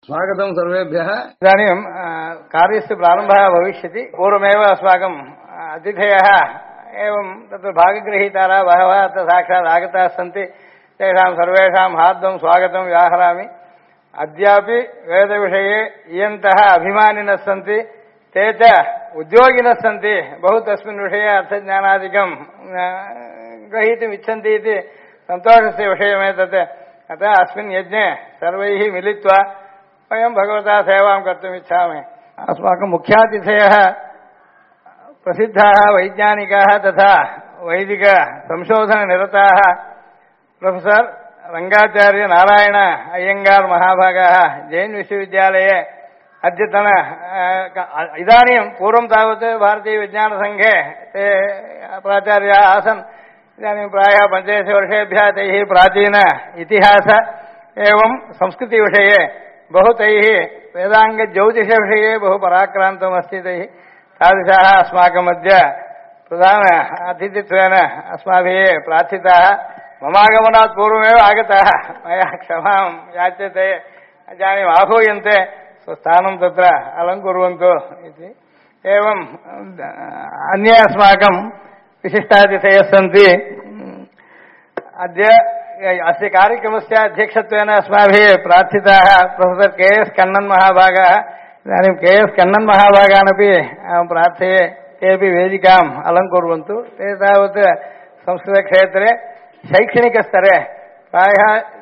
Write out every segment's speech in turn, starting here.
स्वागतं सर्वेभ्यः। इदानीं कार्यस्य प्रारम्भः भविष्यति। पूर्वमेव अस्माकम् अतिथयः एवं तत्र भागगृहीतारः बहवः अत्र साक्षात् आगताः सन्ति। तेषां सर्वेषां हार्दं स्वागतं व्याहरामि। अद्यापि वेदविषये इयन्तः अभिमानिनः सन्ति, ते च उद्योगिनः सन्ति। बहु तस्मिन् विषये अर्थज्ञानादिकं ग्रहीतुम् इच्छन्ति इति सन्तोषस्य विषयमेतत्। अतः अस्मिन् यज्ञे सर्वैः मिलित्वा वयं भगवता सेवां कर्तुम् इच्छामि। अस्माकं मुख्यातिथयः प्रसिद्धाः वैज्ञानिकाः तथा वैदिकसंशोधननिरताः प्रोफेसर् रङ्गाचार्य नारायण अय्यङ्गार् महाभागाः जैन् विश्वविद्यालये अद्यतन इदानीं पूर्वं तावत् भारतीयविज्ञानसङ्घे ते प्राचार्याः आसन्। इदानीं प्रायः 15 वर्षेभ्यः तैः प्राचीन इतिहास एवं संस्कृतिविषये बहु तैः वेदाङ्गज्यौतिषविषये बहु पराक्रान्तमस्ति। तैः तादृशाः अस्माकं अद्य प्रधान अतिथित्वेन अस्माभिः प्रार्थिताः। ममागमनात् पूर्वमेव आगताः, मया क्षमां याच्यते। इदानीम् आहूयन्ते स्वस्थानं तत्र अलङ्कुर्वन्तु इति। एवं अन्ये अस्माकं विशिष्टातिथयः सन्ति। अद्य अस्य कार्यक्रमस्य अध्यक्षत्वेन अस्माभिः प्रार्थिताः प्रोफेसर् के.एस्. कण्णन् महाभागाः। इदानीं के.एस्. कण्णन् महाभागानपि अहं प्रार्थये तेपि वेदिकाम् अलङ्कुर्वन्तु। ते तावत् संस्कृतक्षेत्रे शैक्षणिकस्तरे प्रायः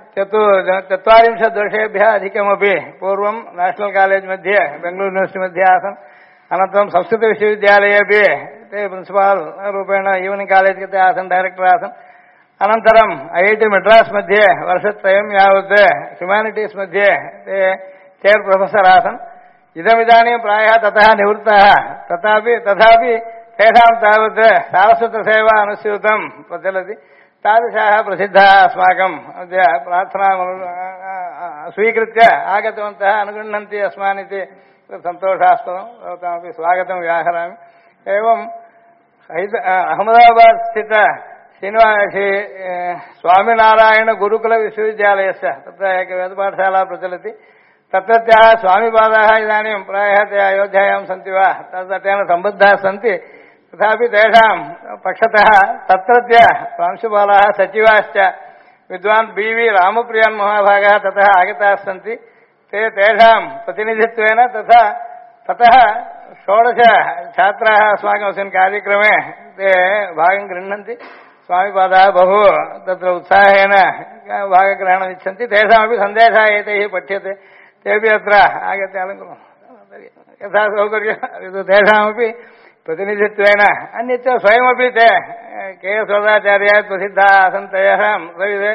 40 वर्षेभ्यः अधिकमपि पूर्वं नेशनल् कालेज् मध्ये बेङ्गलूरु यूनिवर्सिटि मध्ये आसन्। अनन्तरं संस्कृतविश्वविद्यालये अपि ते प्रिन्सिपाल् रूपेण ईवनिङ्ग् कालेज् कृते आसन्, डैरेक्टर् आसन्। अनन्तरम् IIT मद्रास् मध्ये वर्षत्रयं यावत् ह्युमानिटीस् मध्ये ते चेर् प्रोफेसर् आसन्। इदमिदानीं प्रायः ततः निवृत्ताः। तथापि तेषां तावत् सारस्वतसेवा अनुस्यूतं प्रचलति। तादृशाः प्रसिद्धाः अस्माकम् अद्य प्रार्थना स्वीकृत्य आगतवन्तः, अनुगृह्णन्ति अस्मान् इति सन्तोषास्पदं। भवतामपि स्वागतं व्याहरामि। एवं अहमदाबाद् स्थित श्री स्वामिनारायण गुरुकुल विश्वविद्यालयस्य तत्र एक वेदपाठशाला प्रचलति। तत्रत्याः स्वामिपादाः इदानीं प्रायः ते अयोध्यायां सन्ति वा तेन सम्बद्धाः सन्ति। तथापि तेषां पक्षतः तत्रत्य प्रांशुपालाः सचिवाश्च विद्वान् BV रामप्रियान् महाभागाः ततः आगताः सन्ति। ते तेषां प्रतिनिधित्वेन ततः 16 छात्राः अस्माकम् अस्मिन् कार्यक्रमे ते भागं गृह्णन्ति। स्वामिपादाः बहु तत्र उत्साहेन भागग्रहणम् इच्छन्ति। तेषामपि सन्देशः एतैः पठ्यते। तेपि अत्र आगत्य अलङ्कुर्मः यथा सौकर्यं तेषामपि प्रतिनिधित्वेन। अन्यच्च स्वयमपि ते के.एस्. वरदाचार्याः प्रसिद्धाः आसन्। तेषां सविधे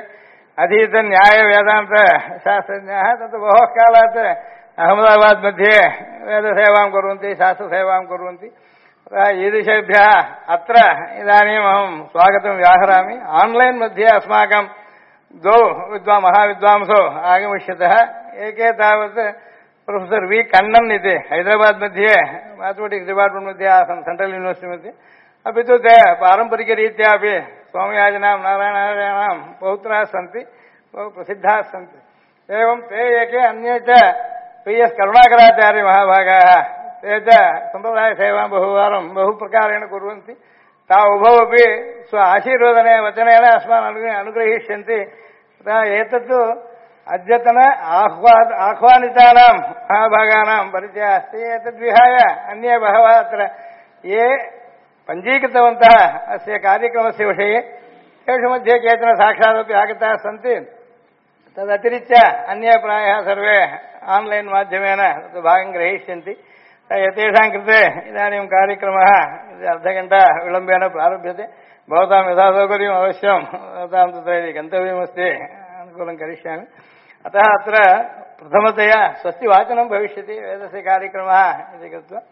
अधीतन्यायवेदान्तशास्त्रज्ञाः तत् बहु कालात् अहमदाबाद् मध्ये वेदसेवां कुर्वन्ति, शास्त्रसेवां कुर्वन्ति। ईदृशेभ्यः अत्र इदानीम् अहं स्वागतं व्याहरामि। आन्लैन् मध्ये अस्माकं द्वौ महाविद्वांसौ आगमिष्यतः। एके तावत् प्रोफेसर् वी कण्णन् इति हैदराबाद् मध्ये मैथमेटिक्स् डिपार्ट्मेण्ट् मध्ये आसन्, सेण्ट्रल् यूनिवर्सिटि मध्ये। अपि तु ते पारम्परिकरीत्यापि स्वामियाजिनां नारायणार्याणां पौत्राः सन्ति, बहु प्रसिद्धाः सन्ति। एवं ते एके अन्ये च PS करुणाकराचार्य महाभागाः। ते च सम्प्रदायसेवां बहु प्रकारेण कुर्वन्ति। उभौ अपि स्व आशीर्वदने वचनेन अस्मान् अनुग्रहीष्यन्ति। एतत्तु अद्यतन आह्वानितानां महाभागानां परिचयः अस्ति। एतद्विहाय अन्ये बहवः अत्र ये पञ्जीकृतवन्तः अस्य कार्यक्रमस्य विषये, तेषु मध्ये केचन साक्षादपि आगताः सन्ति। तदतिरिच्य अन्ये प्रायः सर्वे आन्लैन् माध्यमेन भागं ग्रहीष्यन्ति। एतेषां कृते इदानीं कार्यक्रमः अर्धघण्टा विलम्बेन प्रारभ्यते। भवतां यथा सौकर्यम् अवश्यं भवतां तत्र यदि गन्तव्यमस्ति अनुकूलं करिष्यामि। अतः अत्र प्रथमतया स्वस्तिवाचनं भविष्यति वेदस्य कार्यक्रमः इति कृत्वा।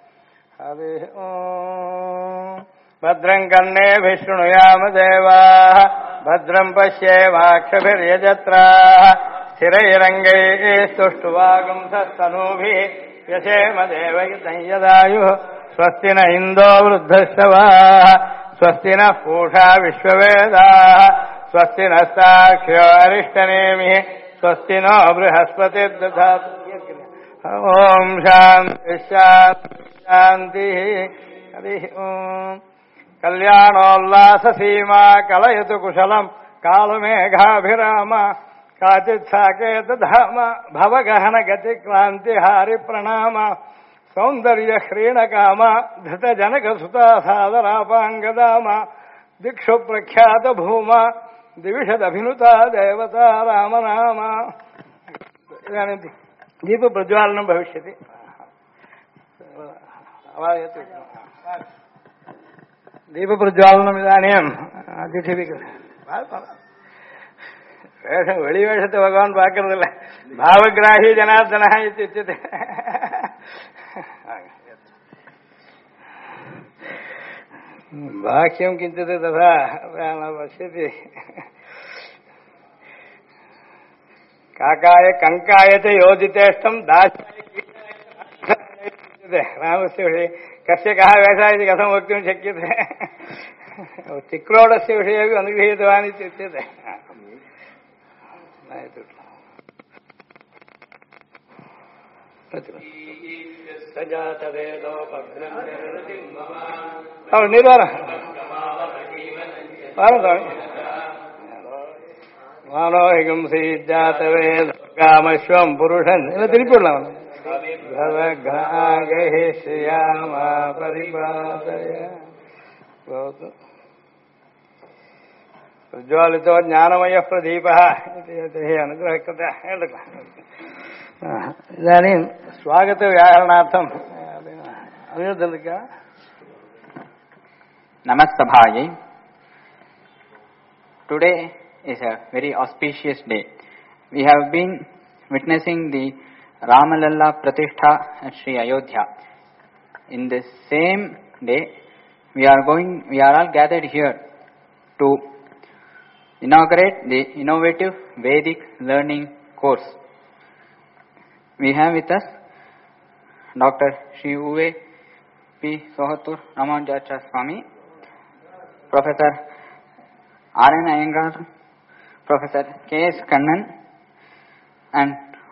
भद्रं कर्णेभिः शृणुयाम देवाः, भद्रं पश्येमाक्षभिर्यजत्राः, स्थिरैरङ्गैः स्तुष्टुवागुंसस्तनूभिः यशेम देवहितं यदायुः। स्वस्ति न इन्दो वृद्धश्रवाः, स्वस्ति नः पूषा विश्ववेदाः, स्वस्ति नस्ताक्ष्यो अरिष्टनेमिः, स्वस्ति नो बृहस्पतिर्दधातु। ஓம் சாந்தி சாந்தி சாந்தி. ஹரி ஓம். கல்யாணோல்லாச சீமா கலயது குஷலம் காலமேகாபிராம காச்சித் சாகேத தாம பவகஹன கதி கிராந்தி ஹாரி பிரணாம சௌந்தர்ய ஹ்ரீண காம திருத ஜனக சுதா சாதராபாங்கதாம திக்ஷு பிரக்யாத பூம திவிஷத் அபினுதா தேவதா ராமநாம. दीप प्रज्वालनं भविष्यति. दीप प्रज्वालनम् इदानीम् अतिथिभिः वेळिवेषते भगवान् पाकरदिल्ल भावग्राही जनार्दनः इत्युच्यते. बाह्यं किञ्चित् तथा न पश्यति. काकाय कंकाय च योजितेष्टं दास्याय रामस्य विषये कस्य कः वेषः इति कथं वक्तुं शक्यते. चिक्रोडस्य विषये अपि अनुगृहीतवान् इत्युच्यते. மானோஹிகம் சீஜாத்தவேதகாமஸ்வம் புருஷன் இல்லை திருப்பி விடலாம். प्रज्वालितो ज्ञानमयः प्रदीपः अनुग्रह कृतः. इदानीं स्वागतव्याहरणार्थम् अनिरुद्धः नमस्तभायै. Today is a very auspicious day. We have been witnessing the Ramalalla Pratishtha at Sri Ayodhya. In this same day, we are all gathered here to inaugurate the innovative Vedic learning course. We have with us Dr. Sri Uve P. Sohatur Ramanujacharya Swami, Professor R.N. Iyengar, Professor K.S. Kannan, and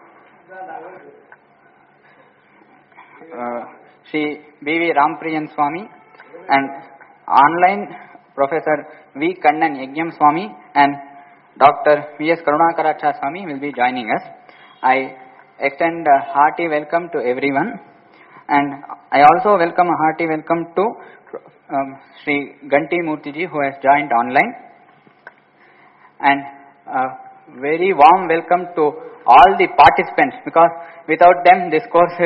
Sri B.V. Rampriyan Swami, and online Professor V. Kannan Yajnam Swami and Dr. V.S. Karunakaracharya Swami will be joining us. I extend a hearty welcome to everyone, and I also welcome a hearty welcome to Sri Ganti Murthy who has joined online, and very warm welcome to all the participants, because without them this course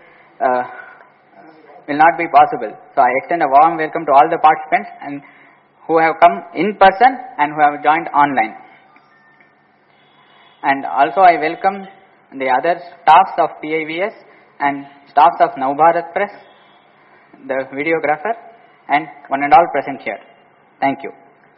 will not be possible. So I extend a warm welcome to all the participants and who have come in person and who have joined online. And also I welcome the other staffs of PIVS and staffs of Navbharat Press, the videographer, and one and all present here. Thank you.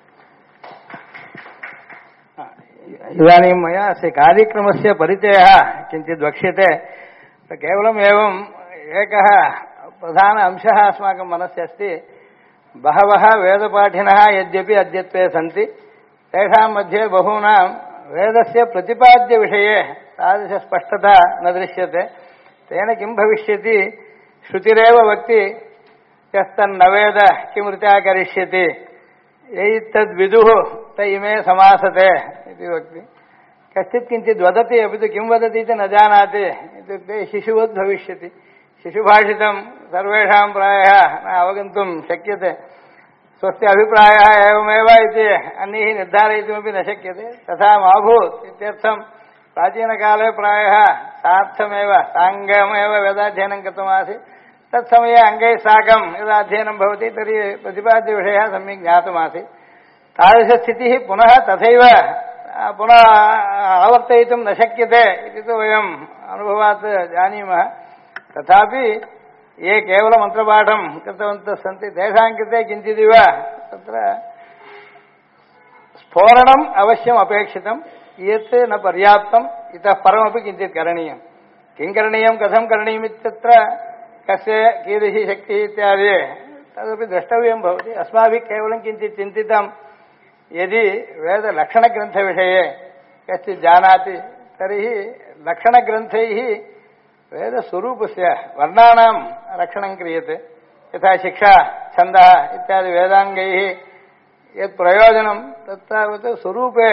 इदानीं मया अस्य कार्यक्रमस्य परिचयः किञ्चित् वक्ष्यते. केवलम् एवम् एकः प्रधान अंशः अस्माकं मनसि अस्ति. बहवः वेदपाठिनः यद्यपि अद्यत्वे सन्ति, तेषां मध्ये बहूनां वेदस्य प्रतिपाद्यविषये तादृशस्पष्टता न दृश्यते. तेन किं भविष्यति, श्रुतिरेव वक्ति यस्तन्न वेद किमृत्या करिष्यति, एतद्विदुः त इमे समासते इति वक्ति. कश्चित् किञ्चित् वदति, अपि तु किं वदति इति न जानाति. इत्युक्ते शिशुवद् भविष्यति. शिशुभाषितं सर्वेषां प्रायः न अवगन्तुं शक्यते. स्वस्य अभिप्रायः एवमेव इति अन्यैः निर्धारयितुमपि न शक्यते. तथा मा भूत् इत्यर्थं प्राचीनकाले प्रायः सार्थमेव साङ्गमेव वेदाध्ययनं कृतमासीत्. तत्समये अङ्गैः साकं यदा अध्ययनं भवति तर्हि प्रतिपाद्यविषयः सम्यक् ज्ञातमासीत्. तादृशस्थितिः पुनः तथैव पुनः आवर्तयितुं न शक्यते इति तु वयम् अनुभवात् जानीमः. तथापि ये केवलं मन्त्रपाठं कृतवन्तः सन्ति तेषां कृते किञ्चिदिव तत्र स्फोरणम् अवश्यम् अपेक्षितं. यत् न पर्याप्तम्, इतः परमपि किञ्चित् करणीयम्. किं करणीयं, कथं करणीयम् इत्यत्र कस्य कीदृशी शक्तिः इत्यादि तदपि द्रष्टव्यं भवति. अस्माभिः केवलं किञ्चित् चिन्तितं, यदि वेदलक्षणग्रन्थविषये कश्चित् जानाति तर्हि लक्षणग्रन्थैः वेदस्वरूपस्य वर्णानां रक्षणं क्रियते यथा शिक्षा छन्दः इत्यादि वेदाङ्गैः यत् प्रयोजनं तत्तावत् स्वरूपे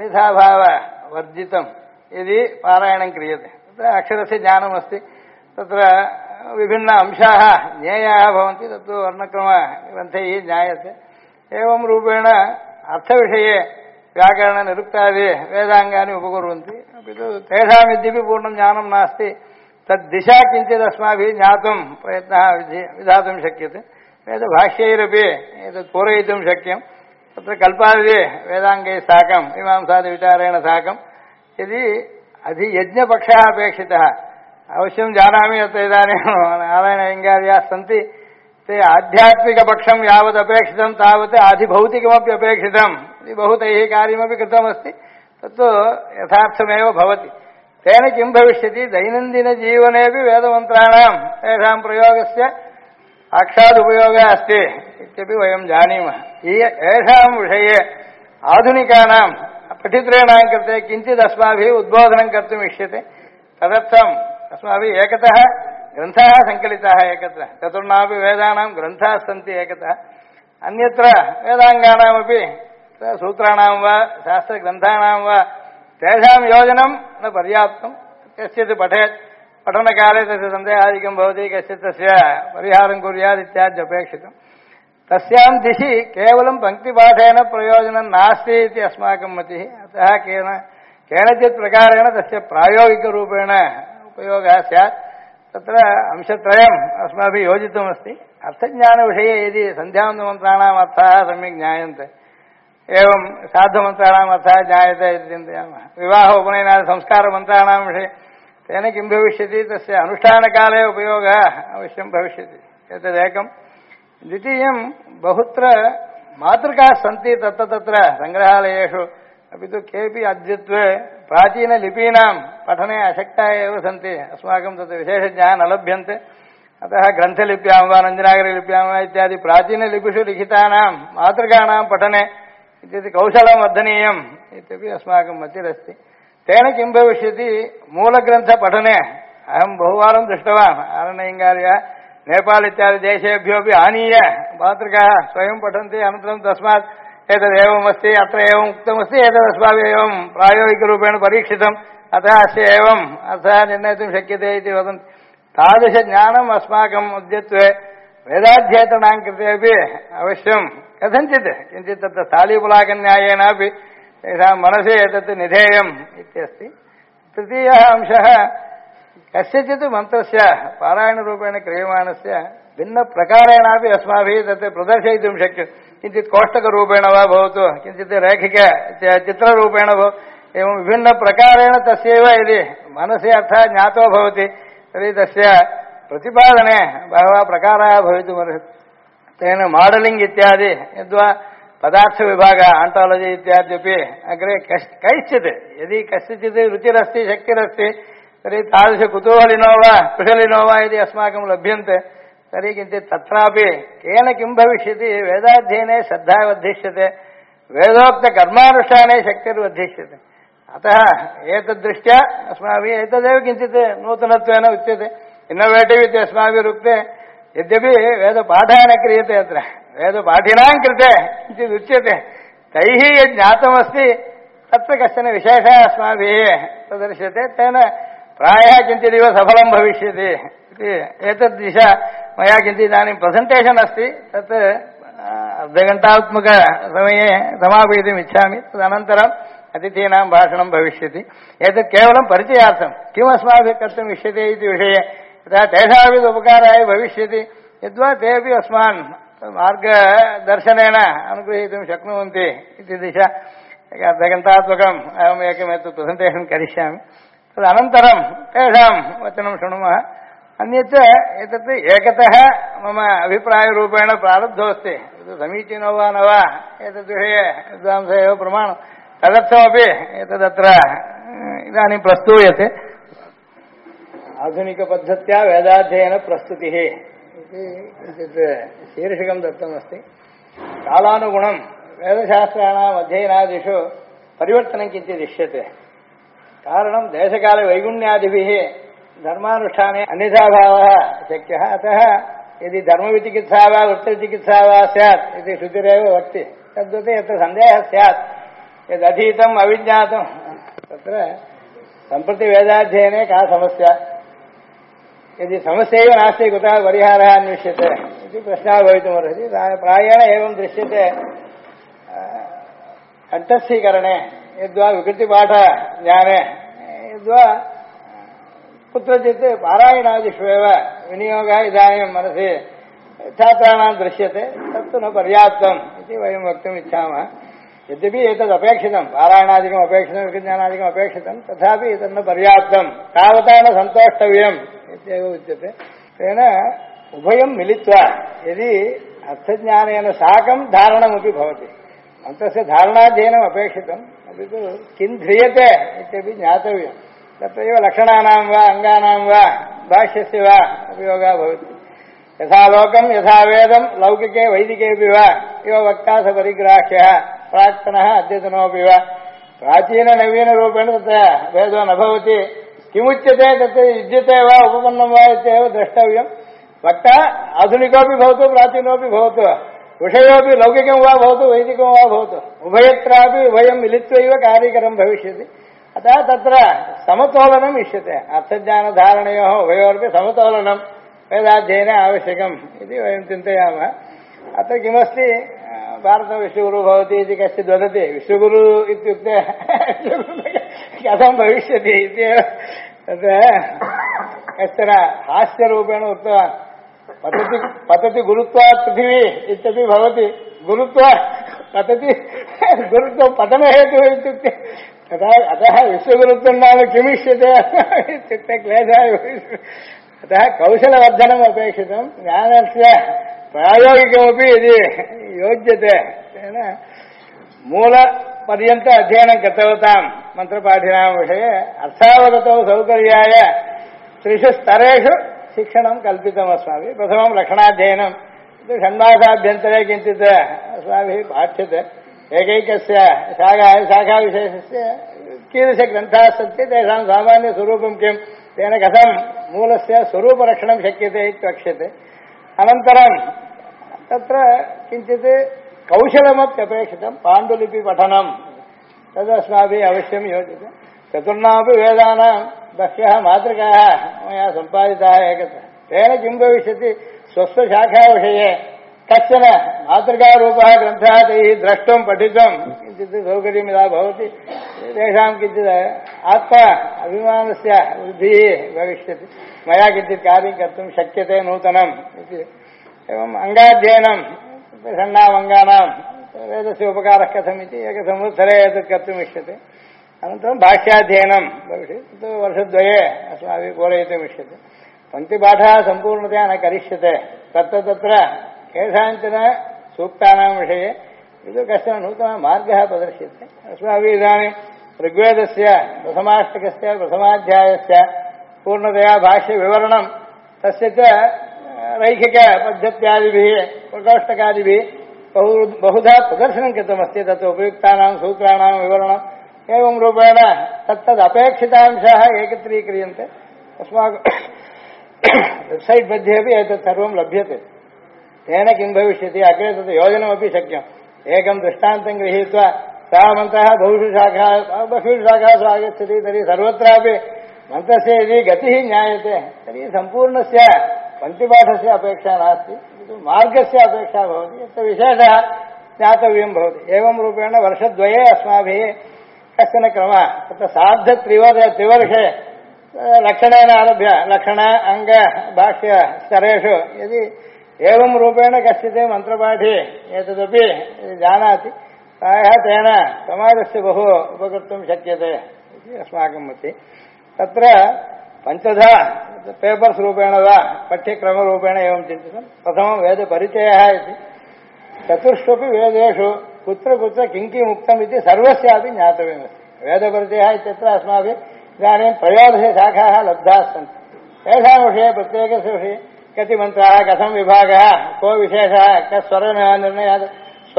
अन्यथाभाववर्जितं यदि पारायणं क्रियते तत्र अक्षरस्य ज्ञानमस्ति तत्र विभिन्न अंशाः ज्ञेयाः भवन्ति तत्तु वर्णक्रमग्रन्थैः ज्ञायते एवं रूपेण अर्थविषये व्याकरणनिरुक्तादि वेदाङ्गानि उपकुर्वन्ति अपि तु तेषां यद्यपि पूर्णं ज्ञानं नास्ति तद्दिशा किञ्चित् अस्माभिः ज्ञातुं प्रयत्नः विधातुं शक्यते वेदभाष्यैरपि एतत् पूरयितुं शक्यं तत्र कल्पादि वेदाङ्गैः साकं मीमांसादिविचारेण साकं यदि अधियज्ञपक्षः अपेक्षितः अवश्यं जानामि यत् इदानीं नारायणलिङ्गादयः सन्ति ते आध्यात्मिकपक्षं यावदपेक्षितं तावत् आधिभौतिकमपि अपेक्षितं इति बहुतैः कार्यमपि कृतमस्ति तत्तु यथार्थमेव भवति तेन किं भविष्यति दैनन्दिनजीवनेपि वेदमन्त्राणां तेषां प्रयोगस्य साक्षादुपयोगः अस्ति इत्यपि वयं जानीमः येषां विषये आधुनिकानां पठितॄणां कृते किञ्चित् अस्माभिः उद्बोधनं कर्तुम् इष्यते तदर्थम् अस्माभिः एकतः ग्रन्थाः सङ्कलिताः एकत्र चतुर्णामपि वेदानां ग्रन्थाः सन्ति एकतः अन्यत्र वेदाङ्गानामपि सूत्राणां वा शास्त्रग्रन्थानां वा तेषां योजनं न पर्याप्तं कश्चित् पठेत् पठनकाले तस्य सन्देहादिकं भवति कश्चित् तस्य परिहारं कुर्यात् इत्याद्यपेक्षितं तस्यां दिशि केवलं पङ्क्तिपाठेन प्रयोजनं नास्ति इति अस्माकं मतिः अतः केनचित् प्रकारेण तस्य प्रायोगिकरूपेण उपयोगः स्यात् तत्र अंशत्रयम् अस्माभिः योजितमस्ति अर्थज्ञानविषये यदि सन्ध्यावन्दमन्त्राणाम् अर्थाः सम्यक् ज्ञायन्ते एवं साधमन्त्राणाम् अर्थः ज्ञायते इति चिन्तयामः विवाह उपनयनादि संस्कारमन्त्राणां विषये तेन किं भविष्यति तस्य अनुष्ठानकाले उपयोगः अवश्यं भविष्यति एतदेकं द्वितीयं बहुत्र मातृकाः सन्ति तत्र सङ्ग्रहालयेषु अपि तु केऽपि अद्यत्वे प्राचीनलिपीनां पठने अशक्ताः एव सन्ति अस्माकं तत् विशेषज्ञाः न लभ्यन्ते अतः ग्रन्थलिप्यां वा नञ्जनागरीलिप्यां वा इत्यादि प्राचीनलिपिषु लिखितानां मातृकाणां पठने इत्यपि कौशलं वर्धनीयम् इत्यपि अस्माकं मतिरस्ति तेन किं भविष्यति मूलग्रन्थपठने अहं बहुवारं दृष्टवान् आरण्यलिङ्गादयः नेपाल इत्यादि देशेभ्योऽपि आनीय मातृकाः स्वयं पठन्ति अनन्तरं तस्मात् एतदेवमस्ति अत्र एवम् उक्तमस्ति एतदस्माभिः एवं प्रायोगिकरूपेण परीक्षितम् अतः अस्य एवम् अर्थः निर्णेतुं शक्यते इति वदन्ति तादृशज्ञानम् अस्माकम् अद्यत्वे वेदाध्येतॄणां कृते अपि अवश्यं कथञ्चित् किञ्चित् तत्र स्थालीपुलाकन्यायेनापि तेषां मनसि एतत् निधेयम् इत्यस्ति तृतीयः अंशः कस्यचित् मन्त्रस्य पारायणरूपेण क्रियमाणस्य भिन्नप्रकारेणापि अस्माभिः तत् प्रदर्शयितुं शक्यते किञ्चित् कोष्टकरूपेण वा भवतु किञ्चित् रेखिक चित्ररूपेण एवं विभिन्नप्रकारेण तस्यैव यदि मनसि अर्थः ज्ञातो भवति तर्हि तस्य प्रतिपादने बहवः प्रकाराः भवितुमर्हति तेन माडलिङ्ग् इत्यादि यद्वा पदार्थविभागः आण्टालजि इत्याद्यपि अग्रे कैश्चित् यदि कस्यचित् रुचिरस्ति शक्तिरस्ति तर्हि तादृशकुतूहलिनो वा कुशलिनो वा यदि अस्माकं लभ्यन्ते तर्हि किञ्चित् तत्रापि केन किं भविष्यति वेदाध्ययने श्रद्धा वर्धिष्यते वेदोक्तकर्मानुष्ठाने शक्तिर्वर्धिष्यते अतः एतद्दृष्ट्या अस्माभिः एतदेव किञ्चित् नूतनत्वेन उच्यते इन्नोवेटिव् इति अस्माभिः उक्ते यद्यपि वेदपाठः न क्रियते अत्र वेदपाठिनां कृते किञ्चित् उच्यते तैः यद् ज्ञातमस्ति तत्र कश्चन विशेषः अस्माभिः प्रदर्श्यते तेन प्रायः किञ्चिदिव सफलं भविष्यति इति एतद्दिशा मया किञ्चित् इदानीं प्रेसेण्टेशन् अस्ति तत् अर्धघण्टात्मकसमये समापयितुम् इच्छामि तदनन्तरम् अतिथीनां भाषणं भविष्यति एतत् केवलं परिचयार्थं किम् अस्माभिः कर्तुम् इष्यते इति विषये यथा तेषामपि उपकाराय भविष्यति यद्वा तेपि अस्मान् मार्गदर्शनेन अनुगृहीतुं शक्नुवन्ति इति दिशा अर्धघण्टात्मकम् अहम् एकमेतत् प्रेसेण्टेशन् करिष्यामि तदनन्तरं तेषां वचनं शृणुमः अन्यच्च एतत् एकतः मम अभिप्रायरूपेण प्रारब्धोऽस्ति समीचीनो वा न वा एतद्विषये विद्वांसः एव प्रमाणं तदर्थमपि एतदत्र इदानीं प्रस्तूयते आधुनिकपद्धत्या वेदाध्ययनप्रस्तुतिः इति किञ्चित् शीर्षकं दत्तमस्ति कालानुगुणं वेदशास्त्राणाम् अध्ययनादिषु परिवर्तनं किञ्चित् इष्यते कारणं देशकालवैगुण्यादिभिः धर्मानुष्ठाने अन्यथा भावः शक्यः अतः यदि धर्मविचिकित्सा वा वृत्तचिकित्सा वा स्यात् इति श्रुतिरेव वक्ति तद्वत् यत्र सन्देहः स्यात् यदधीतम् अविज्ञातं तत्र सम्प्रति वेदाध्ययने का समस्या यदि समस्या एव नास्ति कुतः परिहारः अन्विष्यते इति प्रश्नः भवितुमर्हति प्रायेण एवं दृश्यते कण्ठस्थीकरणे यद्वा विकृतिपाठज्ञाने यद्वा कुत्रचित् पारायणादिषु एव विनियोगः इदानीं मनसि छात्राणां दृश्यते तत्तु न पर्याप्तम् इति वयं वक्तुम् इच्छामः यद्यपि एतदपेक्षितं पारायणादिकम् अपेक्षितं विज्ञानादिकम् अपेक्षितं तथापि एतन्न पर्याप्तं तावता न सन्तोष्टव्यम् इत्येव उच्यते तेन उभयं मिलित्वा यदि अर्थज्ञानेन साकं धारणमपि भवति अन्तस्य धारणाध्ययनम् अपेक्षितम् अपि तु किं ध्रियते इत्यपि ज्ञातव्यम् तत्रैव लक्षणानां वा अङ्गानां वा भाष्यस्य वा उपयोगः भवति यथा लोकं यथा वेदं लौकिके वैदिकेऽपि वा इव वक्ता स परिग्राह्यः प्राक्तनः अद्यतनोऽपि वा प्राचीननवीनरूपेण तत्र भेदो न भवति किमुच्यते तत्र युज्यते वा उपपन्नं वा इत्येव द्रष्टव्यं वक्ता आधुनिकोऽपि भवतु प्राचीनोऽपि भवतु विषयोऽपि लौकिकं वा भवतु वैदिकं वा भवतु उभयत्रापि उभयं मिलित्वैव कार्यकरं भविष्यति अतः तत्र समतोलनम् इष्यते अर्थज्ञानधारणयोः उभयोरपि समतोलनं वेदाध्ययने आवश्यकम् इति वयं चिन्तयामः अत्र किमस्ति भारतविश्वगुरुः भवति इति कश्चित् वदति विश्वगुरु इत्युक्ते कथं भविष्यति इत्येव तत्र कश्चन हास्यरूपेण उक्तवान् पतति गुरुत्वात् पृथिवी इत्यपि भवति गुरुत्वा पतति गुरुत्वं पतनहेतुः इत्युक्ते तथा अतः विश्वगुरुत्वं नाम किमिष्यते इत्युक्ते क्लेशः अतः कौशलवर्धनम् अपेक्षितं ज्ञानस्य प्रायोगिकमपि यदि योज्यते तेन मूलपर्यन्त अध्ययनं कृतवतां मन्त्रपाठिनां विषये अर्थावगतौ सौकर्याय त्रिषु स्तरेषु शिक्षणं कल्पितम् अस्माभिः प्रथमं लक्षणाध्ययनं षण्मासाभ्यन्तरे किञ्चित् अस्माभिः पाठ्यते एकैकस्य शाखाविशेषस्य कीदृशग्रन्थाः सन्ति तेषां सामान्यस्वरूपं किं तेन कथं मूलस्य स्वरूपरक्षणं शक्यते इत्यक्ष्यते अनन्तरं तत्र किञ्चित् कौशलमप्यपेक्षितं पाण्डुलिपिपठनं तदस्माभिः अवश्यं योज्यते चतुर्णामपि वेदानां बह्व्यः मातृकाः मया सम्पादिताः एकत्र तेन किं भविष्यति स्वस्वशाखाविषये कश्चन मातृकारूपः ग्रन्थः तैः द्रष्टुं पठितुं किञ्चित् सौकर्यं यदा भवति तेषां किञ्चित् आत्मा अभिमानस्य वृद्धिः भविष्यति मया किञ्चित् कार्यं कर्तुं शक्यते नूतनम् इति एवम् अङ्गाध्ययनं षण्णाम् अङ्गानां वेदस्य उपकारः कथम् इति एकसंवत्सरे एतत् कर्तुम् इष्यते अनन्तरं भाष्याध्ययनं भविष्यति तत् वर्षद्वये अस्माभिः पूरयितुम् इष्यते पङ्क्तिपाठः सम्पूर्णतया न करिष्यते तत्र केषाञ्चन सूक्तानां विषये इति कश्चन नूतनः मार्गः प्रदर्श्यते अस्माभिः इदानीं ऋग्वेदस्य प्रथमाष्टकस्य प्रथमाध्यायस्य पूर्णतया भाष्यविवरणं तस्य च रैखिकपद्धत्यादिभिः प्रकोष्ठकादिभिः बहुधा प्रदर्शनं कृतमस्ति तत् उपयुक्तानां सूत्राणां विवरणम् एवं रूपेण तत्तदपेक्षितांशाः एकत्रीक्रियन्ते अस्माकं वेब्सैट् मध्ये अपि एतत् सर्वं लभ्यते तेन किं भविष्यति अग्रे तत् योजनमपि शक्यम् एकं दृष्टान्तं गृहीत्वा सः मन्त्रः बहुषु शाखासु आगच्छति तर्हि सर्वत्रापि मन्त्रस्य यदि गतिः ज्ञायते तर्हि सम्पूर्णस्य पङ्क्तिपाठस्य अपेक्षा नास्ति मार्गस्य अपेक्षा भवति यत्र विशेषः ज्ञातव्यं भवति एवं रूपेण वर्षद्वये अस्माभिः कश्चन क्रमः तत्र सार्धत्रिवर्षे लक्षणेन आरभ्य लक्षण अङ्ग भाष्य स्तरेषु यदि एवं रूपेण कश्चित् मन्त्रपाठी एतदपि जानाति प्रायः तेन समाजस्य बहु उपकर्तुं शक्यते इति अस्माकं मतिः तत्र पञ्चधा पेपर्स् रूपेण वा पठ्यक्रमरूपेण एवं चिन्तितं प्रथमं वेदपरिचयः इति चतुर्ष्वपि वेदेषु कुत्र कुत्र किं किम् उक्तम् इति सर्वस्यापि ज्ञातव्यमस्ति वेदपरिचयः इत्यत्र अस्माभिः इदानीं त्रयोदशशाखाः लब्धाः सन्ति तेषां विषये प्रत्येकस्य विषये कति मन्त्राः कथं विभागः को विशेषः कः स्वरनिर्णयः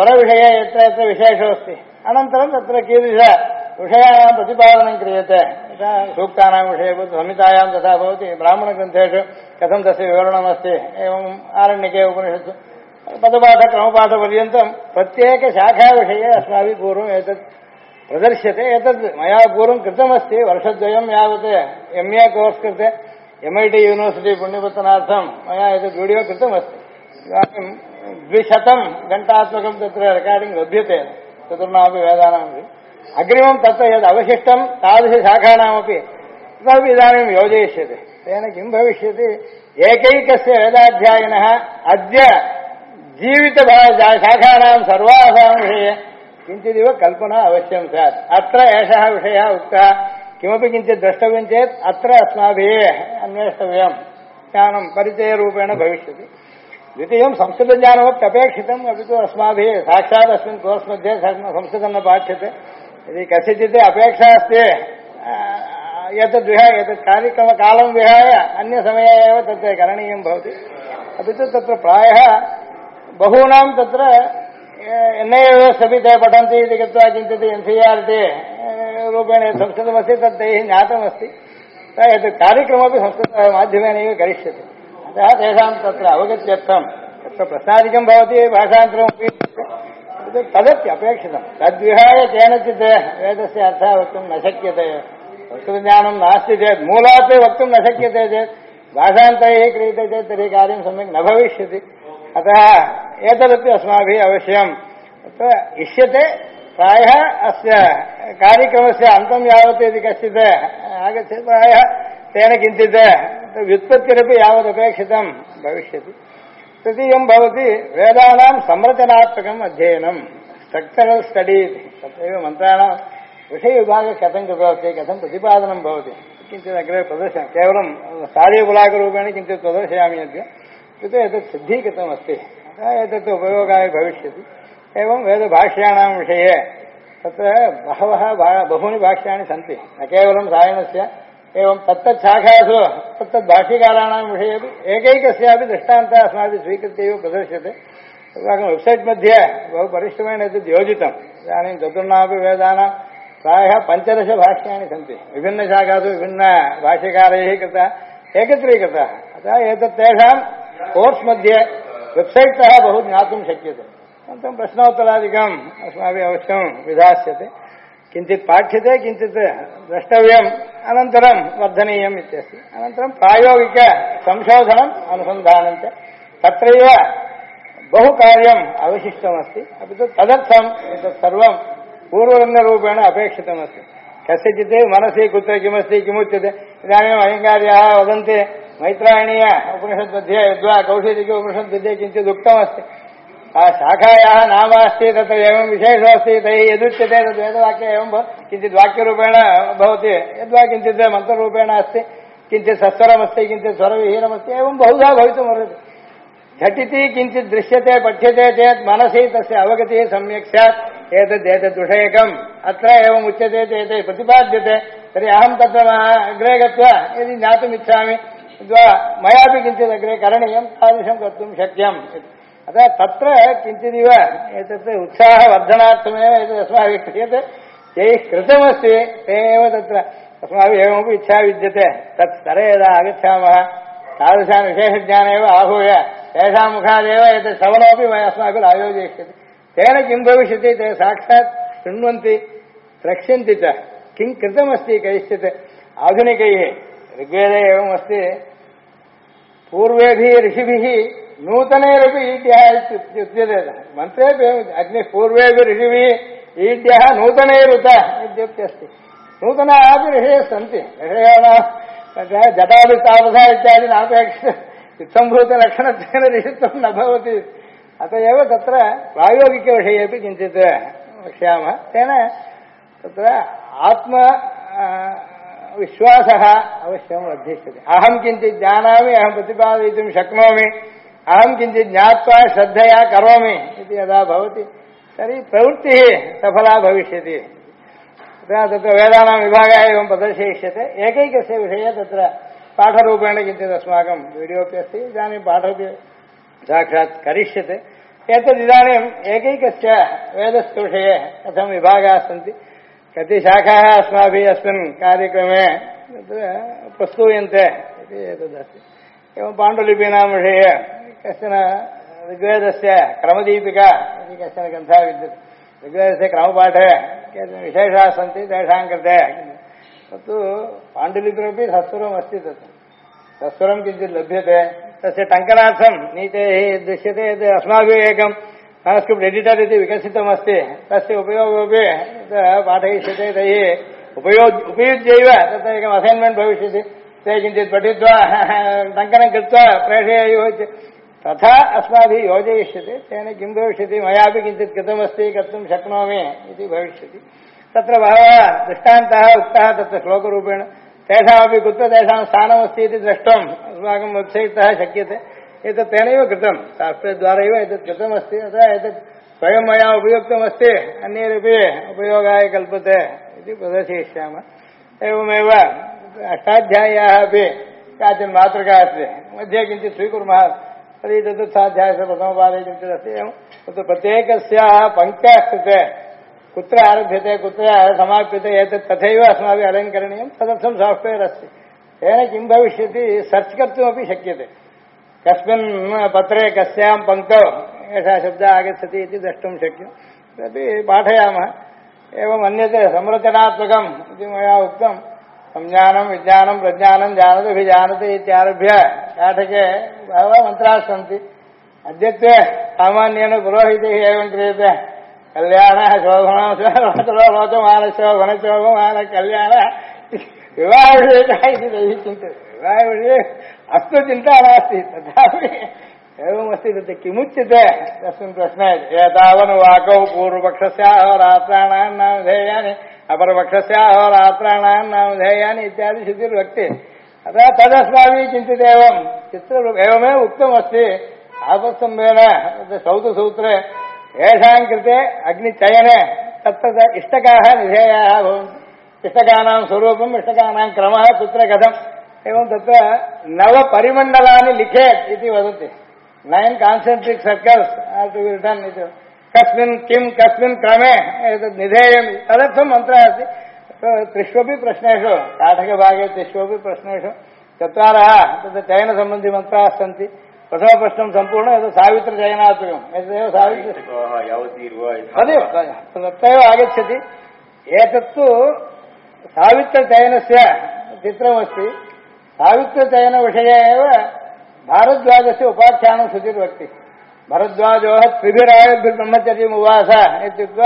स्वरविषये यत्र यत्र विशेषोऽस्ति अनन्तरं तत्र कीदृशविषयाणां प्रतिपादनं क्रियते सूक्तानां विषये संहितायां तथा भवति ब्राह्मणग्रन्थेषु कथं तस्य विवरणमस्ति एवम् आरण्यके उपनिषत्सु पदपाठक्रमपाठपर्यन्तं प्रत्येकशाखाविषये अस्माभिः पूर्वम् एतत् प्रदर्श्यते एतद् मया पूर्वं कृतमस्ति वर्षद्वयं यावत् MA कोर्स् कृते MIT यूनिवर्सिटी पुण्यपत्तनार्थं मया एतद् वीडियो कृतमस्ति इदानीं 200 घण्टात्मकं तत्र रेकार्डिङ्ग् लभ्यते चतुर्णामपि वेदानां अग्रिमं तत्र यद् अवशिष्टं तादृशशाखानामपि तदपि इदानीं योजयिष्यते तेन किं भविष्यति एकैकस्य वेदाध्यायिनः अद्य जीवितशाखानां सर्वासां विषये किञ्चिदिव कल्पना अवश्यं स्यात् अत्र एषः विषयः उक्तः किमपि किञ्चित् द्रष्टव्यं चेत् अत्र अस्माभिः अन्वेष्टव्यं ज्ञानं परिचयरूपेण भविष्यति द्वितीयं संस्कृतज्ञानमप्यपेक्षितम् अपि तु अस्माभिः साक्षात् अस्मिन् कोर्स् मध्ये संस्कृतं न पाठ्यते यदि कस्यचित् अपेक्षा अस्ति एतद्विहाय एतत् कार्यक्रमकालं विहाय अन्यसमये एव तत् करणीयं भवति अपि तु तत्र प्रायः बहूनां तत्र NIOS ते पठन्ति इति कृत्वा किञ्चित् NCERT रूपेण यत् संस्कृतमस्ति तत् तैः ज्ञातमस्ति एतत् कार्यक्रममपि संस्कृतमाध्यमेनैव करिष्यते अतः तेषां तत्र अवगत्यर्थं तत्र प्रश्नादिकं भवति भाषान्तरमपि तदप्यपेक्षितं तद्विहाय केनचित् वेदस्य अर्थः वक्तुं न शक्यते संस्कृतज्ञानं नास्ति चेत् मूलात् वक्तुं न शक्यते चेत् भाषान्तरैः क्रियते चेत् तर्हि कार्यं सम्यक् न भविष्यति अतः एतदपि अस्माभिः अवश्यं तत्र इष्यते प्रायः अस्य कार्यक्रमस्य अन्तं यावत् यदि कश्चित् आगच्छति प्रायः तेन किञ्चित् व्युत्पत्तिरपि यावदपेक्षितं भविष्यति तृतीयं भवति वेदानां संरचनात्मकम् अध्ययनं स्ट्रक्चरल् स्टडी तत्रैव मन्त्राणां विषयविभागः कथं कृतमस्ति कथं प्रतिपादनं भवति किञ्चित् अग्रे प्रदर्शनं केवलं सार्यकुलाकरूपेण किञ्चित् प्रदर्शयामि अद्य कृते एतत् सिद्धीकृतमस्ति अतः एतत् उपयोगाय भविष्यति एवं वेदभाष्याणां विषये तत्र बहूनि भाष्याणि सन्ति न केवलं सायणस्य एवं तत्तच्छाखासु तत्तद्भाष्यकाराणां विषये अपि एकैकस्यापि दृष्टान्तः अस्माभिः स्वीकृत्य एव प्रदर्श्यते अस्माकं वेब्सैट् मध्ये बहु परिश्रमेण एतद् योजितम् इदानीं चतुर्णामपि वेदानां प्रायः 15 भाष्याणि सन्ति विभिन्नशाखासु विभिन्नभाष्यकारैः कृता एकत्रीकृताः अतः एतत् तेषां कोर्स् मध्ये वेब्सैट् तः बहु ज्ञातुं शक्यते अनन्तरं प्रश्नोत्तरादिकम् अस्माभिः अवश्यं विधास्यते किञ्चित् पाठ्यते किञ्चित् द्रष्टव्यम् अनन्तरं वर्धनीयम् इत्यस्ति अनन्तरं प्रायोगिकसंशोधनम् अनुसन्धानं च तत्रैव बहु कार्यम् अवशिष्टमस्ति अपि तु तदर्थम् एतत् सर्वं पूर्वरङ्गरूपेण अपेक्षितमस्ति कस्यचित् मनसि कुत्र किमस्ति किमुच्यते इदानीम् अयङ्गार्याः वदन्ति मैत्रायणीय उपनिषद्मध्ये यद्वा कौशिक उपनिषद्मध्ये किञ्चित् उक्तमस्ति शाखायाः नाम अस्ति तत्र एवं विशेषोऽस्ति तैः यदुच्यते तद् वेदवाक्ये एवं किञ्चित् वाक्यरूपेण भवति यद्वा किञ्चित् मन्त्ररूपेण अस्ति किञ्चित् सस्वरमस्ति किञ्चित् स्वरविहीनमस्ति एवं बहुधा भवितुमर्हति झटिति किञ्चित् दृश्यते पठ्यते चेत् मनसि तस्य अवगतिः सम्यक् स्यात् एतद्विषयकम् अत्र एवम् उच्यते चेत् प्रतिपाद्यते तर्हि अहं तत्र अग्रे गत्वा यदि ज्ञातुमिच्छामि यद्वा मयापि किञ्चित् अग्रे करणीयं तादृशं कर्तुं शक्यम् अतः तत्र किञ्चिदिव एतत् उत्साहवर्धनार्थमेव एतत् अस्माभिः क्रियते यैः कृतमस्ति ते एव तत्र अस्माभिः एवमपि इच्छा विद्यते तत् स्तरे यदा आगच्छामः तादृशान् विशेषज्ञाने एव आहूय तेषां मुखादेव एतत् श्रवणमपि अस्माभिः आयोजयिष्यते तेन किं भविष्यति ते साक्षात् शृण्वन्ति द्रक्ष्यन्ति च किं कृतमस्ति कैश्चित् आधुनिकैः ऋग्वेदे एवमस्ति पूर्वेभिः ऋषिभिः नूतनैरपि ईड्यः इत्युच्यते मन्त्रेपि अग्निः पूर्वेभिः ऋषिभिः ईड्यः नूतनैरुत इत्युक्त्यस्ति नूतनाः अपि ऋषयः सन्ति ऋषयो जटाभिस्तावधा इत्यादि नापेक्षितसम्भूतलक्षणत्वेन ऋषित्वं न भवति अत एव तत्र प्रायोगिकविषये अपि किञ्चित् वक्ष्यामः तेन तत्र आत्मविश्वासः अवश्यं वर्धिष्यते अहं किञ्चित् जानामि अहं प्रतिपादयितुं शक्नोमि अहं किञ्चित् ज्ञात्वा श्रद्धया करोमि इति यदा भवति तर्हि प्रवृत्तिः सफला भविष्यति तत्र वेदानां विभागः एवं प्रदर्शयिष्यते एकैकस्य विषये तत्र पाठरूपेण किञ्चित् अस्माकं वीडियोपि अस्ति इदानीं पाठोपि साक्षात् करिष्यते एतद् इदानीम् एकैकस्य वेदस्य विषये कथं विभागाः सन्ति कति शाखाः अस्माभिः अस्मिन् कार्यक्रमे प्रस्तूयन्ते इति एतदस्ति। एवं पाण्डुलिपीनां विषये कश्चन ऋग्वेदस्य क्रमदीपिका इति कश्चन ग्रन्थः विद्यते। ऋग्वेदस्य क्रमपाठे केचन विशेषाः सन्ति तेषां कृते तत्तु पाण्डुलिपिरपि सत्वरमस्ति तत् सत्वरं किञ्चित् लभ्यते तस्य टङ्कनार्थं नीतेः दृश्यते यत् अस्माभिः एकं ट्रान्स्क्रिप्ट् एडिटर् इति विकसितमस्ति तस्य उपयोगोपि पाठयिष्यते तैः उपयुज्यैव तत्र एकम् असैन्मेण्ट् भविष्यति ते किञ्चित् पठित्वा टङ्कनं कृत्वा प्रेषयेयुः तथा अस्माभिः योजयिष्यते तेन किं भविष्यति मयापि किञ्चित् कृतमस्ति कर्तुं शक्नोमि इति भविष्यति तत्र बहवः दृष्टान्तः उक्तः तत्र श्लोकरूपेण तेषामपि कुत्र तेषां स्थानमस्ति इति द्रष्टुम् अस्माकं वेब्सैट् तः शक्यते एतत् तेनैव कृतं साफ्ट्वेर् द्वारा एव एतत् कृतमस्ति अतः एतत् स्वयं मया उपयुक्तमस्ति अन्यैरपि उपयोगाय कल्पते इति प्रदर्शयिष्यामः एवमेव अष्टाध्याय्याः अपि काचित् मातृका अस्ति मध्ये किञ्चित् स्वीकुर्मः तर्हि चतुर्थाध्यायस्य प्रथमपादे किञ्चित् अस्ति एवं तत्र प्रत्येकस्याः पङ्क्त्याः कृते कुत्र आरभ्यते कुत्र समाप्यते एतत् तथैव अस्माभिः अलैन् करणीयं तदर्थं साफ्ट्वेर् अस्ति तेन किं भविष्यति सर्च् कर्तुमपि शक्यते कस्मिन् पत्रे कस्यां पङ्क्तौ एषः शब्दः आगच्छति इति द्रष्टुं शक्यं तदपि पाठयामः एवम् अन्यत् संरचनात्मकम् इति मया उक्तं संज्ञानं विज्ञानं प्रज्ञानं जानतभिजानति इत्यारभ्य पाठके बहवः मन्त्राः सन्ति अद्यत्वे सामान्येन पुरोहितैः एवं क्रियते कल्याणः शोभनशोभमान कल्याण विवाहविषयकः इति तैः चिन्त्यते विवाहविषये अस्तु चिन्ता नास्ति तथापि एवमस्ति तत् किमुच्यते तस्मिन् प्रश्ने एतावनुवाकौ पूर्वपक्षस्याहोरात्राणां नामधेयानि अपरपक्षस्याहोरात्राणां नामधेयानि इत्यादि श्रुतिर्वक्ति अतः तदस्माभिः चिन्तित एवं एवमेव उक्तमस्ति आपस्तम्भेन सौतसूत्रे येषां कृते अग्निचयने तत्र इष्टकाः निधेयाः भवन्ति इष्टकानां स्वरूपम् इष्टकानां क्रमः कुत्र कथम् एवं तत्र 9 परिमण्डलानि लिखेत् इति वदति 9 कान्सेन्ट्रिक् सर्कल्स् आर् टु बि रिटन् इति कस्मिन् किं कस्मिन् क्रमे एतत् निधेयम् तदर्थं मन्त्रः अस्ति त्रिष्वपि प्रश्नेषु काठकभागे त्रिष्वपि प्रश्नेषु 4 तत्र चयनसम्बन्धिमन्त्राः सन्ति प्रथमप्रश्नं सम्पूर्णम् एतत् सावित्रचयनात्मकम् एतदेव सावित्री तदेव तत्रैव आगच्छति एतत्तु सावित्रचयनस्य चित्रमस्ति सावित्रचयनविषये एव भारद्वाजस्य उपाख्यानं श्रुतिर्वक्ति भरद्वाजोः त्रिभिरायुर्भिर्ब्रह्मचर्यम् उवास इत्युक्त्वा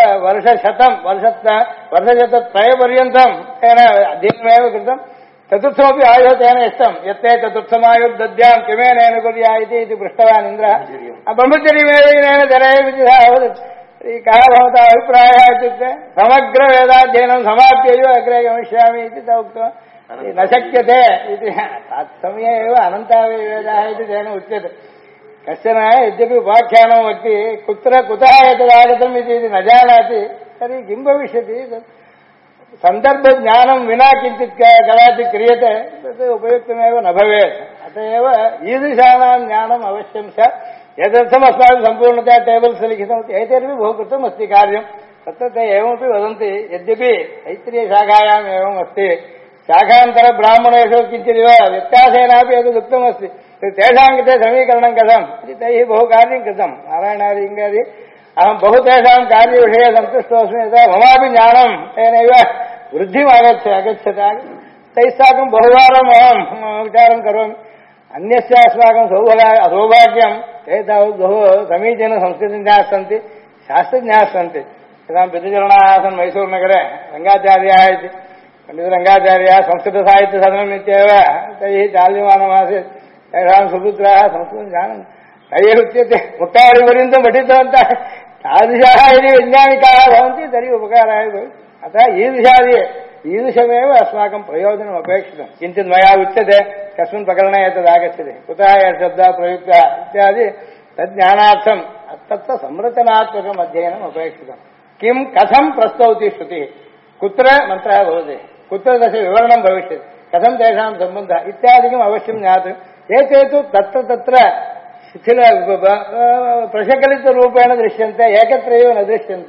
वर्षशतत्रयपर्यन्तं तेन अध्ययनमेव कृतं चतुर्थमपि आयुः तेन इष्टं यत्ते चतुर्थमायुर्दद्यां किमेन कुर्या इति पृष्टवान् इन्द्रः ब्रह्मचर्यमेव येन जरयेमिति सः अवदत् कः भवतः अभिप्रायः इत्युक्ते समग्रवेदाध्ययनं समाप्यैव अग्रे गमिष्यामि इति स उक्तवान् न शक्यते इति तत्समये एव अनन्तावै वेदाः इति तेन उच्यते कश्चन यद्यपि उपाख्यानं वक्ति कुत्र कुतः एतदागतम् इति न जानाति तर्हि किं भविष्यति सन्दर्भज्ञानं विना किञ्चित् कदाचित् क्रियते तत् उपयुक्तमेव न भवेत् अत एव ईदृशानां ज्ञानम् अवश्यं स्यात् एतदर्थम् अस्माभिः सम्पूर्णतया टेबल्स् लिखितमस्ति एतैरपि बहु कृतमस्ति कार्यं तत्र ते एवमपि वदन्ति यद्यपि तैत्तिरीयशाखायाम् एवम् अस्ति शाखान्तरब्राह्मणेषु किञ्चिदिव व्यत्यासेनापि एतदुक्तमस्ति तेषां कृते समीकरणं कथम् इति तैः बहु कार्यं कृतं नारायणादि इङ्गादि अहं बहु तेषां कार्यविषये सन्तुष्टोऽस्मि यतः ममापि ज्ञानं तेनैव वृद्धिम् अगच्छति तैः साकं बहुवारम् अहं विचारं करोमि अन्यस्य अस्माकं सौभाग्यं ते तावत् बहु समीचीनसंस्कृतज्ञाः सन्ति शास्त्रज्ञाः सन्ति यदा पितृचरणाः आसन् मैसूरुनगरे रङ्गाचार्याः इति पण्डितरङ्गाचार्याः संस्कृतसाहित्यसदनम् इत्येव तैः चाल्यमानमासीत् तेषां सुपुत्राः संस्कृतं जानन्ति तैः उच्यते मुक्तावलिपर्यन्तं पठितवन्तः तादृशाः यदि वैज्ञानिकाः भवन्ति तर्हि उपकाराय भवति अतः ईदृशमेव अस्माकं प्रयोजनम् अपेक्षितं किञ्चित् मया उच्यते कस्मिन् प्रकरणे एतदागच्छति कुतः एषः शब्दः प्रयुक्तः इत्यादि तज्ज्ञानार्थं तत्र संरचनात्मकम् अध्ययनम् अपेक्षितं किं कथं प्रस्तौति श्रुतिः कुत्र मन्त्रः भवति कुत्र तस्य विवरणं भविष्यति कथं तेषां सम्बन्धः इत्यादिकम् अवश्यं ज्ञातव्यम् एते तु तत्र शिथिल प्रशकलितरूपेण दृश्यन्ते एकत्रैव न दृश्यन्ते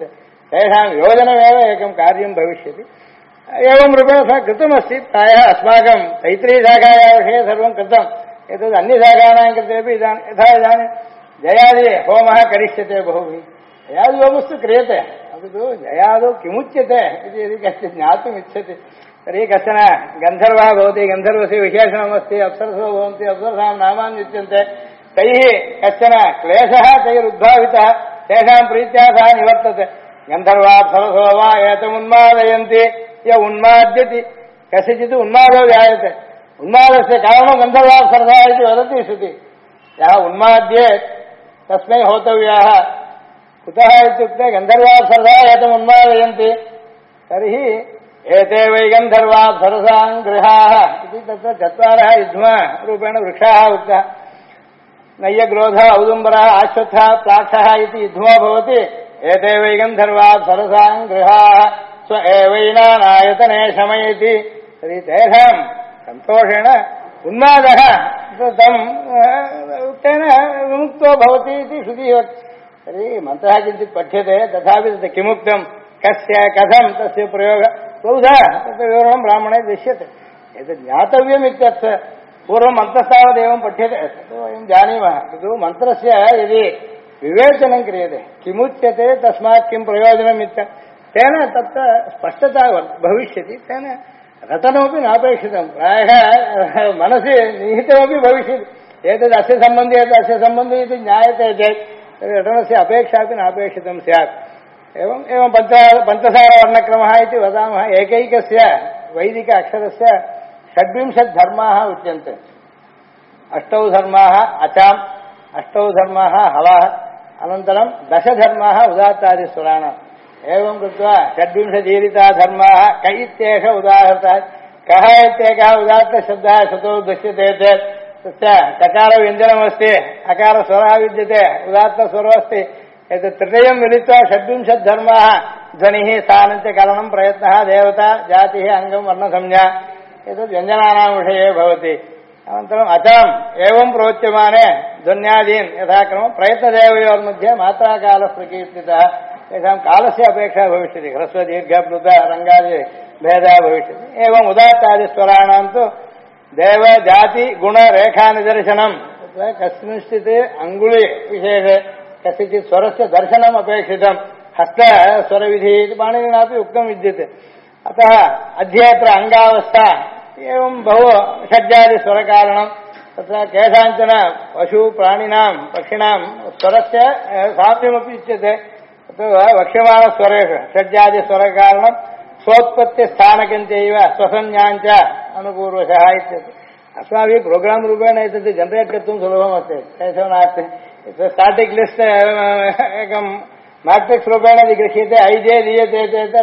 तेषां योजनमेव एकं कार्यं भविष्यति एवं रूपेण सः कृतमस्ति प्रायः अस्माकं तैत्रीयशाखायाः विषये सर्वं कृतम् एतद् अन्यशाखानां कृतेपि यथा इदानीं जयादि होमः करिष्यते बहुभिः जयादिहोमस्तु क्रियते अपि तु जयादौ किमुच्यते इति यदि कश्चित् ज्ञातुम् इच्छति तर्हि कश्चन गन्धर्वः भवति गन्धर्वस्य विशेषणमस्ति अप्सरसो भवन्ति अप्सरसां नामानि उच्यन्ते तैः कश्चन क्लेशः तैरुद्भावितः तेषां प्रीत्या सः निवर्तते गन्धर्वाप्सरसो वा एतमुन्मादयन्ति य उन्माद्यति कस्यचित् उन्मादो जायते उन्मादस्य कारणं गन्धर्वाप्सरसः इति वदति श्रुति यः उन्माद्येत् तस्मै होतव्याः कुतः इत्युक्ते गन्धर्वाप्सरसः एतमुन्मादयन्ति तर्हि एते वै गन्धर्वाप्सरसां गृहाः इति तत्र चत्वारः युग्मरूपेण वृक्षाः उक्ताः नय्यग्रोधः औदुम्बरः आश्वत्थः प्लाक्षः इति युग्मो भवति एते वै गन्धर्वाप्सरसां गृहाः स्व एवैनानायतने शमयति तर्हि तेषां सन्तोषेण उन्मादः तम् तेन विमुक्तो भवति इति श्रुतिः तर्हि मन्त्रः किञ्चित् पठ्यते तथापि तत् किमुक्तं कस्य कथं तस्य प्रयोगः बहुधा तत्र विवरणं ब्राह्मणे दृश्यते एतत् ज्ञातव्यम् इत्यत्र पूर्वं मन्त्रस्तावदेवं पठ्यते तत् वयं जानीमः किन्तु मन्त्रस्य यदि विवेचनं क्रियते किमुच्यते तस्मात् किं प्रयोजनम् इत्यं तेन तत्र स्पष्टता भविष्यति तेन रटनमपि नापेक्षितं प्रायः मनसि निहितमपि भविष्यति एतद् अस्य सम्बन्धी एतत् अस्य सम्बन्धी इति ज्ञायते चेत् रटनस्य अपेक्षापि नापेक्षितं स्यात् एवं पञ्चसारवर्णक्रमः इति वदामः एकैकस्य वैदिक अक्षरस्य 26 धर्माः उच्यन्ते 8 धर्माः अचाम् 8 धर्माः हवः अनन्तरं 10 धर्माः उदात्तादिस्वराणाम् एवं कृत्वा 26 धर्माः क इत्येष उदाहृतः कः इत्येकः उदात्तशब्दः श्रुतौ दृश्यते चेत् तस्य ककारव्यञ्जनमस्ति अकारस्वरः विद्यते उदात्तस्वरो अस्ति एतत् तृतीयं मिलित्वा 26 धर्माः ध्वनिः स्थानं च करणं प्रयत्नः देवता जातिः अङ्गं वर्णसंज्ञा एतद् व्यञ्जनानां विषये भवति अनन्तरम् अचाम् एवं प्रोच्यमाने ध्वन्यादीन् यथाक्रमं प्रयत्नदेवयोर्मध्ये मात्राकालः प्रकीर्तितः तेषां कालस्य अपेक्षा भविष्यति ह्रस्व दीर्घ प्लुत रङ्गादि भेदः भविष्यति एवम् उदात्तादिस्वराणां तु देव जाति गुण रेखानिदर्शनं तत्र कस्मिंश्चित् अङ्गुलि विशेषे कस्यचित् स्वरस्य दर्शनम् अपेक्षितं हस्तस्वरविधिः इति पाणिनिनापि उक्तं विद्यते अतः अध्येत्र अङ्गावस्था एवं बहु षड्जादिस्वरकारणं तत्र केषाञ्चन पशु प्राणिनां पक्षिणां स्वरस्य साम्यमपि उच्यते वक्ष्यमाणस्वरेषु षड्जादिस्वरकारणं स्वोत्पत्तिस्थानकञ्चैव स्वसंज्ञाञ्च अनुपूर्वशः इत्यस्य अस्माभिः प्रोग्राम् रूपेण एतत् जनरेट् कर्तुं सुलभमस्ति तेषां नास्ति स्टाटिक् लिस्ट् एकं मैट्रिक्स् रूपेण यदि गृह्यते ऐजे दीयते चेत्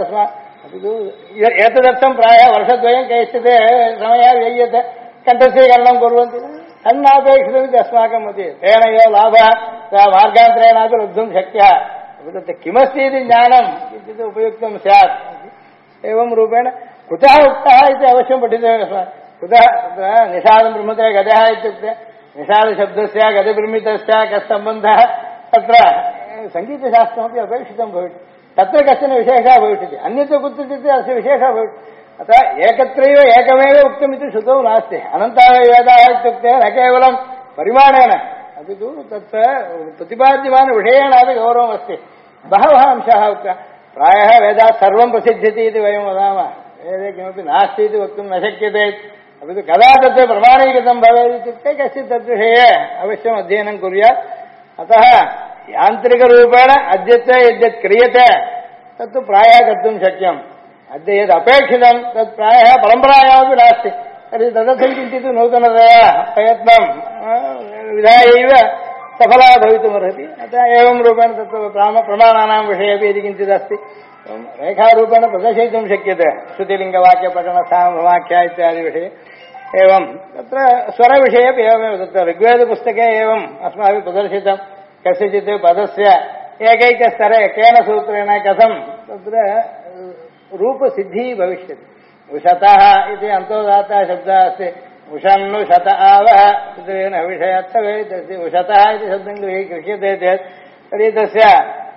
एतदर्थं प्रायः वर्षद्वयं कैश्चित् समयः व्यय्यते कण्ठस्थीकरणं कुर्वन्ति तन्नापेक्षितमिति अस्माकं मति तेन एव लाभः मार्गान्तरेणापि लब्धुं शक्यः किमस्ति इति ज्ञानं किञ्चित् उपयुक्तं स्यात् एवं रूपेण कुतः उक्तः इति अवश्यं पठितव्यम् कुतः निषादं ब्रह्मते गजः इत्युक्ते निषादशब्दस्य गजब्रह्मितस्य कः सम्बन्धः तत्र सङ्गीतशास्त्रमपि अपेक्षितं भविष्यति तत्र कश्चन विशेषः भविष्यति अन्यत्र कुत्रचित् अस्य विशेषः भविष्यति अतः एकत्रैव एकमेव उक्तमिति श्रुतौ नास्ति अनन्तावेदाः इत्युक्ते न केवलं परिमाणेन अपि तु तत्र प्रतिपाद्यमानविषयेणापि गौरवमस्ति बहवः अंशाः उक्ताः प्रायः वेदात् सर्वं प्रसिद्ध्यति इति वयं वदामः वेदे किमपि नास्ति इति वक्तुं न शक्यते अपि तु कदा तत् प्रमाणीकृतं भवेत् इत्युक्ते कश्चित् तद्विषये अवश्यम् अध्ययनं कुर्यात् अतः यान्त्रिकरूपेण अद्यत्वे यद्यत् क्रियते तत्तु प्रायः कर्तुं शक्यम् अद्य यद् अपेक्षितं तत् प्रायः परम्परायामपि नास्ति तर्हि तदर्थं किञ्चित् नूतनतया प्रयत्नं विधायैव सफलः भवितुमर्हति अतः एवं रूपेण तत्र प्रमाणानां विषये अपि यदि किञ्चित् अस्ति रेखारूपेण प्रदर्शयितुं शक्यते श्रुतिलिङ्गवाक्यपठनसामवाक्या इत्यादि विषये एवं तत्र स्वरविषये अपि एवमेव तत्र ऋग्वेदपुस्तके एवम् अस्माभिः प्रदर्शितं कस्यचित् पदस्य एकैकस्तरे केन सूत्रेण कथं तत्र रूपसिद्धिः भविष्यति उशतः इति अन्तोदात्तः शब्दः अस्ति उषन्नु शत आवः विषयार्थवे तस्य उशतः इति शब्दं गृह्यते चेत् तर्हि तस्य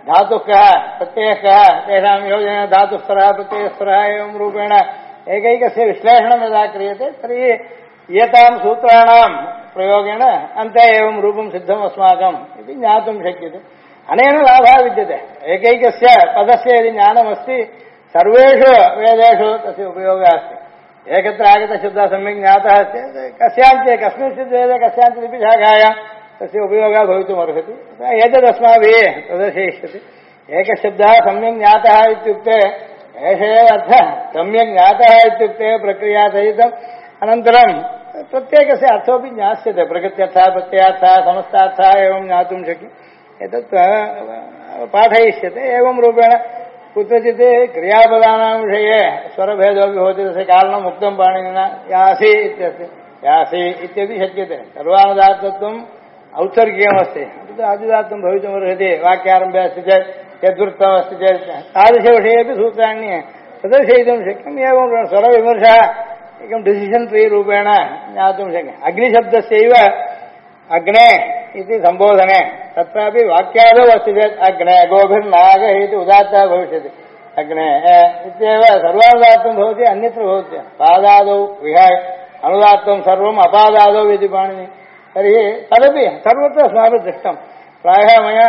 धातुः कः प्रत्ययः कः तेषां योजनेन धातुस्तरः प्रत्ययस्तरः एवं रूपेण एकैकस्य विश्लेषणं यदा क्रियते तर्हि एतां सूत्राणां प्रयोगेण अन्ते एवं रूपं सिद्धम् अस्माकम् इति ज्ञातुं शक्यते अनेन लाभः विद्यते एकैकस्य पदस्य यदि ज्ञानमस्ति सर्वेषु वेदेषु तस्य उपयोगः अस्ति एकत्र आगतशब्दः सम्यक् ज्ञातः अस्ति कस्याञ्चित् कस्मिंश्चित् वेदे कस्याञ्चिदपि शाखायां तस्य उपयोगः भवितुमर्हति एतदस्माभिः प्रदर्शयिष्यते एकशब्दः सम्यक् ज्ञातः इत्युक्ते एष एव अर्थः सम्यक् ज्ञातः इत्युक्ते प्रक्रियासहितम् अनन्तरं प्रत्येकस्य अर्थोऽपि ज्ञास्यते प्रकृत्यर्थः प्रत्ययार्थः समस्तार्थः एवं ज्ञातुं शक्यते एतत् पाठयिष्यते एवं रूपेण कुत्रचित् क्रियापदानां विषये स्वरभेदोऽपि भवति तस्य कारणम् उक्तं पाणिनिना यासि इत्यस्य यासि इत्यपि शक्यते सर्वानुदात्तत्वम् औत्सर्गिकमस्ति आदिदात्तं भवितुमर्हति वाक्यारम्भे अस्ति चेत् यद्वृत्तमस्ति चेत् तादृशविषयेपि सूत्राणि प्रदर्शयितुं शक्यम् एवं स्वरविमर्शः एकं डिसिशन् ट्री रूपेण ज्ञातुं शक्यते अग्निशब्दस्यैव अग्ने इति सम्बोधने तत्रापि वाक्यादौ अस्ति चेत् अग्ने गोभिर्नागः इति उदात्तः भविष्यति अग्ने इत्येव सर्वानुदात्तं भवति अन्यत्र भवति पादादौ विहाय अनुदात्तं सर्वम् अपादादौ इति पाणिनि तर्हि तदपि सर्वत्र अस्माभिः दृष्टं प्रायः मया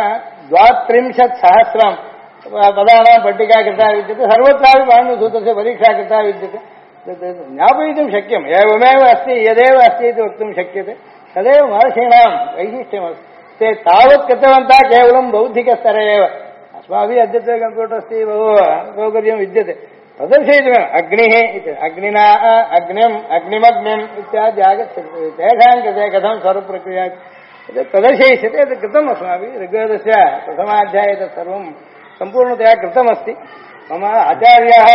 32,000 पदानां पट्टिका कृता विद्यते सर्वत्रापि पाणिनिसूत्रस्य परीक्षा कृता विद्यते ज्ञापयितुं शक्यम् एवमेव अस्ति यदेव अस्ति इति वक्तुं शक्यते तदेव महर्षीणां वैशिष्ट्यमस्ति ते तावत् कृतवन्तः केवलं बौद्धिकस्तरे एव अस्माभिः अद्यत्वे कम्प्यूटर् अस्ति बहु सौकर्यं विद्यते प्रदर्शयितुमेव अग्निः इति अग्निना अग्निम् अग्निमग्निम् इत्यादि आगच्छति तेषां कृते कथं सर्वप्रक्रिया प्रदर्शयिष्यते तत् कृतम् अस्माभिः ऋग्वेदस्य प्रथमाध्याये तत् सर्वं सम्पूर्णतया कृतमस्ति मम आचार्याः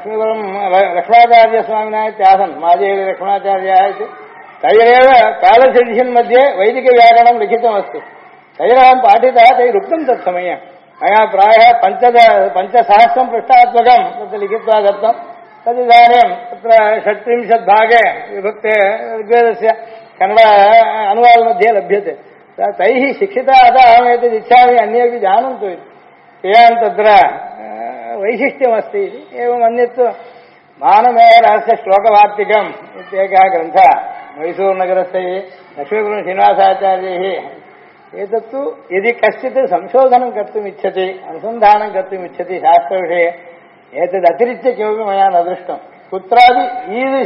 लक्ष्माचार्यस्वामिनः इत्यासन् माजेवि लक्ष्मणाचार्याः इति तैरेव कालस् एडिशन् मध्ये वैदिकव्याकरणं लिखितमस्ति तैरहं पाठितः तैरुक्तं तत्समये मया प्रायः 5,000 पृष्ठात्मकं तत्र लिखित्वा दत्तं तदिदानीं तत्र 36 भागे विभक्ते ऋग्वेदस्य कन्नड अनुवादमध्ये लभ्यते तैः शिक्षितः अतः अहमेतदिच्छामि अन्येपि जानन्तु इति कियान् तत्र वैशिष्ट्यमस्ति इति एवम् अन्यत् मानमेयरहस्य श्लोकवार्तिकम् इत्येकः ग्रन्थः मैसूरुनगरस्य लक्ष्मीपुरं श्रीनिवासाचार्यैः एतत्तु यदि कश्चित् संशोधनं कर्तुम् इच्छति अनुसन्धानं कर्तुम् इच्छति शास्त्रविषये एतदतिरिच्य किमपि मया न दृष्टं कुत्रापि ईदृश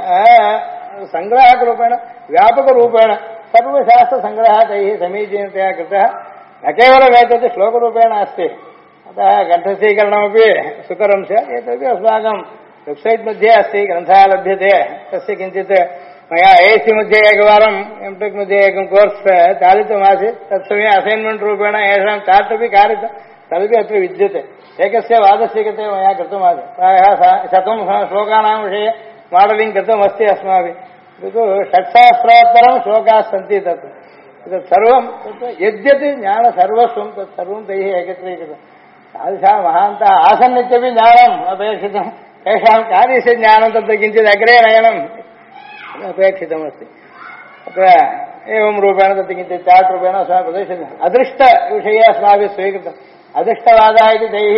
सङ्ग्राहकरूपेण व्यापकरूपेण सर्वशास्त्रसङ्ग्रहः तैः समीचीनतया कृतः न केवलम् एतत् श्लोकरूपेण अस्ति अतः कण्ठस्थीकरणमपि सुकरं स्यात् एतदपि अस्माकं वेब्सैट् मध्ये अस्ति ग्रन्थः लभ्यते तस्य किञ्चित् मया एसि मध्ये एकवारं एम्टेक् मध्ये एकं कोर्स् चालितमासीत् तत्समये असैन्मेण्ट् रूपेण येषां चार्ट् अपि कारितं तदपि अत्र विद्यते एकस्य वादस्य कृते मया कृतमासीत् प्रायः 100 श्लोकानां विषये माडलिङ्ग् कृतमस्ति अस्माभिः किन्तु 6,000 श्लोकाः सन्ति तत्र तत् सर्वं तत्र यद्यत् ज्ञानसर्वस्वं तत् सर्वं तैः एकत्रीकृतं तादृशाः महान्तः आसन्नित्यपि ज्ञानम् अपेक्षितं तेषां कार्यस्य ज्ञानं तत्र किञ्चित् अग्रे नयनम् अपेक्षितमस्ति अत्र एवं रूपेण तत् किञ्चित् चार्ट् रूपेण अस्माभिः प्रदर्शितम् अदृष्टविषये अस्माभिः स्वीकृतम् अदृष्टवादः इति तैः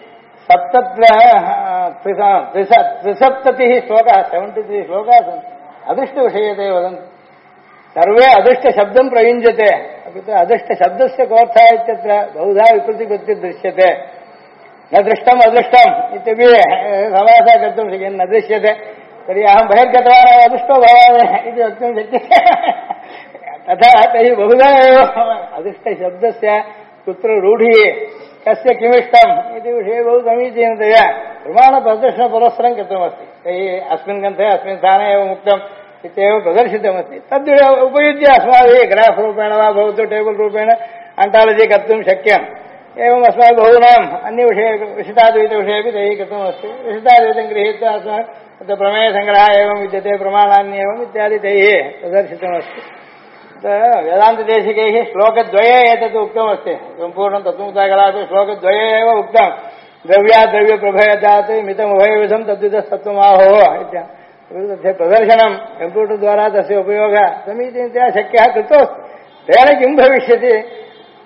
73 श्लोकाः 73 श्लोकाः सन्ति अदृष्टविषये ते वदन्ति सर्वे अदृष्टशब्दं प्रयुञ्जते अपि च अदृष्टशब्दस्य कोऽर्थः इत्यत्र बहुधा विप्रतिपत्तिर्दृश्यते न दृष्टम् अदृष्टम् इत्यपि समासः कर्तुं शक्यते न दृश्यते तर्हि अहं बहिर्गतवान् अदृष्टो भवामि इति वक्तुं शक्यते तथा तैः बहुधा एव अदृष्टशब्दस्य कुत्र रूढिः कस्य किमिष्टम् इति विषये बहु समीचीनतया प्रमाणप्रदर्शनपुरस्सरं कृतमस्ति तैः अस्मिन् ग्रन्थे अस्मिन् स्थाने एवम् उक्तम् इत्येव प्रदर्शितमस्ति तद् उपयुज्य अस्माभिः ग्राफ् रूपेण वा भवतु टेबल् रूपेण आण्टालजि कर्तुं शक्यम् एवम् अस्माभिः बहूनाम् अन्यविषये विशिष्टाद्वैतविषये अपि तैः कृतमस्ति विशिष्टाद्वैतं गृहीत्वा अस्माभिः तत्र प्रमेयसङ्ग्रहः एवं विद्यते प्रमाणान्येवम् इत्यादि तैः प्रदर्शितमस्ति वेदान्तदेशिकैः श्लोकद्वये एतत् उक्तमस्ति सम्पूर्णं तत्त्वमुक्ताकलापि श्लोकद्वये एव उक्तं द्रव्याद्रव्यप्रभेदात् मितमुभयविधं तद्विधस्तत्त्वमाहोः इत्यादि तस्य प्रदर्शनं कम्प्यूटर् द्वारा तस्य उपयोगः समीचीनतया शक्यः कृतोऽस्ति तेन किं भविष्यति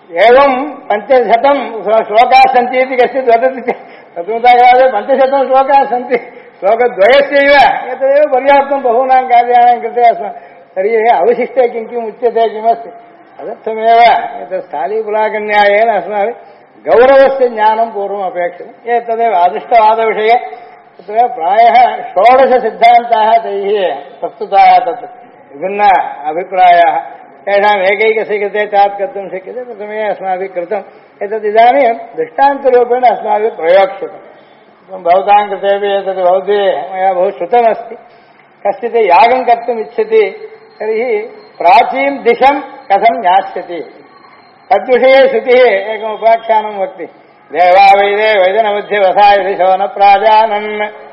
एवं 500 श्लोकाः सन्ति इति कश्चित् वदति चेत् तत्त्वताकाले 500 श्लोकाः सन्ति श्लोकद्वयस्यैव एतदेव पर्याप्तं बहूनां कार्याणां कृते अस्माकं तर्हि अवशिष्टे किं किम् उच्यते किमस्ति तदर्थमेव एतत् स्थालीपुलाकन्यायेन अस्माभिः गौरवस्य ज्ञानं पूर्वम् अपेक्षितम् एतदेव अदृष्टवादविषये तत्र प्रायः 16 सिद्धान्ताः तैः प्रस्तुताः तत् विभिन्न अभिप्रायाः तेषाम् एकैकस्य कृते चात् कर्तुं शक्यते प्रथमे अस्माभिः कृतम् एतत् इदानीं दृष्टान्तरूपेण अस्माभिः प्रयोक्ष्यते भवतां कृतेपि एतत् भवद्भिः मया बहु श्रुतमस्ति कश्चित् यागं कर्तुम् इच्छति तर्हि प्राचीं दिशं कथं ज्ञास्यति तद्विषये श्रुतिः एकम् उपाख्यानं वक्ति देवा वैदे वैदनमध्ये वसाय दिशो न प्राजानन्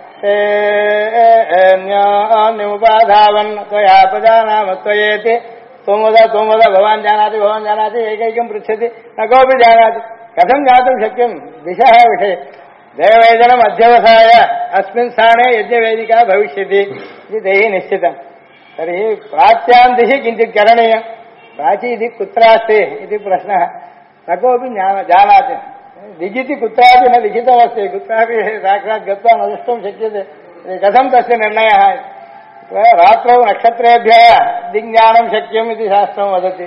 न्योन्यमुपाधावन् त्वया प्रजानाम त्वयेति त्वं वद भवान् जानाति एकैकं पृच्छति न कोऽपि जानाति कथं ज्ञातुं शक्यं दिशः विषये देववैदनम् अध्यवसाय अस्मिन् स्थाने यज्ञवेदिका भविष्यति इति तैः निश्चितम् तर्हि प्राच्यां दिशि किञ्चित् करणीयं प्राची इति कुत्रास्ति इति प्रश्नः न कोऽपि जानाति दिगिति कुत्रापि न लिखितमस्ति कुत्रापि साक्षात् गत्वा न द्रष्टुं शक्यते कथं तस्य निर्णयः रात्रौ नक्षत्रेभ्यः दिग्ज्ञानं शक्यम् इति शास्त्रं वदति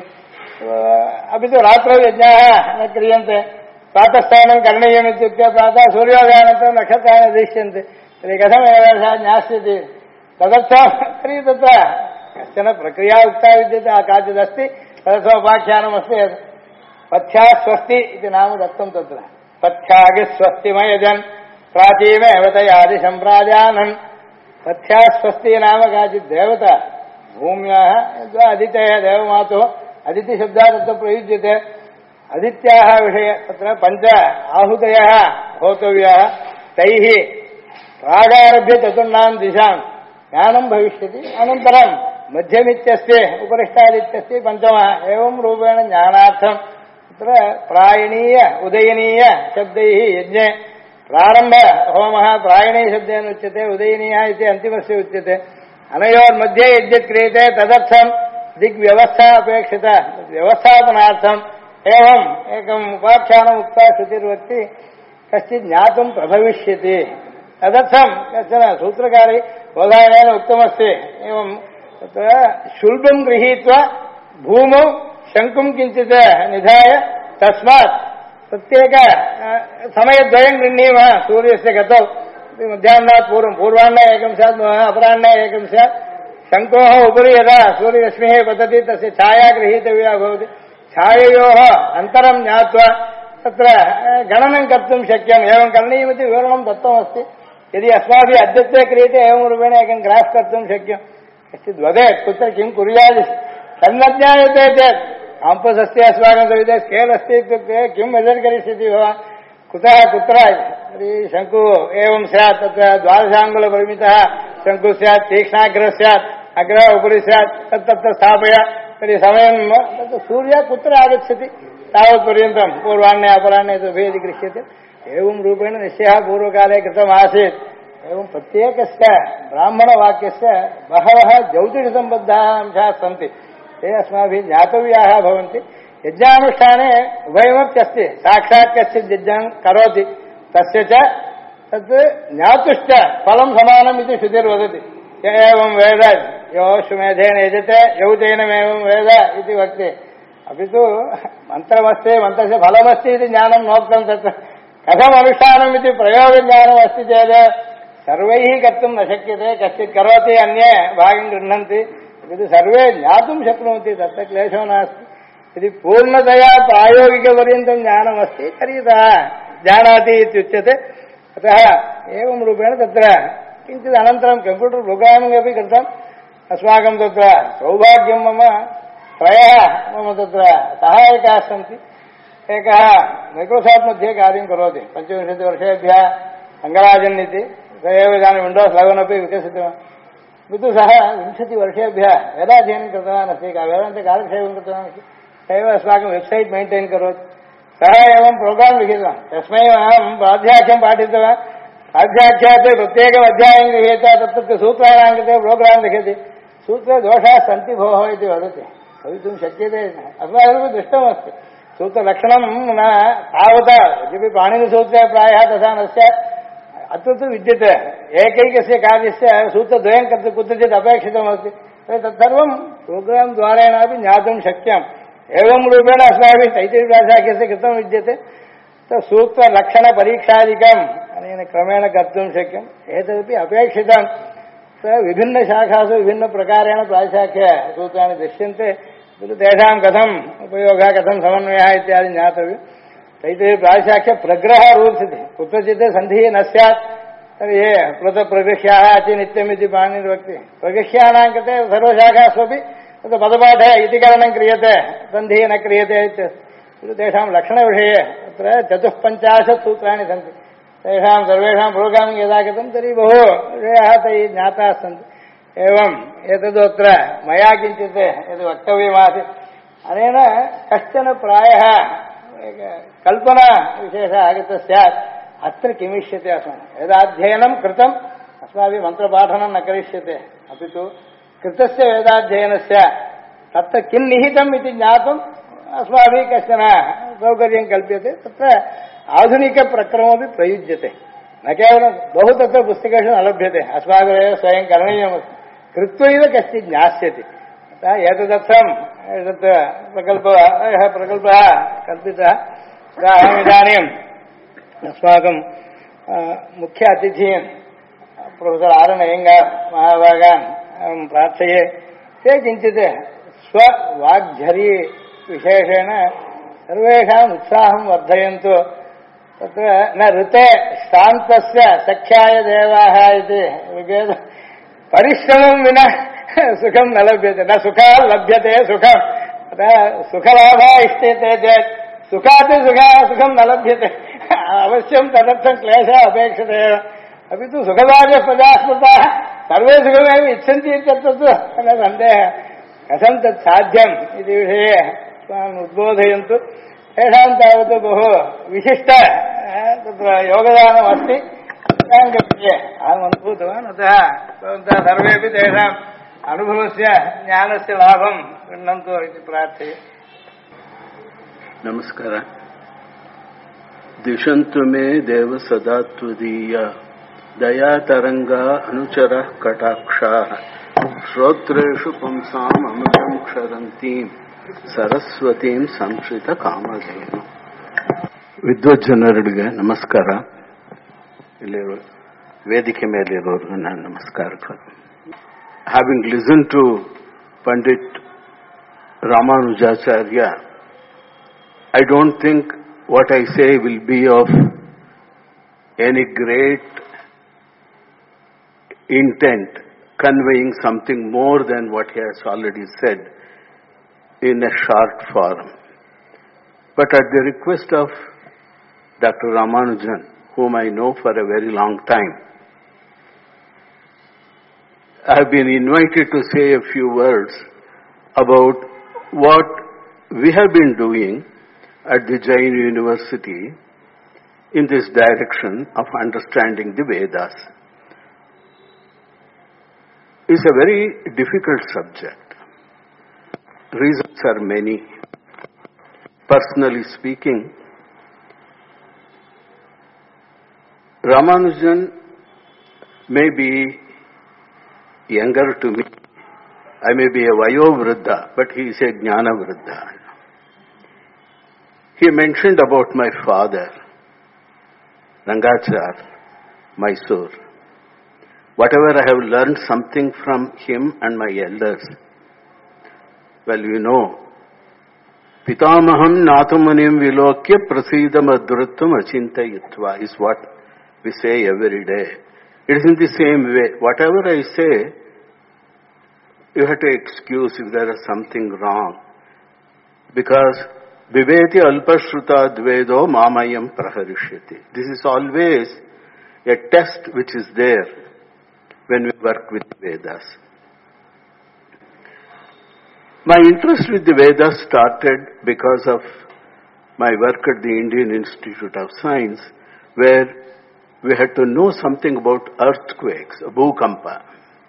अपि तु रात्रौ यज्ञाः न क्रियन्ते प्रातःस्नानं करणीयम् इत्युक्ते प्रातः सूर्योदयानन्तरं नक्षत्राणि दृश्यन्ते तर्हि कथमेव सः ज्ञास्यति तदर्थं तर्हि तत्र कश्चन प्रक्रिया उक्ता विद्यते काचिदस्ति तदर्थोपाख्यानमस्ति पथ्याः स्वस्ति इति नाम दत्तं तत्र पथ्यागिः स्वस्तिमयजन् प्राचीमेव तयादिशं प्राजानन् पथ्याः स्वस्ति नाम काचित् देवता भूम्याः अदितयः देवमातुः अदितिशब्दः तत्र प्रयुज्यते अदित्याः विषये तत्र 5 आहूतयः होतव्याः तैः प्रागारभ्य चतुर्णां दिशां ज्ञानं भविष्यति अनन्तरं मध्यमित्यस्य उपरिष्टादित्यस्य 5मः एवं रूपेण ज्ञानार्थं तत्र प्रायणीय उदयनीय शब्दैः यज्ञे प्रारम्भ होमः प्रायणीयशब्देन उच्यते उदयनीयः इति अन्तिमस्य उच्यते अनयोर्मध्ये यद्यत् क्रियते तदर्थं दिग्व्यवस्था अपेक्षिता व्यवस्थापनार्थम् एवम् एकम् उपाख्यानम् उक्ता श्रुतिर्वक्ति कश्चित् ज्ञातुं प्रभविष्यति तदर्थं कश्चन सूत्रकारे बोधायनेन उक्तमस्ति एवं तत्र शुल्बं गृहीत्वा भूमौ शङ्कुं किञ्चित् निधाय तस्मात् प्रत्येक समयद्वयं गृह्णीमः सूर्यस्य गतौ मध्याह्नात् पूर्वं पूर्वाह्ने एकं स्यात् अपराह्ने एकं स्यात् शङ्कोः उपरि यदा सूर्यरश्मिः पतति तस्य छाया गृहीतव्या भवति छाययोः अन्तरं ज्ञात्वा तत्र गणनं कर्तुं शक्यम् एवं करणीयमिति विवरणं दत्तमस्ति यदि अस्माभिः अद्यत्वे क्रियते एवं रूपेण एकं ग्राफ् कर्तुं शक्यं कश्चित् वदेत् कुत्र किं कुर्यात् तन्न ज्ञायते चेत् काम्पस् अस्ति अस्माकं सविधे स्केल् अस्ति इत्युक्ते किं मेजर् करिष्यति भवान् कुतः कुत्र तर्हि शङ्कुः एवं स्यात् तत्र 12 परिमितः शङ्कुः स्यात् तीक्ष्णाग्रः स्यात् अग्रः उपरि स्यात् तत्र स्थापय तर्हि समयं तत्र सूर्यः कुत्र आगच्छति तावत्पर्यन्तं पूर्वाह्ने अपराह्ने भेदि गृह्यते एवं रूपेण निश्चयः पूर्वकाले कृतमासीत् एवं प्रत्येकस्य ब्राह्मणवाक्यस्य बहवः ज्यौतिषसम्बद्धाः अंशाः सन्ति ते अस्माभिः ज्ञातव्याः भवन्ति यज्ञानुष्ठाने उभयमप्यस्ति साक्षात् कश्चित् यज्ञं करोति तस्य च तत् ज्ञातुश्च फलं समानम् इति श्रुतिर्वदति य एवं वेद योऽश्वमेधेन यजते यौतेनमेवं वेद इति वक्ति अपि तु मन्त्रमस्ति मन्त्रस्य फलमस्ति इति ज्ञानं नोक्तं तत्र कथम् अनुष्ठानम् इति प्रयोगज्ञानमस्ति चेत् सर्वैः कर्तुं न शक्यते कश्चित् करोति अन्ये भागं गृह्णन्ति यदि सर्वे ज्ञातुं शक्नुवन्ति तत्र क्लेशो नास्ति यदि पूर्णतया प्रायोगिकपर्यन्तं ज्ञानमस्ति तर्हि सः जानाति इत्युच्यते अतः एवं रूपेण तत्र किञ्चित् अनन्तरं कम्प्यूटर् प्रोग्रामिङ्ग् अपि कृतम् अस्माकं तत्र सौभाग्यं मम 3 मम तत्र सहायकाः सन्ति एकः मैक्रोसाफ्ट् मध्ये कार्यं करोति 25 वर्षेभ्यः रङ्गराजन् इति स एव इदानीं विण्डोस् 11 अपि विकसितवान् किन्तु सः 20 वर्षेभ्यः वेदाध्ययनं कृतवान् अस्ति वेदान्ते कालक्षेपं कृतवान् अस्ति स एव अस्माकं वेब्सैट् मेण्टैन् करोति सः एवं प्रोग्राम् लिखितवान् तस्मै अहं प्राध्याख्यं पाठितवान् प्राध्याख्याते प्रत्येकम् अध्यायं गृहीत्वा तत्र सूत्राणां कृते प्रोग्राम् लिखति सूत्रे दोषाः सन्ति भोः इति वदति भवितुं शक्यते अस्माभिः दृष्टमस्ति सूत्रलक्षणं न तावता यद्यपि पाणिनिसूत्रे प्रायः तथा न स्यात् अत्र तु विद्यते एकैकस्य कार्यस्य सूत्रद्वयं कुत्रचित् अपेक्षितमस्ति तत्सर्वं सूत्रद्वारेणापि ज्ञातुं शक्यम् एवं रूपेण अस्माभिः तैत्तिरीयव्यासाख्यस्य कृतं विद्यते सूत्रलक्षणपरीक्षादिकम् अनेन क्रमेण कर्तुं शक्यम् एतदपि अपेक्षितं विभिन्नशाखासु विभिन्नप्रकारेण प्रातिशाख्यसूत्राणि दृश्यन्ते तेषां कथम् उपयोगः कथं समन्वयः इत्यादि ज्ञातव्यम् तैत्तिरीयप्रातिशाख्य प्रग्रह रूल्स् इति कुत्रचित् सन्धिः न स्यात् तर्हि प्लुतप्रगृह्याः अतिनित्यमिति पाणिनिर्वक्ति प्रगृह्यानां कृते सर्वशाखास्वपि तत् पदपाठे इतिकरणं क्रियते सन्धिः न क्रियते इत्यस्ति तेषां लक्षणविषये तत्र 54 सूत्राणि सन्ति तेषां सर्वेषां प्रोग्रामिङ्ग् यदा कृतं तर्हि बहु विषयाः तैः ज्ञाताः सन्ति एवम् एतदत्र मया किञ्चित् यद् वक्तव्यमासीत् अनेन कश्चन प्रायः कल्पनाविशेषः आगतः स्यात् अत्र किमिष्यते अस्माभिः वेदाध्ययनं कृतम् अस्माभिः मन्त्रपाठनं न करिष्यते अपि तु कृतस्य वेदाध्ययनस्य तत्र किं निहितम् इति ज्ञातुम् अस्माभिः कश्चन सौकर्यं कल्प्यते तत्र आधुनिकप्रक्रमोऽपि प्रयुज्यते न केवलं बहु तत्र पुस्तकेषु न लभ्यते अस्माभिरेव स्वयं करणीयमस्ति कृत्वैव कश्चित् ज्ञास्यति अतः एतदर्थम् एतत् प्रकल्पः कल्पितः अहमिदानीम् अस्माकं मुख्य अतिथीन् प्रोफेसर् आर् अय्यङ्गार् महाभागान् अहं प्रार्थये ते किञ्चित् स्ववाग्झरी विशेषेण सर्वेषाम् उत्साहं वर्धयन्तु तत्र न ऋते शान्तस्य सख्याय देवाः इति ऋग्वेद परिश्रमं विना सुखं न लभ्यते न सुखात् लभ्यते सुखम् अतः सुखलाभः इष्यते चेत् सुखात् सुखं न लभ्यते अवश्यं तदर्थं क्लेशः अपेक्षते एव अपि तु सुखभाग्यः प्रजा स्मृताः सर्वे सुखमेव इच्छन्ति इत्यतत् न सन्देहः कथं तत् साध्यम् इति विषये स्वान् उद्बोधयन्तु तेषां तावत् बहु विशिष्ट तत्र योगदानमस्ति अहम् अनुभूतवान् अतः भवन्तः सर्वेपि तेषाम् अनुभवस्य ज्ञानस्य लाभं गृह्णन्तु इति प्रार्थये नमस्कार दिशन्तु मे देव सदा त्वदीय दया तरंगा अनुचर कटाक्षाः श्रोत्रेषु पुंसाम् अमृतं क्षरन्तीं सरस्वतीं संश्रित कामधेनु ವಿದ್ವಜ್ಜನರಿಗೆ ನಮಸ್ಕಾರ ಇಲ್ಲಿ ವೇದಿಕೆ ಮೇಲಿರೋರಿಗೆ ನನ್ನ ನಮಸ್ಕಾರಗಳು having listened to Pandit Ramanujacharya I don't think what I say will be of any great intent conveying something more than what he has already said in a short form but at the request of Dr. Ramanujan, whom I know for a very long time, I have been invited to say a few words about what we have been doing at the Jain University in this direction of understanding the Vedas. It's a very difficult subject. Reasons are many. Personally speaking, Ramanujan may be younger to me. I may be a Vayovriddha, but he is a Jnanavriddha. He mentioned about my father, Rangachar, Mysore. Whatever I have learned something from him and my elders, well, you know, Pitamaham Nathamunim Vilokya Prasidam Adrutam Achintayitva is what we say every day. It is in the same way. Whatever I say, you have to excuse if there is something wrong. Because Viveti Alpashruta Dvedo Mamayam Praharishyati. This is always a test which is there when we work with Vedas. My interest with the Vedas started because of my work at the Indian Institute of Science, where we had to know something about earthquakes, Bhukampa.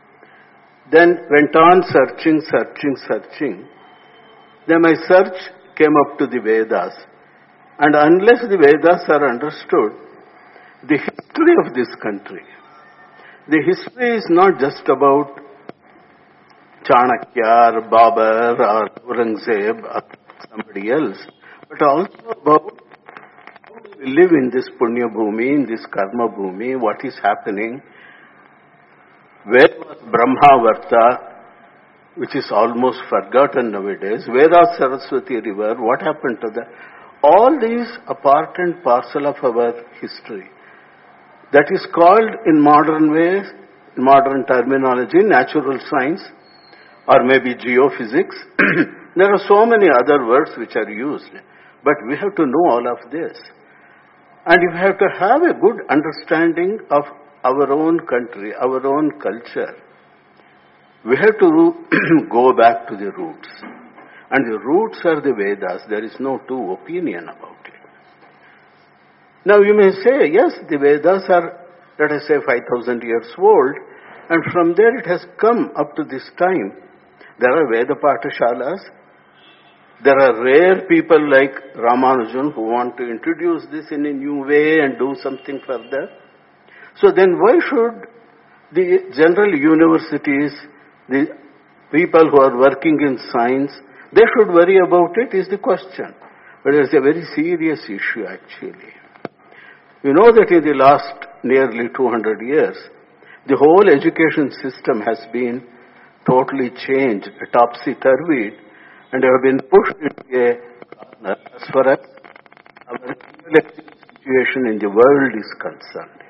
Then went on searching. Then my search came up to the Vedas. And unless the Vedas are understood, the history of this country, the history is not just about Chanakya or Babur or Aurangzeb or somebody else, but also about how we live in this Punya Bhumi, in this Karma Bhumi, what is happening, where was Brahmavarta, which is almost forgotten nowadays, where was Saraswati River, what happened to that? All these are part and parcel of our history. That is called in modern ways, in modern terminology, natural science, or maybe geophysics. There are so many other words which are used, but we have to know all of this. And we have to have a good understanding of our own country, our own culture. We have to go back to the roots. And the roots are the Vedas. There is no two opinion about it. Now you may say, yes, the Vedas are, let us say, 5,000 years old, and from there it has come up to this time. There are Veda Pathashalas. There are rare people like Ramanujan who want to introduce this in a new way and do something further. So then why should the general universities, the people who are working in science, they should worry about it, is the question. But it's a very serious issue actually. You know that in the last nearly 200 years, the whole education system has been totally changed, topsy-turvy, and have been pushed into a corner as far as our intellectual situation in the world is concerned.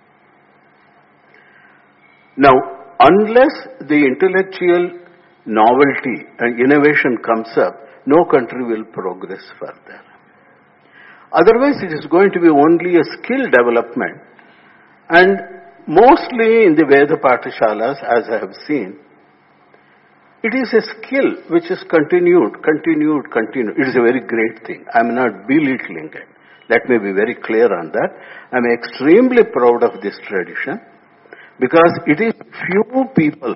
Now, unless the intellectual novelty and innovation comes up, no country will progress further. Otherwise, it is going to be only a skill development. And mostly in the Veda Pathashalas, as I have seen, it is a skill which is continued. It is a very great thing. I am not belittling it. Let me be very clear on that. I am extremely proud of this tradition because it is few people,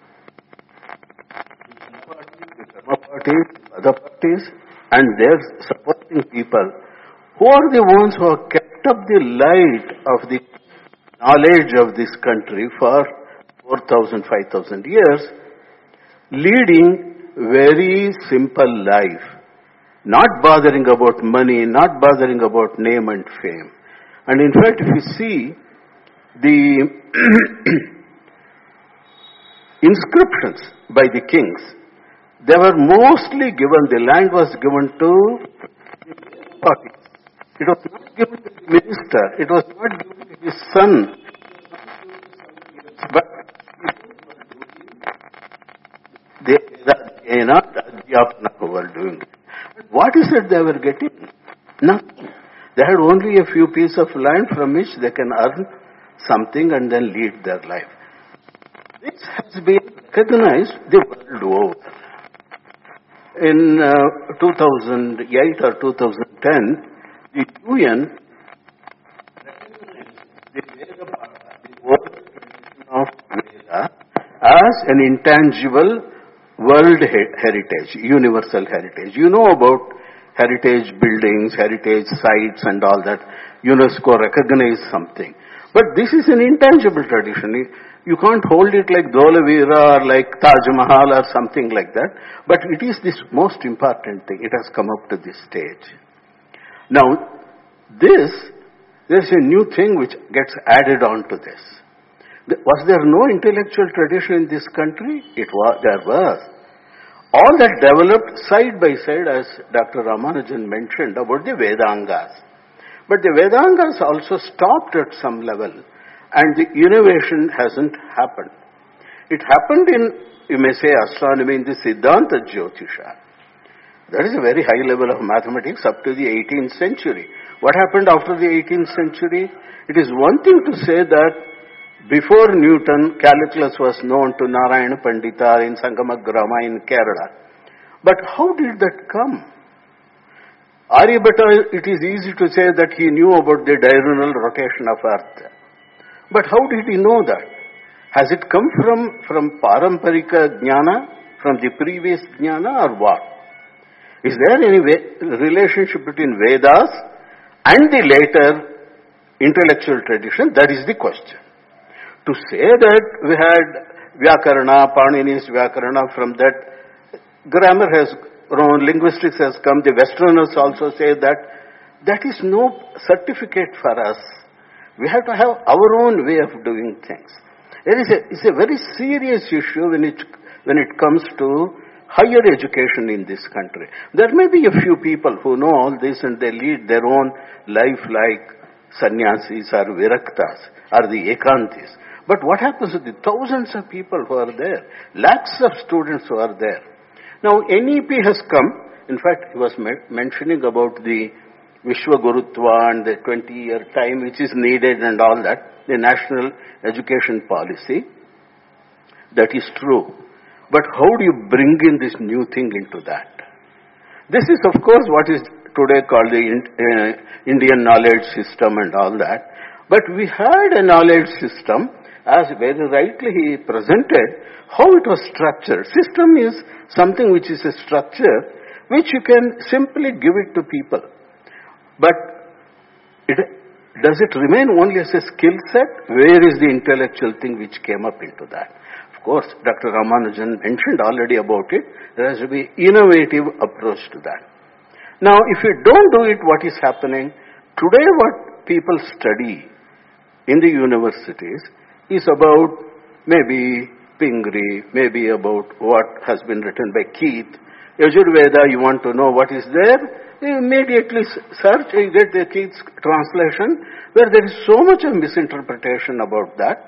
other parties, and their supporting people who are the ones who have kept up the light of the knowledge of this country for 4,000, 5,000 years, leading very simple life, not bothering about money, not bothering about name and fame. And in fact, if you see the inscriptions by the kings, they were mostly given, the land was given to the parties. It was not given to the minister, it was not given to his son, but they were doing it. What is it they were getting? Nothing. They had only a few pieces of land from which they can earn something and then lead their life. This has been recognized the world over. In 2008 or 2010, the UN recognized the Veda Patha, the world tradition of Veda, as an intangible world heritage, universal heritage. You know about heritage buildings, heritage sites and all that. UNESCO recognized something. But this is an intangible tradition. You can't hold it like Dholavira or like Taj Mahal or something like that. But it is this most important thing. It has come up to this stage. Now, there's a new thing which gets added on to this. Was there no intellectual tradition in this country? There was. All that developed side by side, as Dr. Ramanujan mentioned, about the Vedangas. But the Vedangas also stopped at some level, and the innovation hasn't happened. It happened in, you may say, astronomy, in the Siddhanta Jyotisha. That is a very high level of mathematics up to the 18th century. What happened after the 18th century? It is one thing to say that before Newton, calculus was known to Narayana Pandita in Sangamagrama in Kerala. But how did that come? Aryabhatta, it is easy to say that he knew about the diurnal rotation of Earth. But how did he know that? Has it come from Paramparika Jnana, from the previous Jnana, or what? Is there any relationship between Vedas and the later intellectual tradition? That is the question. To say that we had Vyakarana, Panini's Vyakarana, from that grammar has grown, linguistics has come, the Westerners also say that, that is no certificate for us. We have to have our own way of doing things. It's a very serious issue when it comes to higher education in this country. There may be a few people who know all this and they lead their own life like sannyasis or viraktas or the ekantis. But what happens to the thousands of people who are there? Lakhs of students who are there. Now NEP has come. In fact, he was mentioning about the Vishwagurutva and the 20-year time which is needed and all that, the national education policy. That is true. But how do you bring in this new thing into that? This is, of course, what is today called the Indian knowledge system and all that. But we had a knowledge system, as very rightly he presented, how it was structured. System is something which is a structure which you can simply give it to people. But does it remain only as a skill set? Where is the intellectual thing which came up into that? Of course, Dr. Ramanujan mentioned already about it. There has to be innovative approach to that. Now, if you don't do it, what is happening? Today what people study in the universities is about maybe Pingree, maybe about what has been written by Keith. Yajurveda, you want to know what is there? You immediately search, you get the Keith's translation, where there is so much of misinterpretation about that.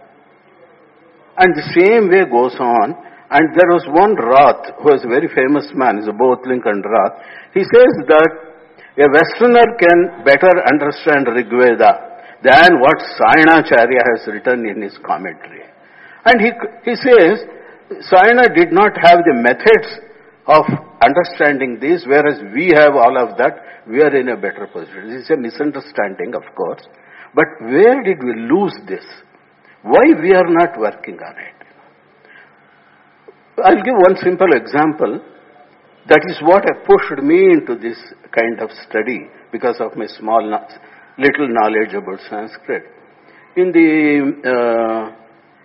And the same way goes on. And there was one Rath, who is a very famous man, is a Bothling and Rath. He says that a Westerner can better understand Rig Veda than what Sayanacharya has written in his commentary. And he says, Sayana did not have the methods of understanding this, whereas we have all of that. We are in a better position. This is a misunderstanding, of course. But where did we lose this? Why we are not working on it? I'll give one simple example. That is what pushed me into this kind of study because of my little knowledge about Sanskrit. In the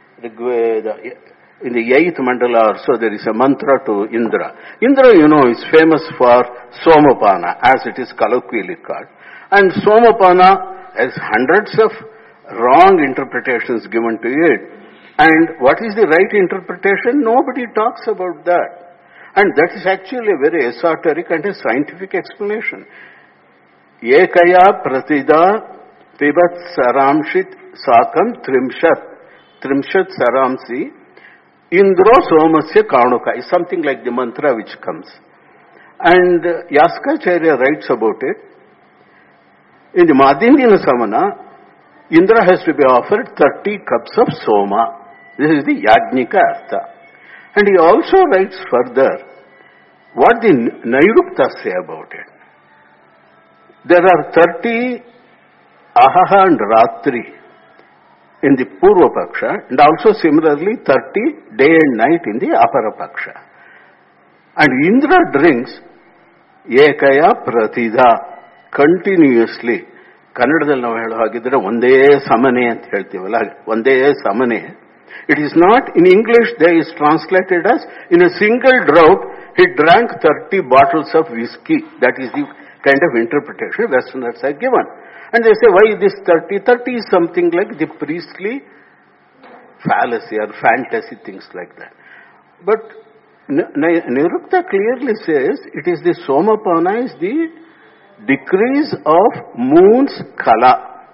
in the 8th mandala or so, there is a mantra to Indra. Indra, you know, is famous for Somapana, as it is colloquially called. And Somapana has hundreds of wrong interpretations given to it. And what is the right interpretation? Nobody talks about that. And that is actually a very esoteric and a scientific explanation. Ekaya pratida pibat saramshit sakam trimshat saramsi indro somasya kaunuka is something like the mantra which comes. And Yaskacharya writes about it. In the Madhyandina Samana, Indra has to be offered 30 cups of soma. This is the Yajnika Artha. And he also writes further what the Nairuptas say about it. There are 30 Ahaha and Ratri in the Purva Paksha, and also similarly 30 day and night in the Apara Paksha. And Indra drinks Ekaya Pratida continuously. ಕನ್ನಡದಲ್ಲಿ ನಾವು ಹೇಳೋ ಹಾಗಿದ್ರೆ ಒಂದೇ ಸಮನೆ ಅಂತ ಹೇಳ್ತೀವಲ್ಲ, ಒಂದೇ ಸಮನೆ. It is not, in English there is translated as, in a single draught, he drank 30 bottles of whiskey. That is the kind of interpretation Westerners have given. And they say, why this 30? 30 is something like the priestly fallacy or fantasy, things like that. But Nirukta clearly says, it is the Somapana is the decrease of moon's kala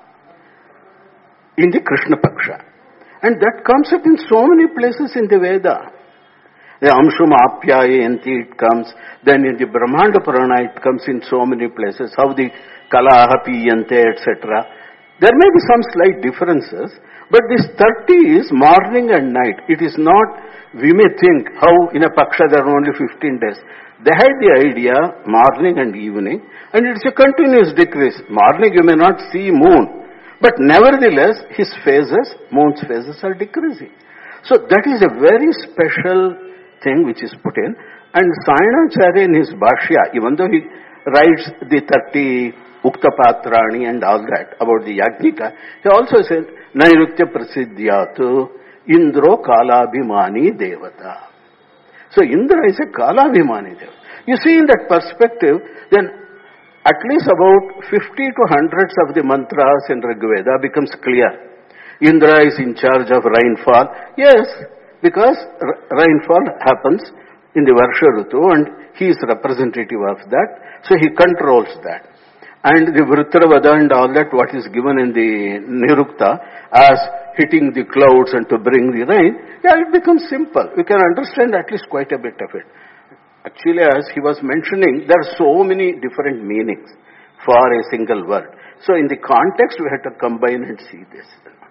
in the Krishna Paksha. And that comes up in so many places in the Veda. The Amshum Apyayanti, it comes. Then in the Brahmanda Purana, it comes in so many places. How the Kala Apiyante, etc. There may be some slight differences, but this 30 is morning and night. It is not, we may think, how in a Paksha there are only 15 days. They had the idea, morning and evening, and it's a continuous decrease. Morning you may not see moon, but nevertheless, moon's phases are decreasing. So that is a very special thing which is put in. And Sayanacharya in his Bhashya, even though he writes the 30 Uktapatrani and all that about the Yajnika, he also said, Nairukya Prasiddhyatu Indro Kalabhimani Devata. So Indra is a Kalabhimani Devata. You see, in that perspective, then at least about 50 to hundreds of the mantras in Rigveda becomes clear. Indra is in charge of rainfall. Yes, because rainfall happens in the Varsha Ritu and he is representative of that. So he controls that. And the Vrutravada and all that, what is given in the Nirukta as hitting the clouds and to bring the rain, it becomes simple. We can understand at least quite a bit of it. Actually, as he was mentioning, there are so many different meanings for a single word. So in the context, we have to combine and see this.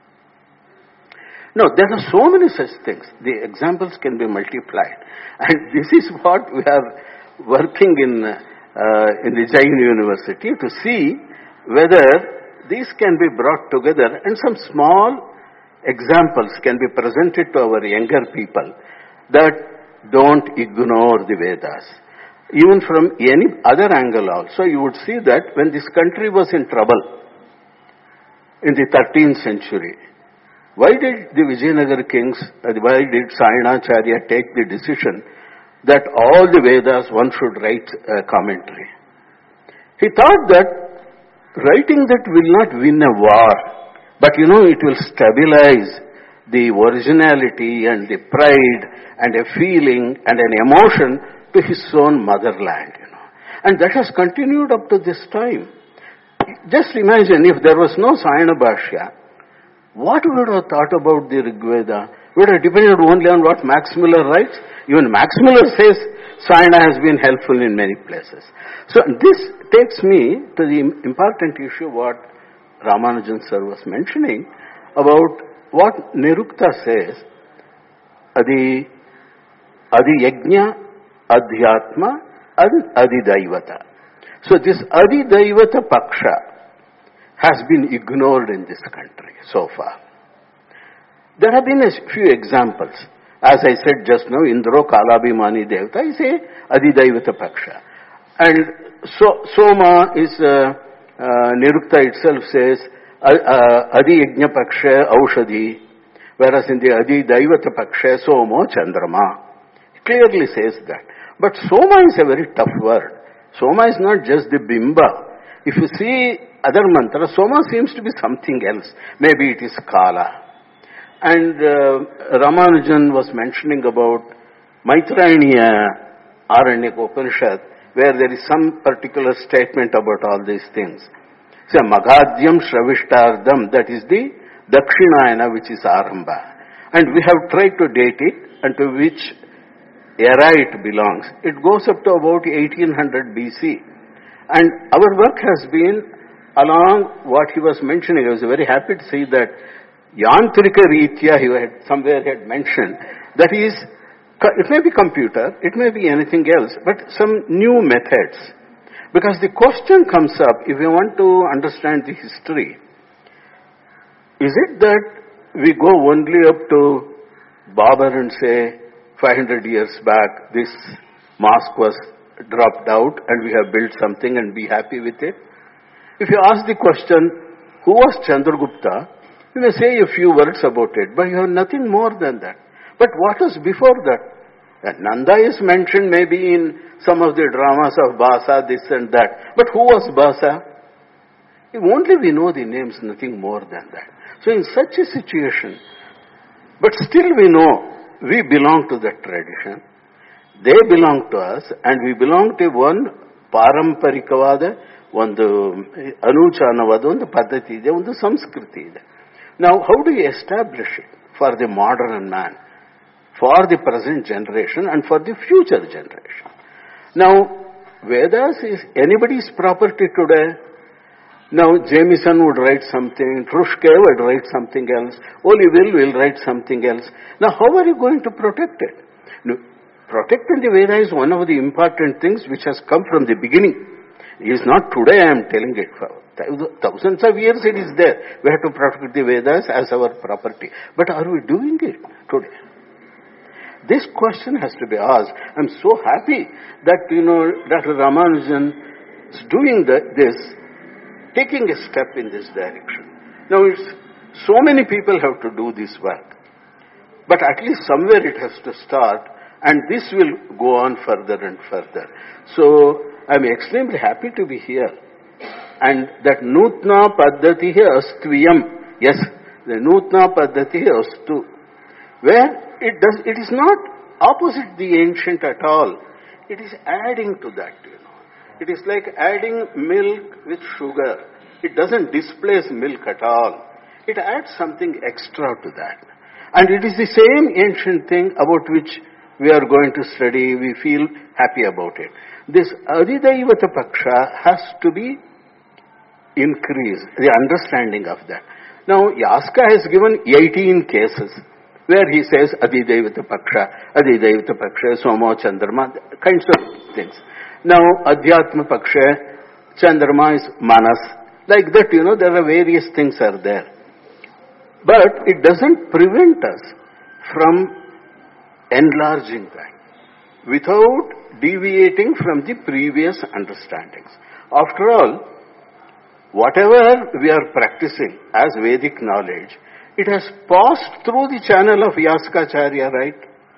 No, there are so many such things. The examples can be multiplied. And this is what we are working in the Jain University to see whether these can be brought together and some small examples can be presented to our younger people that don't ignore the Vedas. Even from any other angle also, you would see that when this country was in trouble in the 13th century, why did the Vijayanagar kings, why did Sayanacharya take the decision that all the Vedas one should write a commentary? He thought that writing that will not win a war, but it will stabilize the originality and the pride and a feeling and an emotion to his own motherland, And that has continued up to this time. Just imagine if there was no Sayana Bhashya, what would have thought about the Rigveda? Would have depended only on what Max Muller writes. Even Max Muller says Sayana has been helpful in many places. So this takes me to the important issue what Ramanujan sir was mentioning about what Nirukta says, Adi Yajna, Adhyatma, Adi Daivata. So this Adi Daivata Paksha has been ignored in this country so far. There have been a few examples. As I said just now, Indro Kalabhimani Devata is a Adidaivata Paksha. And Soma is, Nirukta itself says, Adi Yajna Paksha Aushadhi, whereas in the Adidaivata Paksha, Somo Chandrama. It clearly says that. But Soma is a very tough word. Soma is not just the Bimba. If you see other mantras, Soma seems to be something else. Maybe it is Kala. And Ramanujan was mentioning about Maitrayaniya Aranyak Upanishad, where there is some particular statement about all these things. So, Magadhyam Shravishthardam, that is the Dakshinayana, which is Arambha. And we have tried to date it and to which era it belongs. It goes up to about 1800 BC. And our work has been along what he was mentioning. I was very happy to see that Yantrika Ritya, he had somewhere had mentioned, that is, it may be computer, it may be anything else, but some new methods. Because the question comes up, if you want to understand the history, is it that we go only up to Babur and say, 500 years back, this mosque was dropped out and we have built something and be happy with it? If you ask the question, who was Chandragupta? You may say a few words about it, but you have nothing more than that. But what was before that? And Nanda is mentioned maybe in some of the dramas of Basa, this and that. But who was Basa? Only we know the names, nothing more than that. So in such a situation, but still we know we belong to that tradition. They belong to us, and we belong to one paramparikavada, ಒಂದು ಅನುಚಾನವಾದ ಒಂದು ಪದ್ಧತಿ ಇದೆ, ಒಂದು ಸಂಸ್ಕೃತಿ ಇದೆ. Now, how do you establish it for the modern man, for the present generation and for the future generation? Now, Vedas is anybody's property today. Now, Jameson would write something, Trushke would write something else, Oliville will write something else. Now, how are you going to protect it? No, protecting the Veda is one of the important things which has come from the beginning. It is not today I am telling it. For thousands of years it is there. We have to protect the Vedas as our property. But are we doing it today? This question has to be asked. I'm so happy that, Dr. Ramanujan is doing this, taking a step in this direction. Now, so many people have to do this work. But at least somewhere it has to start, and this will go on further and further. So, I'm extremely happy to be here. And that Nutna Paddhatihi Astviyam, yes, the Nutna Paddhatihi Astu, where it is not opposite the ancient at all. It is adding to that, It is like adding milk with sugar. It doesn't displace milk at all. It adds something extra to that. And it is the same ancient thing about which we are going to study. We feel happy about it. This Adhidaivata Paksha has to be increased, the understanding of that. Now, Yaska has given 18 cases where he says Adhidaivata Paksha, Somo Chandrama, kinds of things. Now, Adhyatma Paksha, Chandrama is Manas. Like that, there are various things are there. But it doesn't prevent us from enlarging that without deviating from the previous understandings. After all, whatever we are practicing as Vedic knowledge, it has passed through the channel of Yaskacharya, right?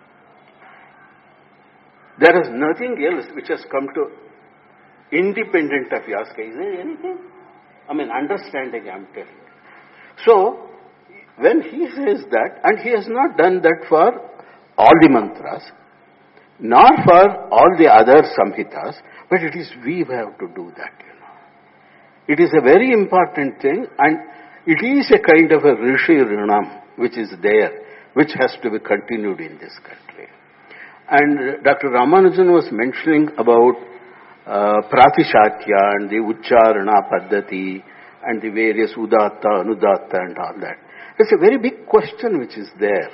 There is nothing else which has come to independent of Yaska. Is there anything? Understanding, I'm telling you. So, when he says that, and he has not done that for all the mantras, nor for all the other samhitas, but it is we who have to do that, It is a very important thing, and it is a kind of a Rishi Rinam which is there, which has to be continued in this country. And Dr. Ramanujan was mentioning about Pratishatya and the Ucharana Paddhati and the various Udatta, Anudatta and all that. It's a very big question which is there.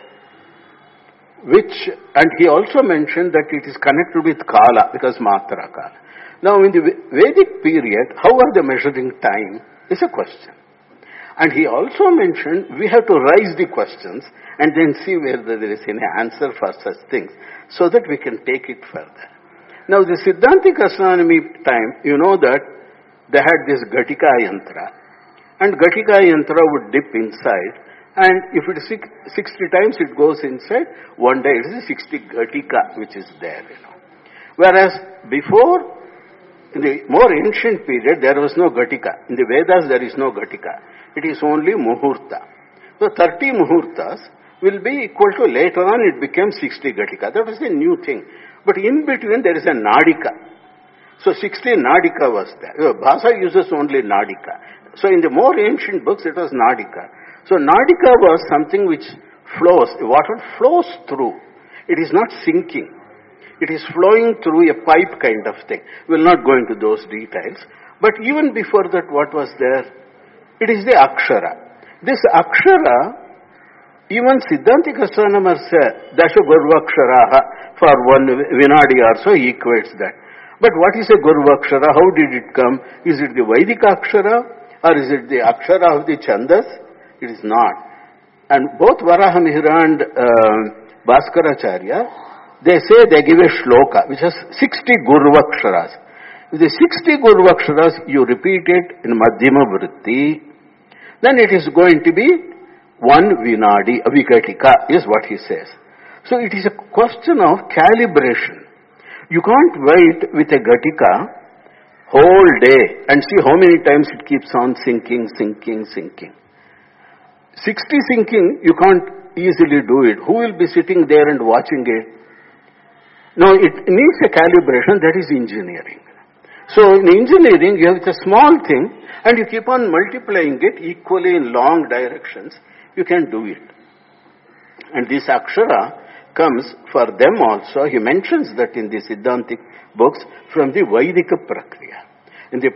And he also mentioned that it is connected with Kala, because Matra Kala. Now, in the Vedic period, how are they measuring time is a question. And he also mentioned we have to raise the questions and then see whether there is any answer for such things, so that we can take it further. Now, the Siddhantic astronomy time, that they had this Ghatika Yantra, and Ghatika Yantra would dip inside, and if it is 60 times it goes inside, one day it is 60 Ghatika which is there, Whereas before, in the more ancient period, there was no Ghatika. In the Vedas, there is no Ghatika. It is only Muhurta. So 30 Muhurtas will be equal to, later on it became 60 Ghatika. That was a new thing. But in between there is a Nadika. So 60 Nadika was there. Bhasa uses only Nadika. So in the more ancient books it was Nadika. So Nadika was something which flows, water flows through. It is not sinking. It is flowing through a pipe kind of thing. We will not go into those details. But even before that, what was there? It is the Akshara. This Akshara, even Siddhantic astronomers say, Dasha Gurvaksharaha, for one Vinadi or so, he equates that. But what is a Gurvakshara? How did it come? Is it the Vedic Akshara, or is it the Akshara of the Chandas? It is not. And both Varahamihira and Bhaskaracharya, they say they give a shloka which has 60 Gurvaksharas. With the 60 Gurvaksharas, you repeat it in Madhyama Vritti, then it is going to be one Vinadi, Avikatika, is what he says. So it is a question of calibration. You can't wait with a Gatika whole day and see how many times it keeps on sinking. 60 sinking, you can't easily do it. Who will be sitting there and watching it? No, it needs a calibration. That is engineering. So in engineering, you have a small thing and you keep on multiplying it equally in long directions. You can do it. And this Akshara comes for them also. He mentions that in the Siddhantic books from the Vaidika Prakriya. In the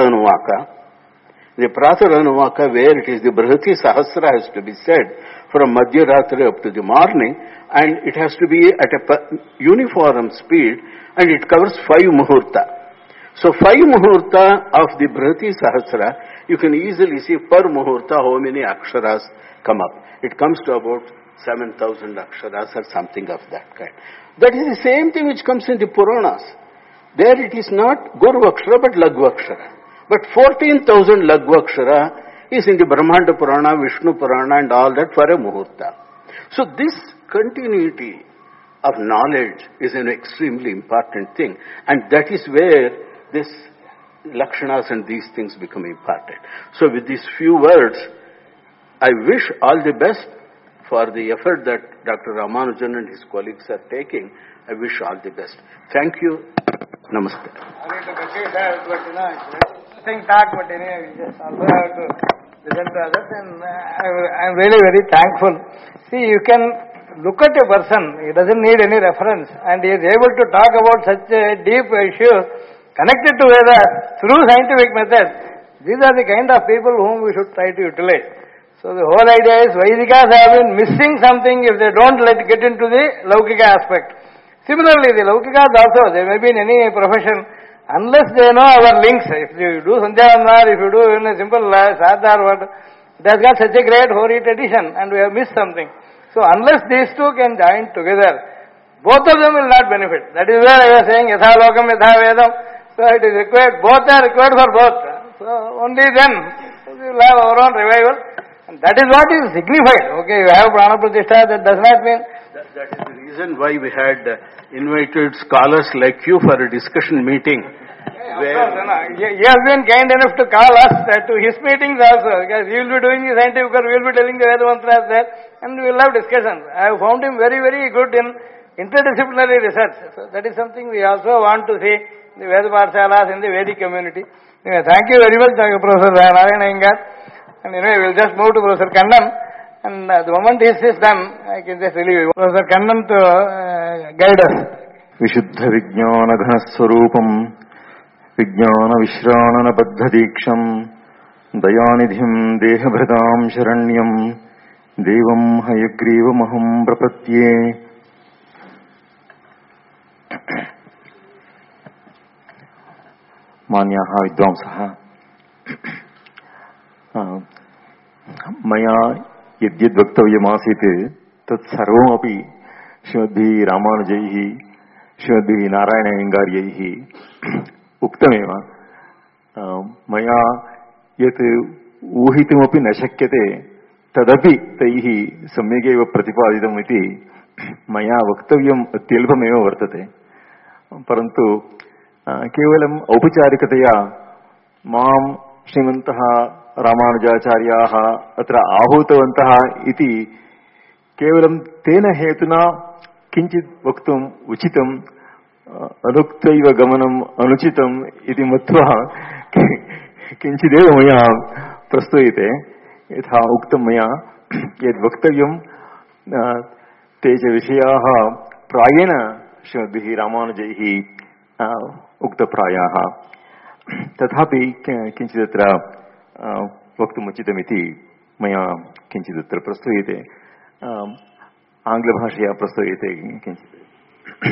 Pratharanuvaka, where it is the Brihati Sahasra has to be said from Madhyaratri up to the morning, and it has to be at a uniform speed, and it covers 5 Muhurta. So 5 Muhurta of the Brihati Sahasra, you can easily see per Muhurta how many Aksharas come up. It comes to about 7,000 aksharas or something of that kind. That is the same thing which comes in the Puranas. There it is not Gurvakshara but Lagvakshara. But 14,000 Lagvakshara is in the Brahmanda Purana, Vishnu Purana and all that for a Muhurta. So this continuity of knowledge is an extremely important thing, and that is where this Lakshanas and these things become important. So with these few words, I wish all the best for the effort that Dr. Ramanujan and his colleagues are taking. I wish all the best. Thank you. Namaste. Sorry to repeat that, but it's interesting talk, but anyway, we just also have to listen to others, and I'm really very thankful. See, you can look at a person, he doesn't need any reference, and he is able to talk about such a deep issue connected to Veda through scientific methods. These are the kind of people whom we should try to utilize. So the whole idea is Vaidikas have been missing something if they don't get into the Laukika aspect. Similarly, the Laukikas also, they may be in any profession, unless they know our links. If you do Sandhyavandana, if you do in a simple Sadhar word, it has got such a great hoary tradition and we have missed something. So unless these two can join together, both of them will not benefit. That is where I was saying, Yatha Lokam, Yatha Vedam. So it is required, both are required for both. So only then we will have our own revival. And that is what is signified. Okay, you have Prana Pratishtha, that does not mean... That is the reason why we had invited scholars like you for a discussion meeting. He has been kind enough to call us to his meetings also, because he will be doing the scientific work, we will be telling the Veda mantras there, and we will have discussions. I have found him very, very good in interdisciplinary research. So that is something we also want to see in the Veda Pathshalas, in the Vedic community. Anyway, thank you very much, Professor Narayana Iyengar. And anyway, we will just move to Professor Kannan. And the moment this is done, I can just relieve Professor Kannan to guide us. Vishuddha Vijnana Ghanaswarupam Vijnana Vishranana Baddhadiksham Dayanidhim Dehabhradam Sharanyam Devam Hayagrivamaham Prapatye. Manyaha Vidvamsaha Maya Yadyad Vaktavyamasit Tat Sarvamapi Srimad Ramanujaihi Srimad Narayana Iyengaryaihi Uktameva Maya Yat Uhitamapi Nashakyate Tadapi Taihi Samyageva Pratipaditam iti Maya Vaktavyam Atyalpameva Vartate Parantu Kevalam Aupacharikataya Mam Srimantaha Ramanujacharyaha Atra Ahutavantaha iti Kevalam Tena Hetuna Kinchit Vaktum Uchitam Anuktaiva Gamanam Anuchitam iti Matva Kinchideva Maya Prastuyate Yatha Uktam Maya Yad Vaktavyam Teja Vishayaha Prayena Srimad Ramanujaihi Ukta Prayaha Tathapi Kinchidatra Vaktumachidamiti Maya Kinchidatra Prastuyate Angla Bhashaya Prastuyate Kinchid.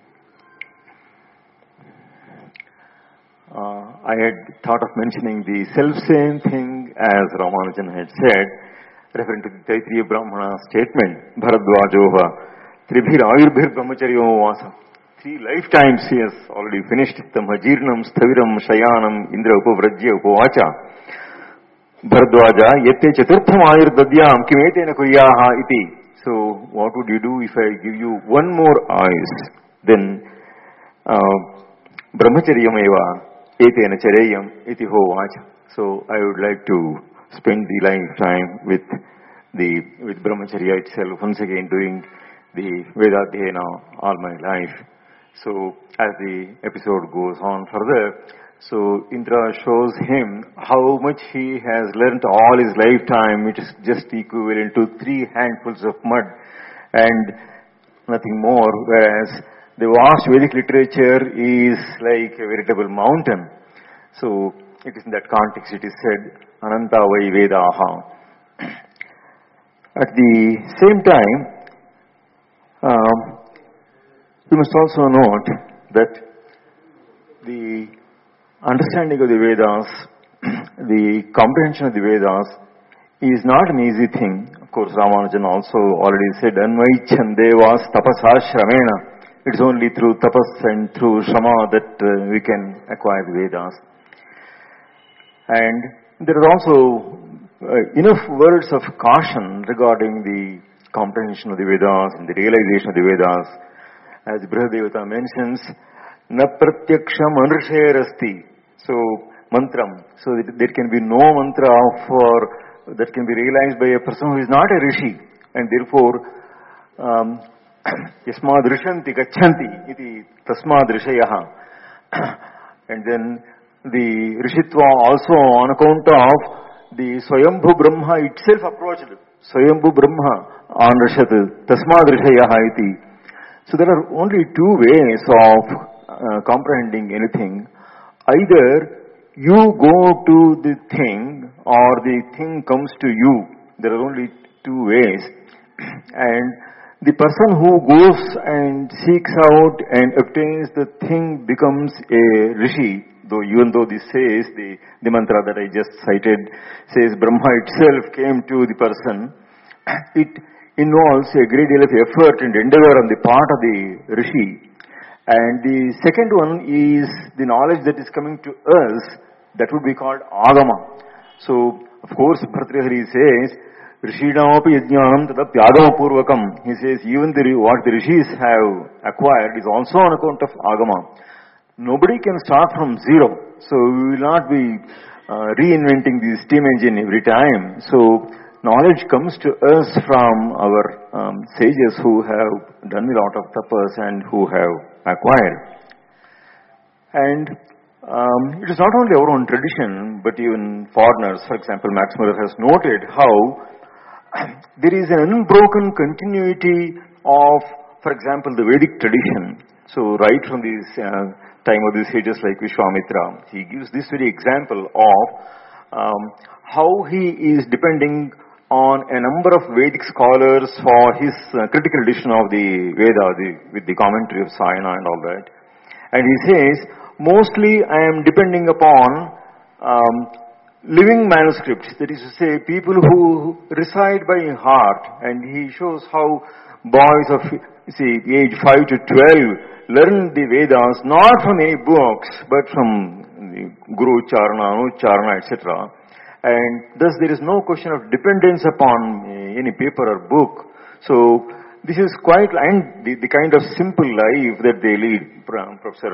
I had thought of mentioning the self-same thing as Ramanujan had said, referring to the Taittiriya Brahmana statement, Bharadvajoha, Tribhir Ayurbhir Brahmacharyo Vasa. 3 lifetimes he has already finished. Tamhajirnam, Sthaviram, Shayanam, Indra Upavrajya Upavacha. Bharadvaja, Yette Chaturtham Ayurdadyam, Kimetena Kuryaha iti. So, what would you do if I give you one more ayus? Then, Brahmacharyam eva, Etena Charayam iti Hovacha. So, I would like to spend the lifetime with Brahmacharya itself, once again doing the Vedadhyayana all my life. So, as the episode goes on further, so Indra shows him how much he has learnt all his lifetime, which is just equivalent to 3 handfuls of mud and nothing more, whereas the vast Vedic literature is like a veritable mountain. So, it is in that context it is said, Ananta Vai Vedaha. At the same time, we must also note that the understanding of the Vedas, the comprehension of the Vedas is not an easy thing. Of course, Ramanujan also already said, Anvaichan devas tapasa shramena. It's only through tapas and through shrama that we can acquire the Vedas. And there are also enough words of caution regarding the comprehension of the Vedas and the realization of the Vedas. As Brihadevata mentions, na pratyaksham anusherasti. So, mantram. So, there can be no mantra that can be realized by a person who is not a rishi. And therefore, yasmad rishanti gachanti iti tasmad rishayaha. And then the rishitva also on account of the Swayambhu Brahma itself approached. Swayambhu Brahma anrishat tasmad rishayaha iti. So there are only two ways of comprehending anything. Either you go to the thing or the thing comes to you. There are only two ways. And the person who goes and seeks out and obtains the thing becomes a rishi. Even though this says, the mantra that I just cited says Brahma itself came to the person, it involves a great deal of effort and endeavor on the part of the rishi. And the second one is the knowledge that is coming to us, that would be called agama. So, of course, Bhartrihari says, Rishidamapi yajnanam tadapyagama purvakam. He says, even what the rishis have acquired is also on account of agama. Nobody can start from zero. So, we will not be reinventing the steam engine every time. So, knowledge comes to us from our sages who have done a lot of tapas and who have acquired. And it is not only our own tradition, but even foreigners. For example, Max Muller has noted how there is an unbroken continuity of, for example, the Vedic tradition. So right from this time of the sages like Vishwamitra, he gives this very example of how he is depending on a number of Vedic scholars for his critical edition of the Veda, with the commentary of Sayana and all that. And he says, mostly I am depending upon living manuscripts, that is to say, people who recite by heart. And he shows how boys of, age 5 to 12 learn the Vedas not from any books, but from the Guru Charana, Anucharana, etc. And thus there is no question of dependence upon any paper or book. So this is quite, and the kind of simple life that they lead. Professor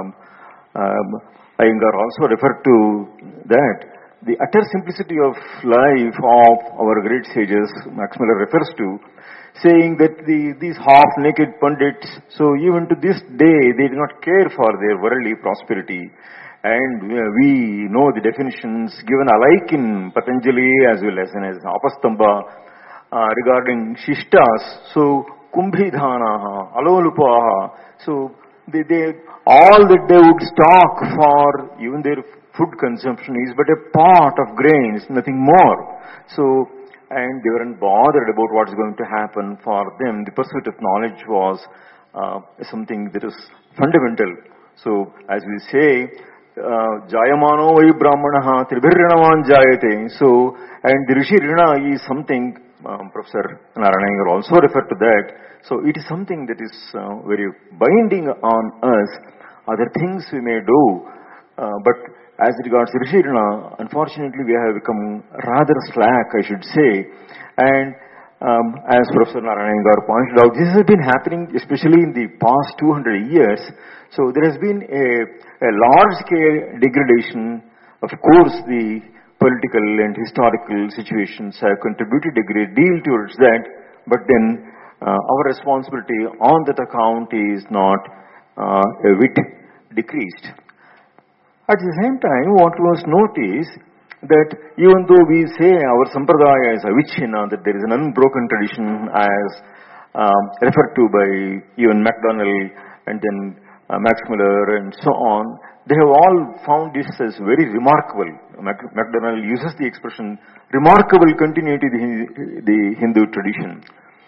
Iyengar also referred to that. The utter simplicity of life of our great sages, Max Muller refers to, saying that these half-naked pundits, so even to this day, they do not care for their worldly prosperity. And we know the definitions given alike in Patanjali as well as in Apastamba regarding Shishtas. So, Kumbhidhanaha, Alolupaha. So, they all that they would stock for even their food consumption is but a pot of grains, nothing more. So, and they weren't bothered about what's going to happen for them. The pursuit of knowledge was something that is fundamental. So, as we say, Jayamano vai brahmanaha tribhirrinavan jayate. So, and the Rishi Rina is something, Professor Narayanan also referred to that. So, it is something that is very binding on us. Other things we may do, but as regards Rishi Rina, unfortunately we have become rather slack, I should say. And as Professor Narayanan pointed out, this has been happening especially in the past 200 years. So there has been a large-scale degradation. Of course, the political and historical situations have contributed a great deal towards that, but then our responsibility on that account is not a whit decreased. At the same time, what we must note is that even though we say our sampradaya is avichina, that there is an unbroken tradition as referred to by even MacDonald and then Max Muller and so on, they have all found this as very remarkable. MacDonald uses the expression remarkable continuity in the Hindu tradition.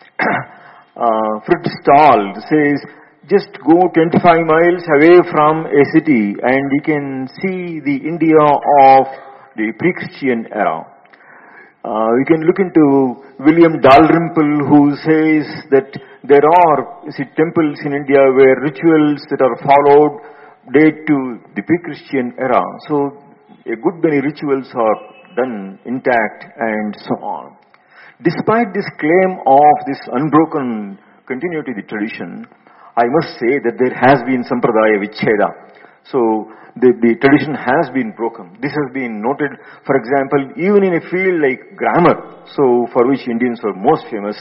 Fritz Stahl says, just go 25 miles away from a city and you can see the India of the pre-Christian era. We can look into William Dalrymple, who says that there are temples in India where rituals that are followed date to the pre-Christian era. So a good many rituals are done intact and so on. Despite this claim of this unbroken continuity of the tradition, I must say that there has been Sampradaya Vicheda. So the tradition has been broken. This has been noted, for example, even in a field like grammar, so for which Indians were most famous.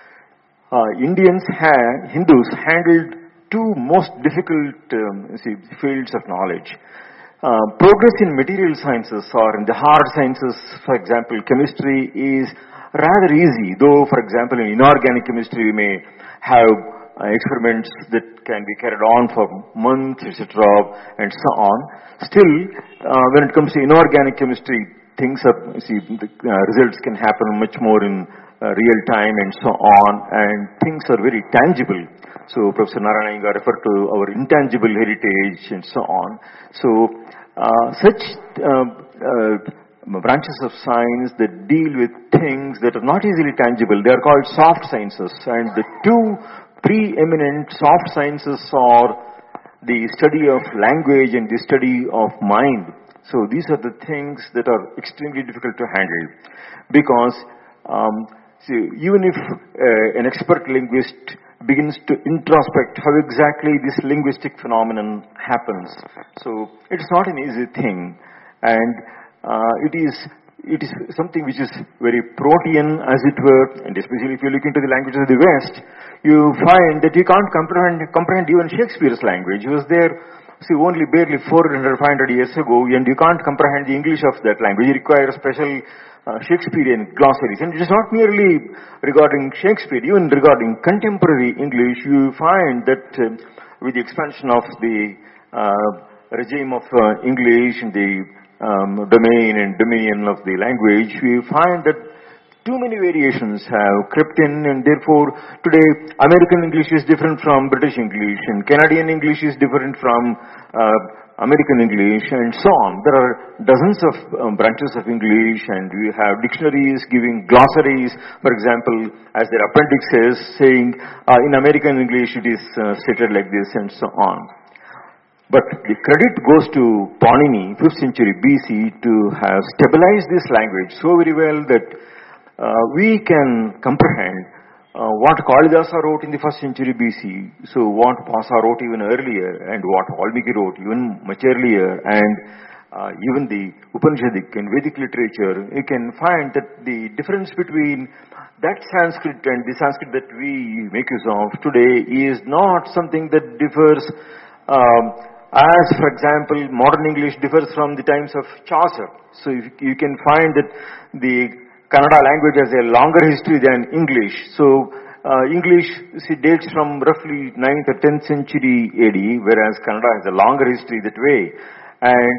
Hindus handled two most difficult fields of knowledge. Progress in material sciences or in the hard sciences, for example, chemistry is rather easy, though, for example, in inorganic chemistry we may have experiments that can be carried on for months, etc., and so on. Still, when it comes to inorganic chemistry, results can happen much more in real time and so on, and things are very tangible. So, Professor Narayana Iyengar referred to our intangible heritage and so on. So, such branches of science that deal with things that are not easily tangible, they are called soft sciences, and the two preeminent soft sciences are the study of language and the study of mind. So these are the things that are extremely difficult to handle, because even if an expert linguist begins to introspect how exactly this linguistic phenomenon happens, so it's not an easy thing, and it is something which is very protean, as it were, and especially if you look into the languages of the West, you find that you can't comprehend even Shakespeare's language. He was there, only barely 400, 500 years ago, and you can't comprehend the English of that language. You require special Shakespearean glossaries. And it is not merely regarding Shakespeare, even regarding contemporary English, you find that with the expansion of the regime of English and the domain and dominion of the language, we find that too many variations have crept in, and therefore today American English is different from British English, and Canadian English is different from American English, and so on. There are dozens of branches of English, and we have dictionaries giving glossaries, for example, as their appendix says, saying in American English it is stated like this, and so on. But the credit goes to Panini, 5th century BC, to have stabilized this language so very well that we can comprehend what Kalidasa wrote in the 1st century BC, so what Pasa wrote even earlier, and what Valmiki wrote even much earlier, and even the Upanishadic and Vedic literature. You can find that the difference between that Sanskrit and the Sanskrit that we make use of today is not something that differs as, for example, modern English differs from the times of Chaucer. So you can find that the Kannada language has a longer history than English. So English dates from roughly 9th or 10th century AD, whereas Kannada has a longer history that way. And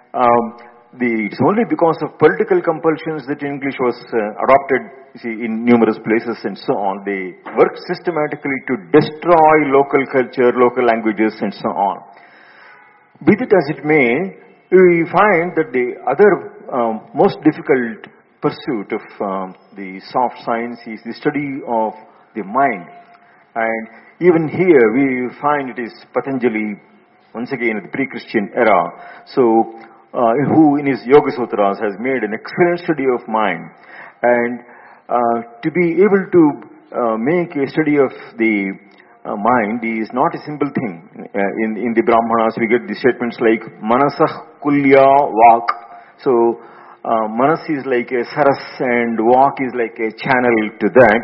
it's only because of political compulsions that English was adopted in numerous places and so on. They worked systematically to destroy local culture, local languages and so on. Be it as it may, we find that the other most difficult pursuit of the soft science is the study of the mind. And even here we find it is Patanjali, once again in the pre-Christian era, so who in his Yoga Sutras has made an excellent study of mind. And to be able to make a study of the mind is not a simple thing. In the Brahmanas we get the statements like Manasah Kulya Vak. So Manas is like a saras and Vak is like a channel to that.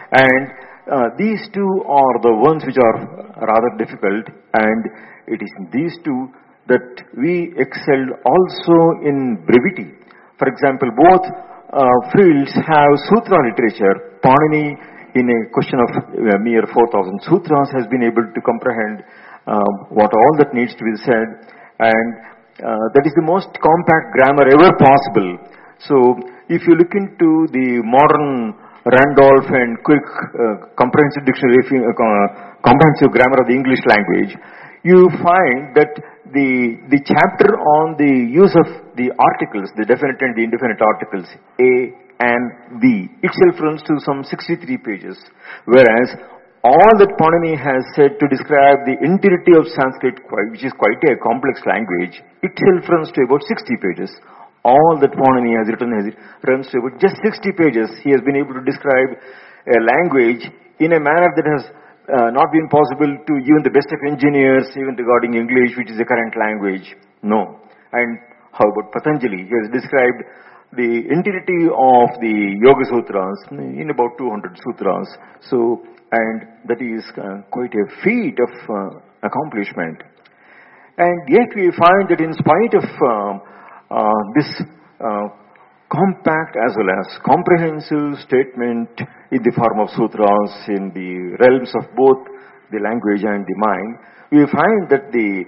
And these two are the ones which are rather difficult, and it is in these two that we excelled also in brevity. For example, both fields have sutra literature. Panini, in a question of mere 4,000 sutras, has been able to comprehend what all that needs to be said, and that is the most compact grammar ever possible. So, if you look into the modern Randolph and Quick comprehensive dictionary, comprehensive grammar of the English language, you find that the chapter on the use of the articles, the definite and the indefinite articles, A and V, itself runs to some 63 pages. Whereas all that Panini has said to describe the entirety of Sanskrit, which is quite a complex language, itself runs to about 60 pages. All that Panini has written runs to about just 60 pages. He has been able to describe a language in a manner that has not been possible to even the best of engineers, even regarding English, which is the current language. No. And how about Patanjali? He has described the entirety of the Yoga Sutras in about 200 sutras. So, and that is quite a feat of accomplishment. And yet we find that in spite of this compact as well as comprehensive statement in the form of sutras in the realms of both the language and the mind, we find that the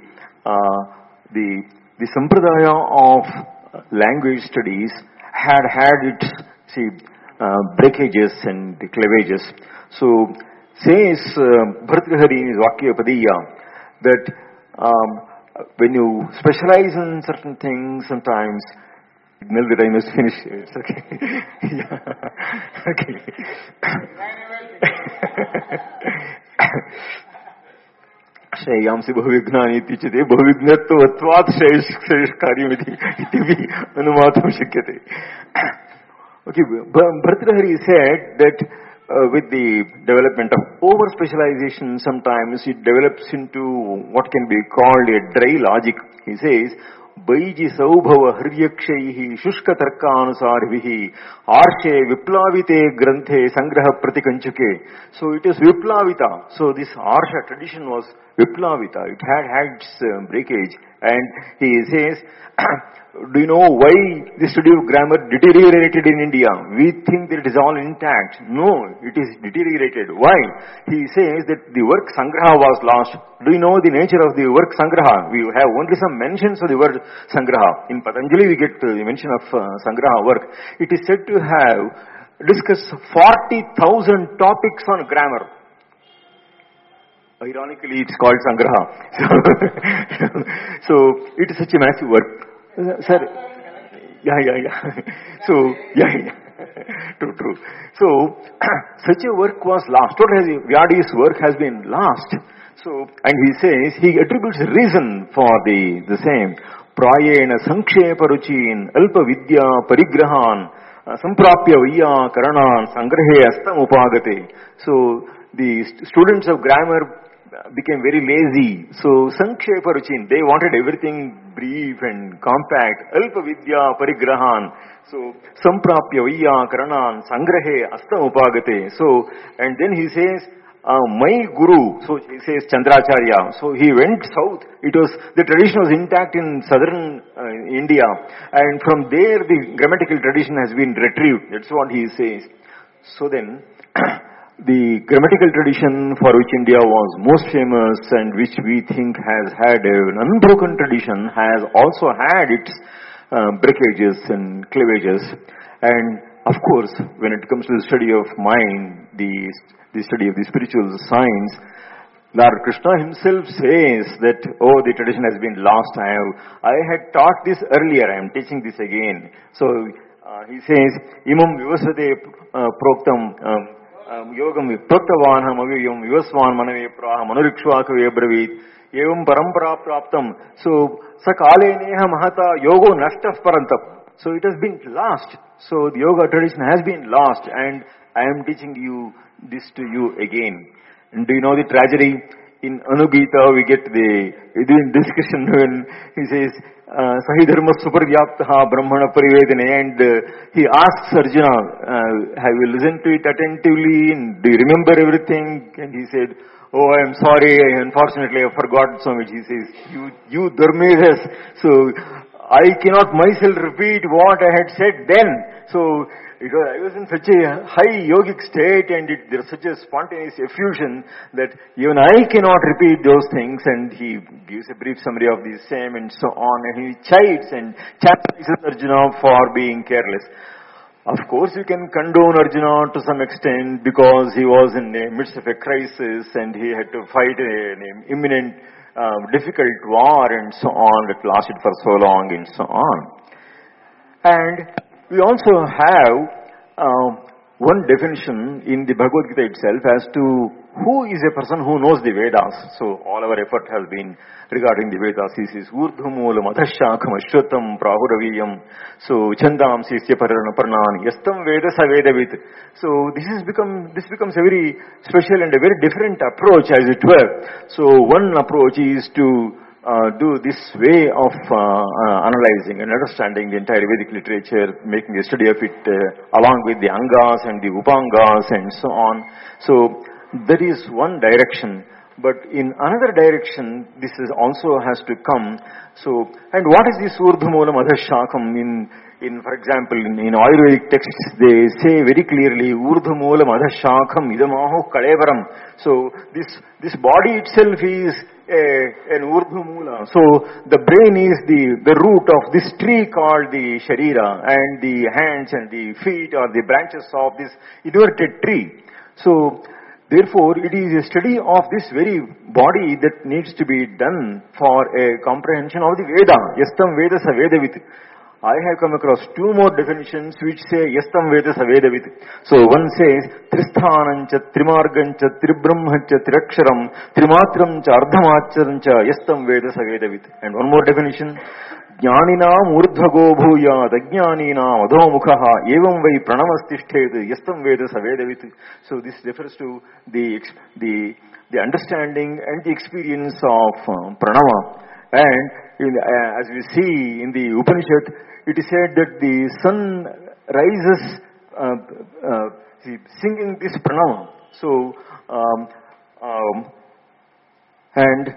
sampradaya of language studies had its breakages and cleavages. So says Bhartrihari in his Vakya Padiyya that when you specialize in certain things, sometimes Nil, that I must finish. It's okay. Yeah. Okay. Shreyamsi Bhavignani Tichate Bhavignatvatvat Shresh Karyamiti Itivi Anumatam Shakyate. Okay, Bhartrihari said that with the development of over-specialization, sometimes it develops into what can be called a dry logic. He says, Baiji Saubhava Hriyakshayihi Shushka Tarkanusarvihi Arshe Viplavite Granthe Sangraha Pratikanchuke. So it is Viplavita. So this Arsha tradition was Viplavita. It had its breakage. And he says, do you know why the study of grammar deteriorated in India? We think that it is all intact. No, it is deteriorated. Why? He says that the work Sangraha was lost. Do you know the nature of the work Sangraha? We have only some mentions of the word Sangraha. In Patanjali we get the mention of Sangraha work. It is said to have discussed 40,000 topics on grammar. Ironically, it's called Sangraha. So it is such a massive work. Sir, yeah. So, yeah. True. So, such a work was lost. Vyadi's work has been lost. So, and he says, he attributes reason for the same. Prayena Sankshepa Ruchin, Alpa Vidya Parigrahan, Samprapya Vaya Karanan, Sangrahe Astam Upagate. So, the students of grammar became very lazy. So, Sankshepa Ruchin, they wanted everything brief and compact. Alpa Vidya Parigrahan. So, Samprapya Vaya Karanan, Sangrahe Astam Upagate. So, and then he says, my guru, so he says Chandracharya. So he went south. The tradition was intact in southern India. And from there the grammatical tradition has been retrieved. That's what he says. So then, the grammatical tradition for which India was most famous and which we think has had an unbroken tradition has also had its breakages and cleavages. And of course, when it comes to the study of mind, the study of the spiritual science, Lord Krishna himself says that, the tradition has been lost. I had taught this earlier, I am teaching this again. So he says, Imam Vivasvate Proktam Yogam Proktavanham Aviyam Vivasvan Manave Praha Manurikshvakave Bravit Evam Parampara Praptam. So Sakale Neha Mahata Yogo Nashtaf Parantap. So it has been lost. So the yoga tradition has been lost, and I am teaching this to you again. And do you know the tragedy? In Anugita we get the discussion when he says, Sahi dharma suparyaptaha brahmana parivedane, and he asks Arjuna, have you listened to it attentively and do you remember everything? And he said, I am sorry, unfortunately I forgot so much. He says, you dharmedas, so I cannot myself repeat what I had said then. So I was in such a high yogic state, and there was such a spontaneous effusion that even I cannot repeat those things. And he gives a brief summary of the same and so on, and he chides and chastises Arjuna for being careless. Of course, you can condone Arjuna to some extent because he was in the midst of a crisis and he had to fight an imminent difficult war and so on that lasted for so long and so on. And we also have one definition in the Bhagavad Gita itself as to who is a person who knows the Vedas. So all our effort has been regarding the Vedas. This is Urdhumulam Adhashakam Ashwatam Prahuraviyam. So Chandam Sisya Parnan Yastam Vedasa Vedavit. So this becomes a very special and a very different approach, as it were. So one approach is to do this way of analyzing and understanding the entire Vedic literature, making a study of it along with the Angas and the Upangas and so on. So that is one direction. But in another direction, this is also has to come. So, and what is this Urdhumulam Adhashakam in for example, in Ayurvedic texts, they say very clearly, Urdhumulam Adhashakam Idamaho Kalevaram. So, this body itself is an Urdhumula. So, the brain is the root of this tree called the Sharira, and the hands and the feet are the branches of this inverted tree. So, therefore, it is a study of this very body that needs to be done for a comprehension of the Veda. Yastam Vedasa Vedavit. I have come across two more definitions which say Yastam Vedasa Vedavit. So one says Tristhanancha, Trimargancha, Tribrahmacha, Tiraksharam, Trimatram cha, Ardhamacharancha, Yastam Vedasa Vedavit. And one more definition. Jnaninam urdhvago bhuyat ajnaninam adhomukhaha evam vai pranamastishtet yastam vedasa vedavit. So this refers to the understanding and the experience of pranama. And as we see in the Upanishad, it is said that the sun rises singing this pranama. So and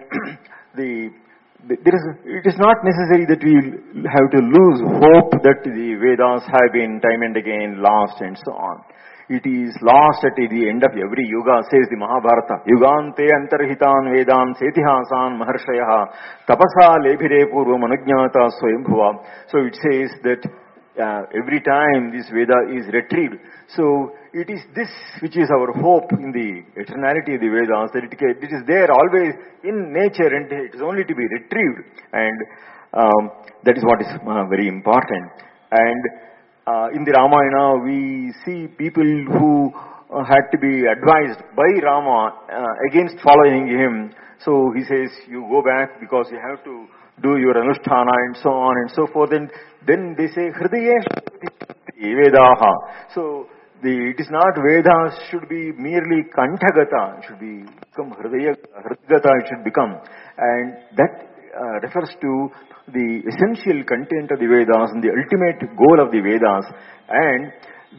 it is not necessary that we have to lose hope that the Vedas have been time and again lost and so on. It is lost at the end of every yuga, says the Mahabharata. Yugante antarhitan vedan setihasan maharshayaha tapasa lebhire purvam anajnata swayambhuva. So it says that every time this Veda is retrieved. So it is this which is our hope in the eternality of the Vedas, that it is there always in nature and it is only to be retrieved. And that is what is very important. And in the Ramayana, we see people who had to be advised by Rama against following him. So he says, you go back because you have to do your anusthana and so on and so forth. And then they say, Hridayesh Vedaha. So it is not Vedas should be merely Kanthagata. It should become Hridagata, it should become. And that refers to the essential content of the Vedas and the ultimate goal of the Vedas. And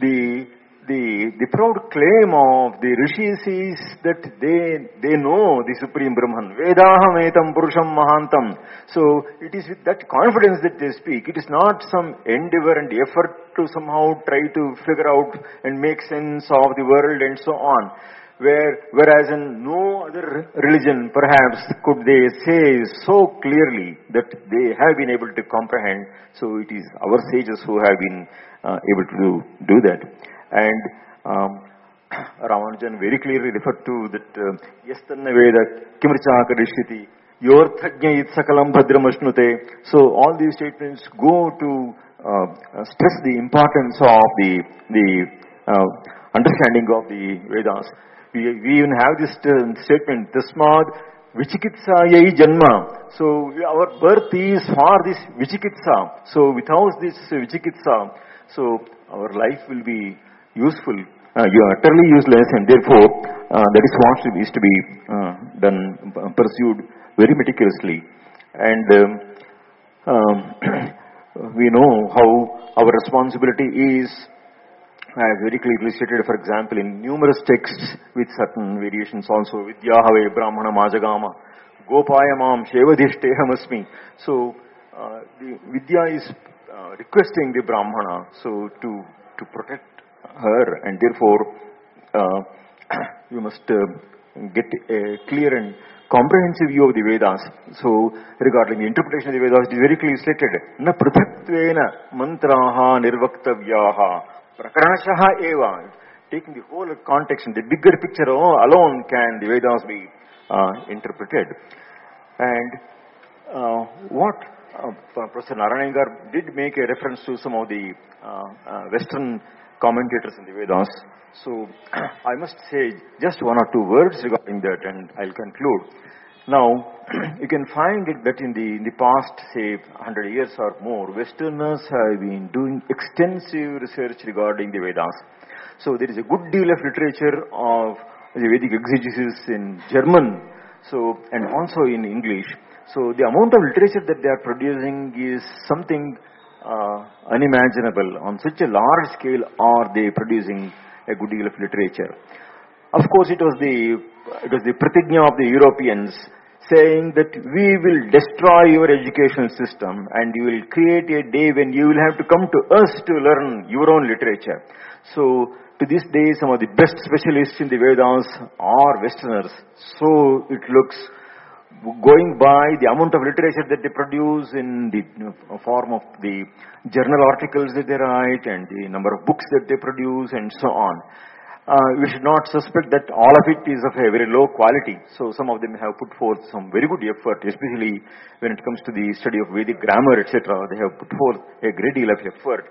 the proud claim of the Rishis is that they know the Supreme Brahman. Vedaham etam purusham mahantam. So it is with that confidence that they speak. It is not some endeavor and effort to somehow try to figure out and make sense of the world and so on. Whereas in no other religion perhaps could they say so clearly that they have been able to comprehend. So it is our sages who have been able to do that. And Ramanujan very clearly referred to that Yastanna Veda Kimricha Kadishiti Yorthajna It Sakalam Bhadramashnute. So all these statements go to stress the importance of the understanding of the Vedas. We even have this statement, Tasmad Vichikitsayai Janma. So our birth is for this Vichikitsa. So without this Vichikitsa, so our life will be useful. You are utterly useless, and therefore that is what is to be done, pursued very meticulously. And we know how our responsibility is. I have very clearly stated, for example, in numerous texts with certain variations also, Vidyahave Brahmana Majagama, Gopayamam Shevadhishtehamasmi. So, the Vidya is requesting the Brahmana, so to protect her, and therefore you must get a clear and comprehensive view of the Vedas. So, regarding the interpretation of the Vedas, it is very clearly stated, Na prithatvena mantraha nirvaktavyaha Prakaranashaha eva. Taking the whole context and the bigger picture alone can the Vedas be interpreted. And what Professor Narayangar did make a reference to some of the Western commentators in the Vedas. So I must say just one or two words regarding that, and I'll conclude. Now, you can find it that in the past, say, 100 years or more, Westerners have been doing extensive research regarding the Vedas. So there is a good deal of literature of the Vedic exegesis in German, so, and also in English. So the amount of literature that they are producing is something unimaginable. On such a large scale are they producing a good deal of literature. Of course, it was the pratigna of the Europeans saying that we will destroy your educational system and you will create a day when you will have to come to us to learn your own literature. So to this day, some of the best specialists in the Vedas are Westerners. So it looks, going by the amount of literature that they produce in the form of the journal articles that they write and the number of books that they produce and so on. We should not suspect that all of it is of a very low quality. So some of them have put forth some very good effort, especially when it comes to the study of Vedic grammar, etc. They have put forth a great deal of effort.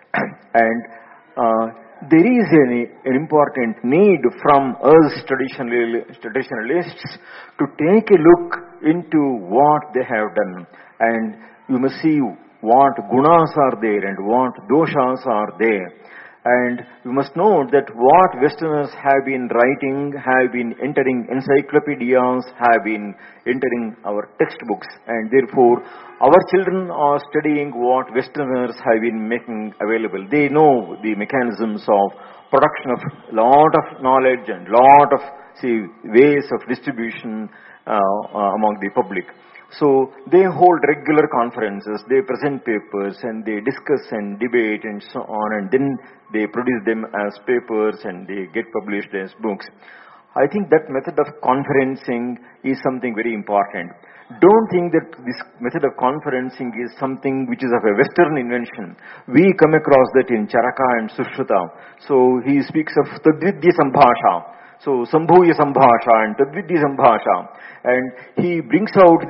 And there is an important need from us traditionalists to take a look into what they have done. And you must see what gunas are there and what doshas are there. And we must note that what Westerners have been writing, have been entering encyclopedias, have been entering our textbooks, and therefore our children are studying what Westerners have been making available. They know the mechanisms of production of lot of knowledge and lot of ways of distribution among the public. So they hold regular conferences, they present papers and they discuss and debate and so on, and then they produce them as papers and they get published as books. I think that method of conferencing is something very important. Don't think that this method of conferencing is something which is of a Western invention. We come across that in Charaka and Sushruta. So he speaks of Tadvidya Sambhasha. So Sambhuya Sambhasha and Tadvidya Sambhasha. And he brings out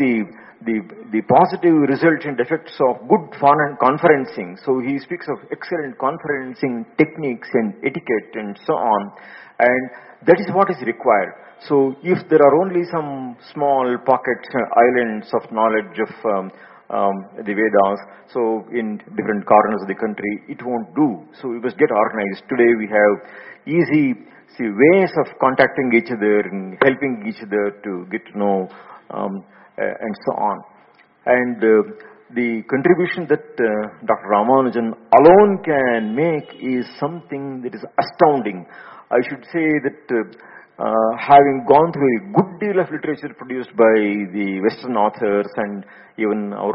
the positive results and effects of good conferencing. So he speaks of excellent conferencing techniques and etiquette and so on. And that is what is required. So if there are only some small pockets, islands of knowledge of the Vedas, so in different corners of the country, it won't do. So we must get organized. Today we have easy ways of contacting each other and helping each other to get to know and so on. And the contribution that Dr. Ramanujan alone can make is something that is astounding. I should say that having gone through a good deal of literature produced by the Western authors and even our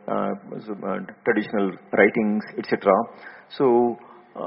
own traditional writings, etc. So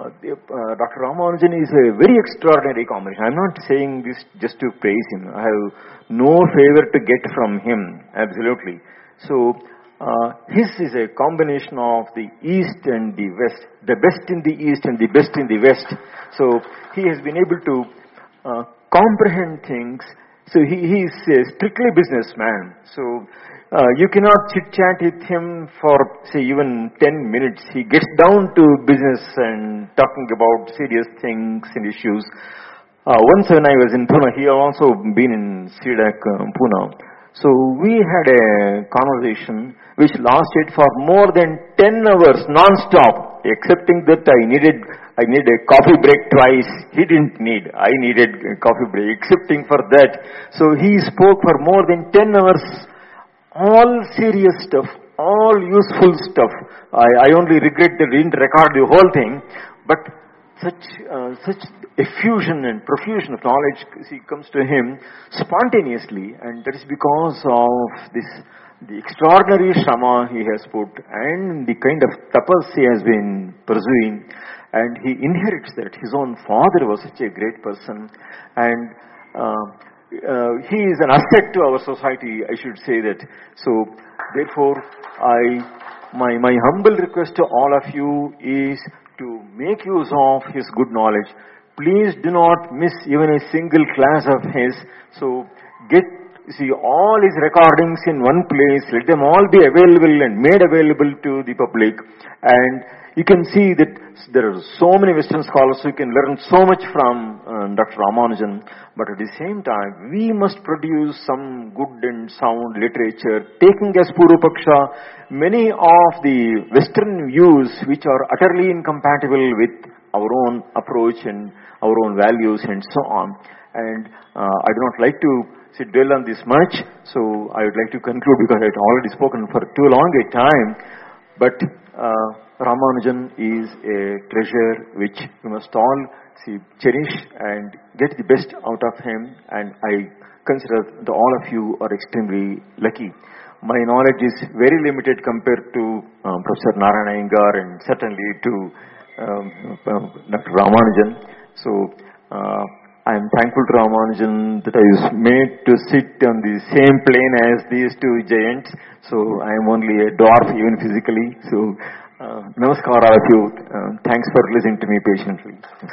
Dr. Ramanujan is a very extraordinary combination. I'm not saying this just to praise him. I have no favor to get from him, absolutely. So his is a combination of the East and the West, the best in the East and the best in the West. So he has been able to comprehend things. So he is a strictly businessman. So you cannot chit-chat with him for, say, even 10 minutes. He gets down to business and talking about serious things and issues. Once when I was in Pune, he had also been in CDAC Pune. So we had a conversation which lasted for more than 10 hours non-stop, excepting that I needed a coffee break twice. He didn't need. I needed a coffee break, excepting for that. So he spoke for more than 10 hours. All serious stuff, all useful stuff. I only regret that we didn't record the whole thing, but such effusion and profusion of knowledge comes to him spontaneously, and that is because of the extraordinary shrama he has put and the kind of tapas he has been pursuing, and he inherits that. His own father was such a great person, and he is an asset to our society, I should say that. So, therefore, my humble request to all of you is to make use of his good knowledge. Please do not miss even a single class of his. So, get see all his recordings in one place, let them all be available and made available to the public. And you can see that there are so many Western scholars who can learn so much from Dr. Ramanujan. But at the same time, we must produce some good and sound literature, taking as Purvapaksha many of the Western views which are utterly incompatible with our own approach and our own values and so on. And I do not like to dwell on this much, so I would like to conclude because I had already spoken for too long a time. But Ramanujan is a treasure which we must all cherish and get the best out of him, and I consider that all of you are extremely lucky. My knowledge is very limited compared to Professor Narayana Iyengar and certainly to Dr. Ramanujan. So I am thankful to Ramanujan that I was made to sit on the same plane as these two giants. So I am only a dwarf even physically. So namaskar all of you. Thanks for listening to me patiently.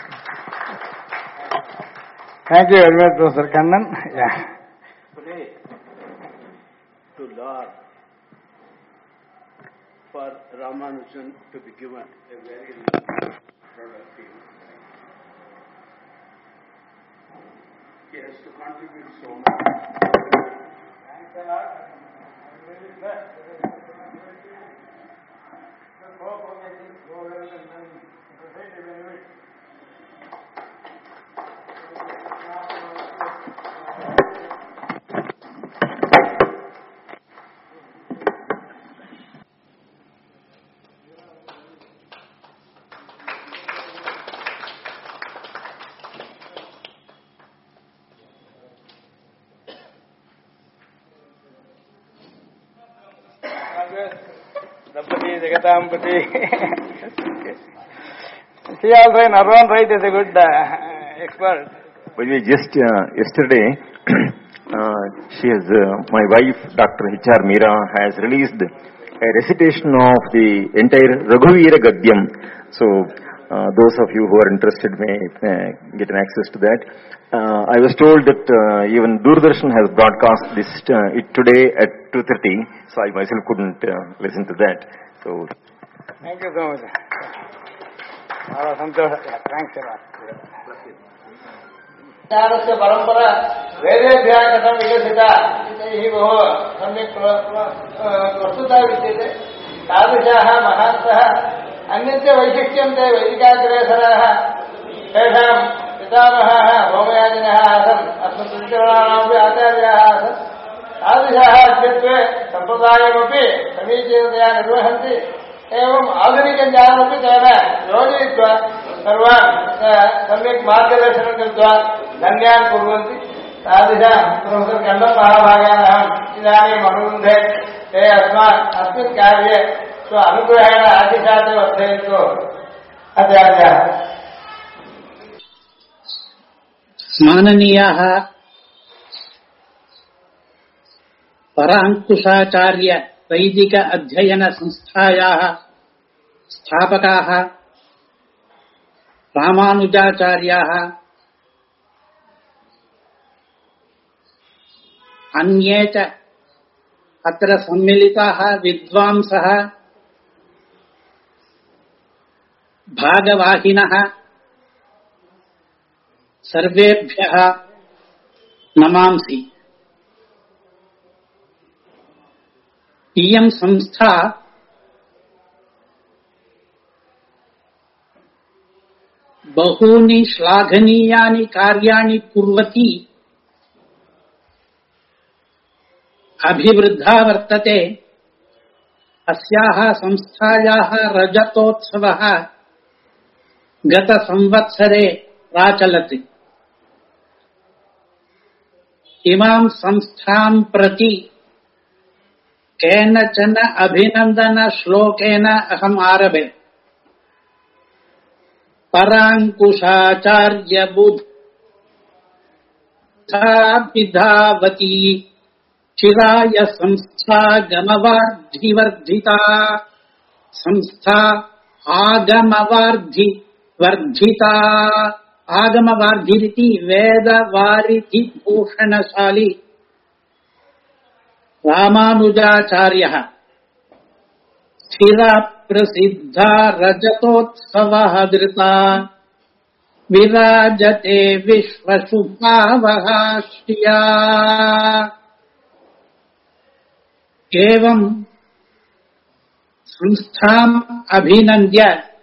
Thank you very much, Professor Kannan. Yeah. Today, to learn for Ramanujan to be given a very productive. He has to contribute so much. Thanks a lot. I'm very blessed. Go forget this, go well and then society benefit. Dampati, Jagatampati. She also in her own right is a good expert. By the way, just yesterday, she has, my wife, Dr. H.R. Meera, has released a recitation of the entire Raghuveera Gadyam. So, those of you who are interested may get an access to that. I was told that even Doordarshan has broadcast this it today at 2:30, so I myself couldn't listen to that. So, thank you so much. Thanks a lot. ज्ञानस्य परंपरा वेदेभ्यः कथं विकसिता इति बहु सम्यक् प्रस्तुता विद्यते तादृशाः महान्तः अन्यस्य वैशिष्ट्यं ते वैदिकाग्रेसराः तेषां पितामहः होमयाजिनः आसन् अस्मत्पितॄणामपि आचार्याः आसन् तादृशाः अद्यत्वे सम्प्रदायमपि समीचीनतया निर्वहन्ति एवम् आधुनिकज्ञानमपि तेन योजयित्वा सर्वान् सम्यक् मार्गदर्शनं कृत्वा धन्यान् कुर्वन्ति तादृशां प्रोफेसर् कण्णन् महाभागान् इदानीम् अनुबन्धे ते अस्मिन् कार्ये स्व अनुग्रहेण आशिषात् वर्धयन्तु आचार्याः। माननीयाः पराङ्कुशाचार्य वैदिक अध्ययन संस्थायाः स्थापकाः रामानुजाचार्याः अन्ये च अत्र सम्मिलिताः विद्वांसः भागवाहिनः सर्वेभ्यः नमांसि। इयं संस्था बहूनि श्लाघनीयानि कार्याणि कुर्वती अभिवृद्धा वर्तते। अस्याः संस्थायाः रजतोत्सवः गतसंवत्सरे प्राचलत्। इमां संस्थां प्रति केनचन अभिनन्दनश्लोकेन अहम् आरभे। पराङ्कुशाचार्य बुद्धाभिधावती चिराय संस्था गमवार्धिवर्धिता संस्था आगमवार्धि वर्धिता। आगमवार्धिरिति वेदवारिधि भूषणशाली रामानुजाचार्यः स्थिरा प्रसिद्धा रजतोत्सवः धृता विराजते विश्वशुभावः श्रिया। एवं संस्थाम् अभिनन्द्य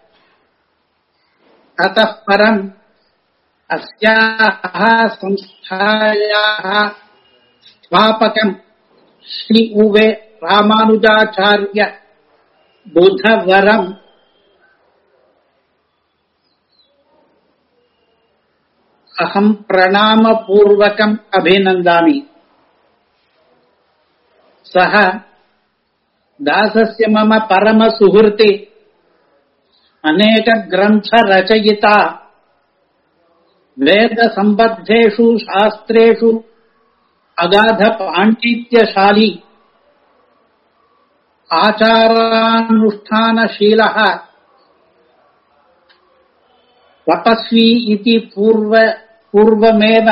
ततः परम् अस्याः संस्थायाः स्थापकम् श्री उवे रामानुजाचार्य बुधवरम् अहं प्रणामपूर्वकम् अभिनन्दामि। सः दासस्य मम परमसुहृति, अनेक ग्रन्थ रचयिता, वेद सम्बद्धेषु शास्त्रेषु अगाध पाण्डित्यशाली, आचारानुष्ठानशीलः, तपस्वी इति पूर्वमेव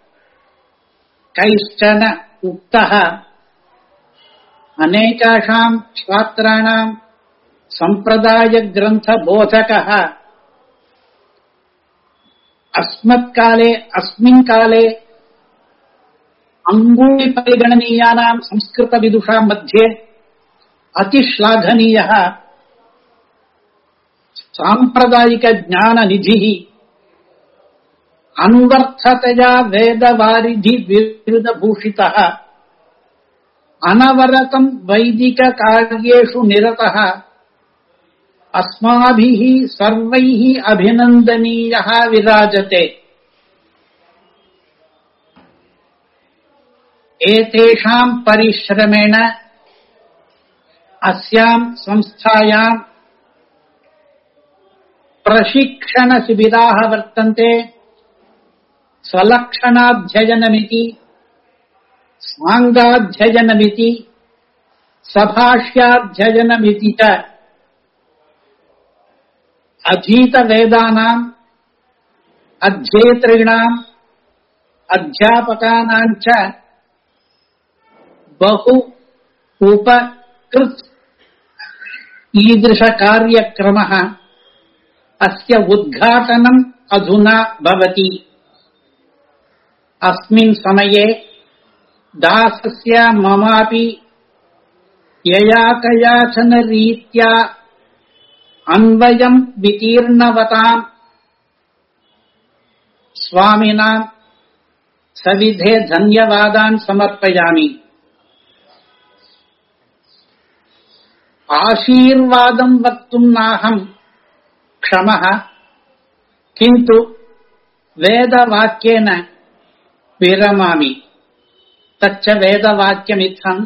कैश्चन उक्तः। अनेकानां छात्राणां संप्रदाय ग्रन्थ बोधकः। अस्मिन् काले अङ्गुलिपरिगणनीयानां संस्कृतविदुषां मध्ये अतिश्लाघनीयः सांप्रदायिक ज्ञाननिधिः, अन्वर्थतया वेदवारिधि विरुद्धभूषितः, अनवरतं वैदिक कार्येषु निरतः, अस्माभिः सर्वैः अभिनन्दनीयः विराजते। एतेषां परिश्रमेण अस्यां संस्थायां प्रशिक्षणशिबिराः वर्तन्ते। स्वलक्षणाध्ययनमिति, स्वाङ्गाध्ययनमिति, सभाष्याध्ययनमिति च अधीतवेदानाम् अध्येतॄणाम् अध्यापकानां च बहु उपकृत् ईदृशकार्यक्रमः अस्य उद्घाटनम् अधुना भवति। अस्मिन् समये दासस्य ममापि यया कयाचन रीत्या अन्वयम् वितीर्णवताम् स्वामिनां सविधे धन्यवादान् समर्पयामि। आशीर्वादं वक्तुम् नाहम् क्षमः, किन्तु वेदवाक्येन विरमामि। तच्च वेदवाक्यमित्थम्,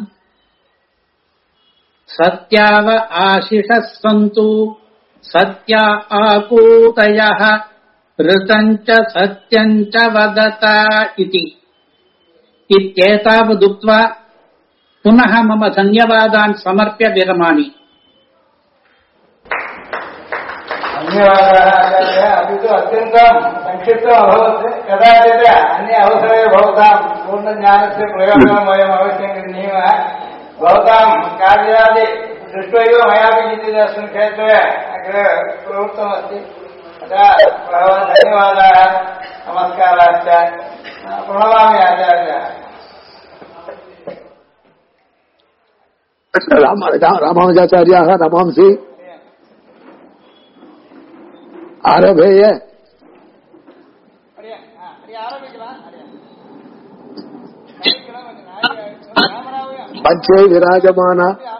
सत्याव आशिषः सन्तु सत्या आकूतयः ऋतम् च सत्यम् च वदत इति। इत्येतावदुक्त्वा पुनः मम धन्यवादान् समर्प्य विरमामि। धन्यवादाः आचार्य। अपि तु अत्यन्तं संक्षिप्तम् अभवत्। कदाचित् अन्य अवसरे भवतां पूर्णज्ञानस्य प्रयोजनं वयम् अवश्यं गृह्णीमः। भवतां कार्यादि दृष्ट्वैव मयापि किञ्चित् अस्मिन् क्षेत्रे अग्रे प्रवृत्तमस्ति। अतः बहवः धन्यवादाः, नमस्काराश्च। प्रणमामि आचार्य। रामानुजाचार्याः नमांसि। आरभेय मंचे विराजमान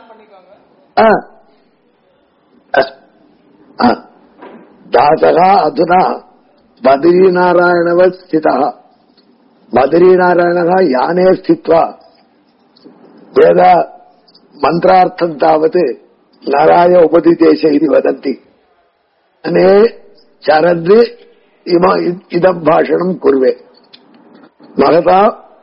दासः अधुना बद्रीनारायणवत् स्थितः। बद्रीनारायणः याने स्थित्वा वेद मन्त्रार्थं तावत् नराय उपदिदेश इति वदन्ति। अने चरद् इदं भाषणं कुर्वे। महता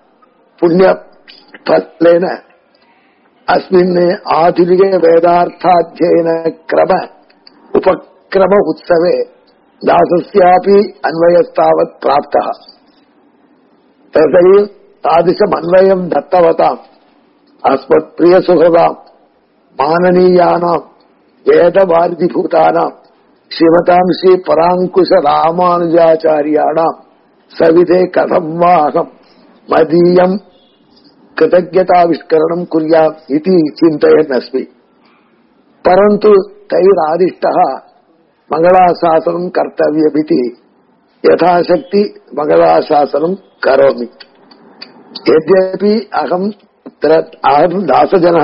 पुण्यफलेन अस्मिन् आधुनिक वेदार्थाध्ययन क्रम उपक्रम उत्सवे दासस्यापि अन्वयस्तावत् प्राप्तः। तर्हि तादृशम् अन्वयं दत्तवताम् अस्मत् प्रिय सुहृदाम् माननीयानाम् वेदवारिधिभूतानाम् श्रीमताम् श्री पराङ्कुश रामानुजाचार्याणाम् सविधे कथम् वा अहम् मदीयम् कृतज्ञताविष्करणम् कुर्याम् इति चिन्तयन् अस्मि। परन्तु तैरादिष्टः मङ्गलाशासनम् कर्तव्यमिति यथाशक्ति मङ्गलाशासनम् करोमि। यद्यपि अहम् दासजनः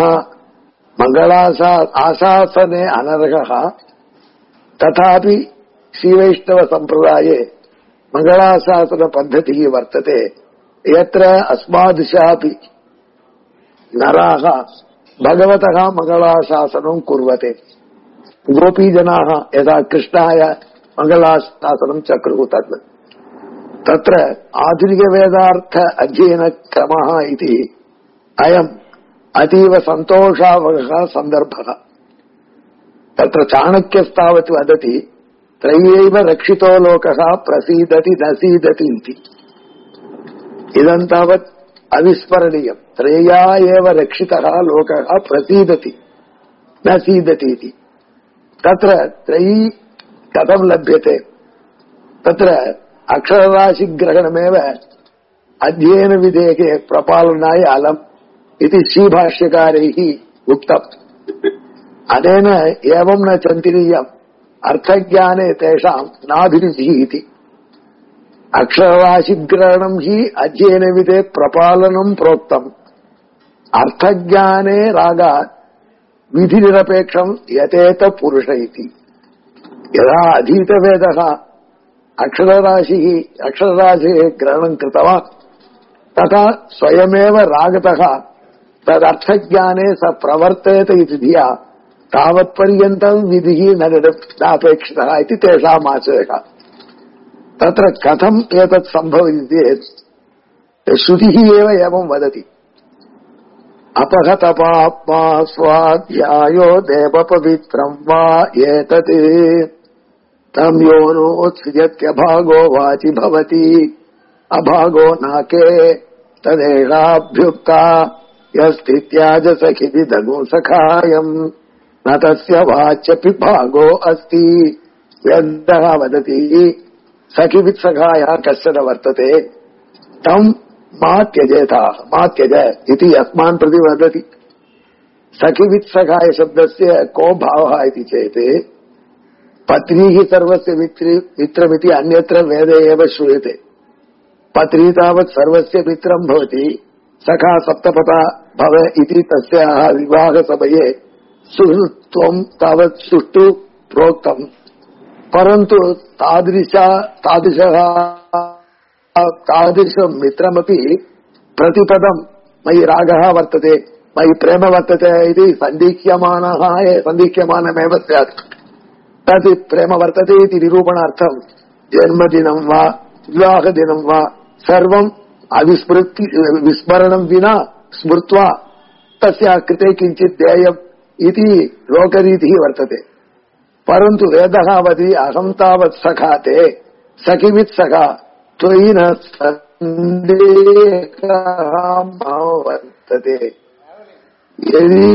आशासने अनर्हः, तथापि श्रीवैष्णवसम्प्रदाये मङ्गलाशासनपद्धतिः वर्तते, यत्र अस्मादृशापि नराः भगवतः मङ्गलाशासनं कुर्वते। गोपीजनाः यदा कृष्णाय मङ्गलाशासनं चक्रुः तत्र आधुनिकवेदार्थ अध्ययनक्रमः इति अयम् अतीव सन्तोषावहः सन्दर्भः। तत्र चाणक्यस्तावत् वदति त्रयैव रक्षितो लोकः प्रसीदति न सीदति इति। इदं तावत् अविस्मरणीयम्। त्रयया एव रक्षितः लोकः प्रसीदति न सीदति इति। तत्र त्रयी कथं लभ्यते? तत्र अक्षरराशिग्रहणमेव अध्ययनविधेये प्रपालनाय अलम् इति श्रीभाष्यकारैः उक्तम्। अनेन एवं न चिन्तनीयम् अर्थज्ञाने तेषाम् नाभिरुचिः इति। अक्षरराशिग्रहणम् हि अध्ययनविधे प्रपालनम् प्रोक्तम्। अर्थज्ञाने रागात् विधिनिरपेक्षम् यतेत पुरुष इति। यदा अधीतवेदः अक्षरराशेः ग्रहणम् कृतवान् तथा स्वयमेव रागतः तदर्थज्ञाने स प्रवर्तेत इति धिया तावत्पर्यन्तम् विधिः नापेक्षितः इति तेषाम् आशयः। तत्र कथम् एतत् सम्भवति चेत् श्रुतिः एव एवं वदति। अपहतपाप्मा स्वाध्यायो देवपवित्रम् वा एतत् तम् यो नोत्सृजत्यभागो वाचि भवति अभागो नाके तदेषाभ्युक्ता यस्तित्याज सखिविदगो सखायम् न तस्य वाच्यपि भागो अस्ति। वेदः वदति सखिवित्सखायः कश्चन वर्तते तम् मा त्यज इति अस्मान् प्रति वदति। सखिवित्सखाय शब्दस्य को भावः इति चेत् पत्नी हि सर्वस्य मित्रमिति अन्यत्र वेदे एव श्रूयते। पत्नी तावत् सर्वस्य मित्रं भवति, सखा सप्तपथा भव इति तस्याः विवाहसमये सुहृत्वं तावत् सुष्ठु प्रोक्तम्। परन्तु तादृशं मित्रमपि प्रतिपदं मयि रागः वर्तते, मयि प्रेम वर्तते इति सन्दिह्यमानमेव स्यात्। तत् प्रेम वर्तते इति निरूपणार्थं जन्मदिनं वा विवाहदिनं वा सर्वम् विस्मरणं विना स्मृत्वा तस्य कृते किञ्चित् देयम् इति लोकरीतिः वर्तते। परन्तु वेदः वदति अहं तावत् सखाते सखिवित् सखा त्वयि न सन्देहः वर्तते। यदि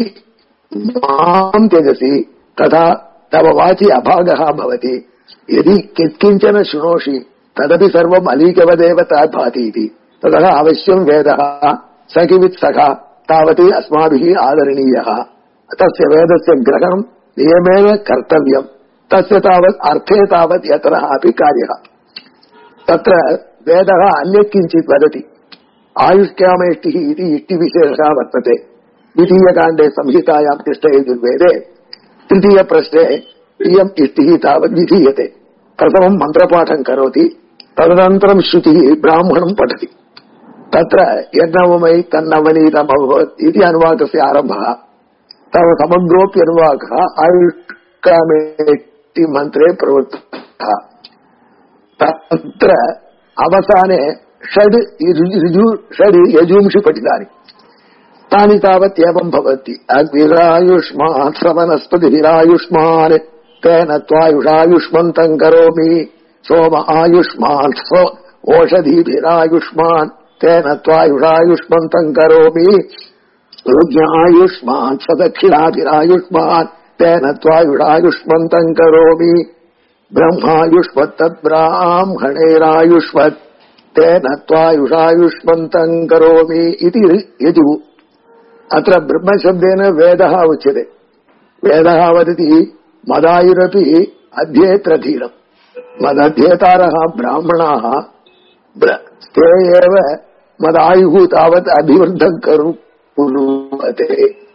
मां त्यजसि तथा तव वाचि अभागः भवति। यदि किञ्चन शृणोषि तदपि सर्वम् अलीकवदेव तद्भाति इति। ततः अवश्यं वेदः सखिवित् सखा तावत् अस्माभिः आदरणीयः। तस्य वेदस्य ग्रहणं नियमेन कर्तव्यम्। तस्य तावत् अर्थे तावत् यतनः अपि कार्यः। तत्र वेदः अन्यत् किञ्चित् वदति। आयुष्कामेष्टिः इति इष्टिविशेषः वर्तते। द्वितीयकाण्डे संहितायां कृष्णयजुर्वेदे तृतीयप्रश्ने इयम् इष्टिः तावत् विधीयते। प्रथमं मन्त्रपाठं करोति, तदनन्तरं श्रुतिः ब्राह्मणं पठति। तत्र यज्ञवमयि तन्नवनीतमभवत् इति अनुवाकस्य आरम्भः। तव समग्रोऽप्यनुवाकः आयुष्कामेष्टि मन्त्रे प्रवृत्तः। तत्र अवसाने षड् यजूंषि पठितानि। तानि तावत् एवं भवन्ति। अग्निरायुष्मान् श्रवणस्पतिरायुष्मान् तेन त्वायुषायुष्मन्तम् करोमि। सोम आयुष्मान् ओषधीभिरायुष्मान् तेन त्वायुषायुष्मन्तम् करोमि। आयुष्मान सदक्षिणाभिरायुष्मान तेन त्वायुषायुष्मन्तम् करोमि ब्रह्मायुष्मत्तद्ब्राह्मणैरायुष्मत् तेन त्वायुषायुष्मन्तम् करोमि इति यजुः। अत्र ब्रह्मशब्देन वेदः उच्यते। वेदः वदति मदायुरपि अध्येत्रधीरम्। मदध्येतारः ब्राह्मणाः ते एव मदायुः तावत् अभिवृद्धम् कुर्वते।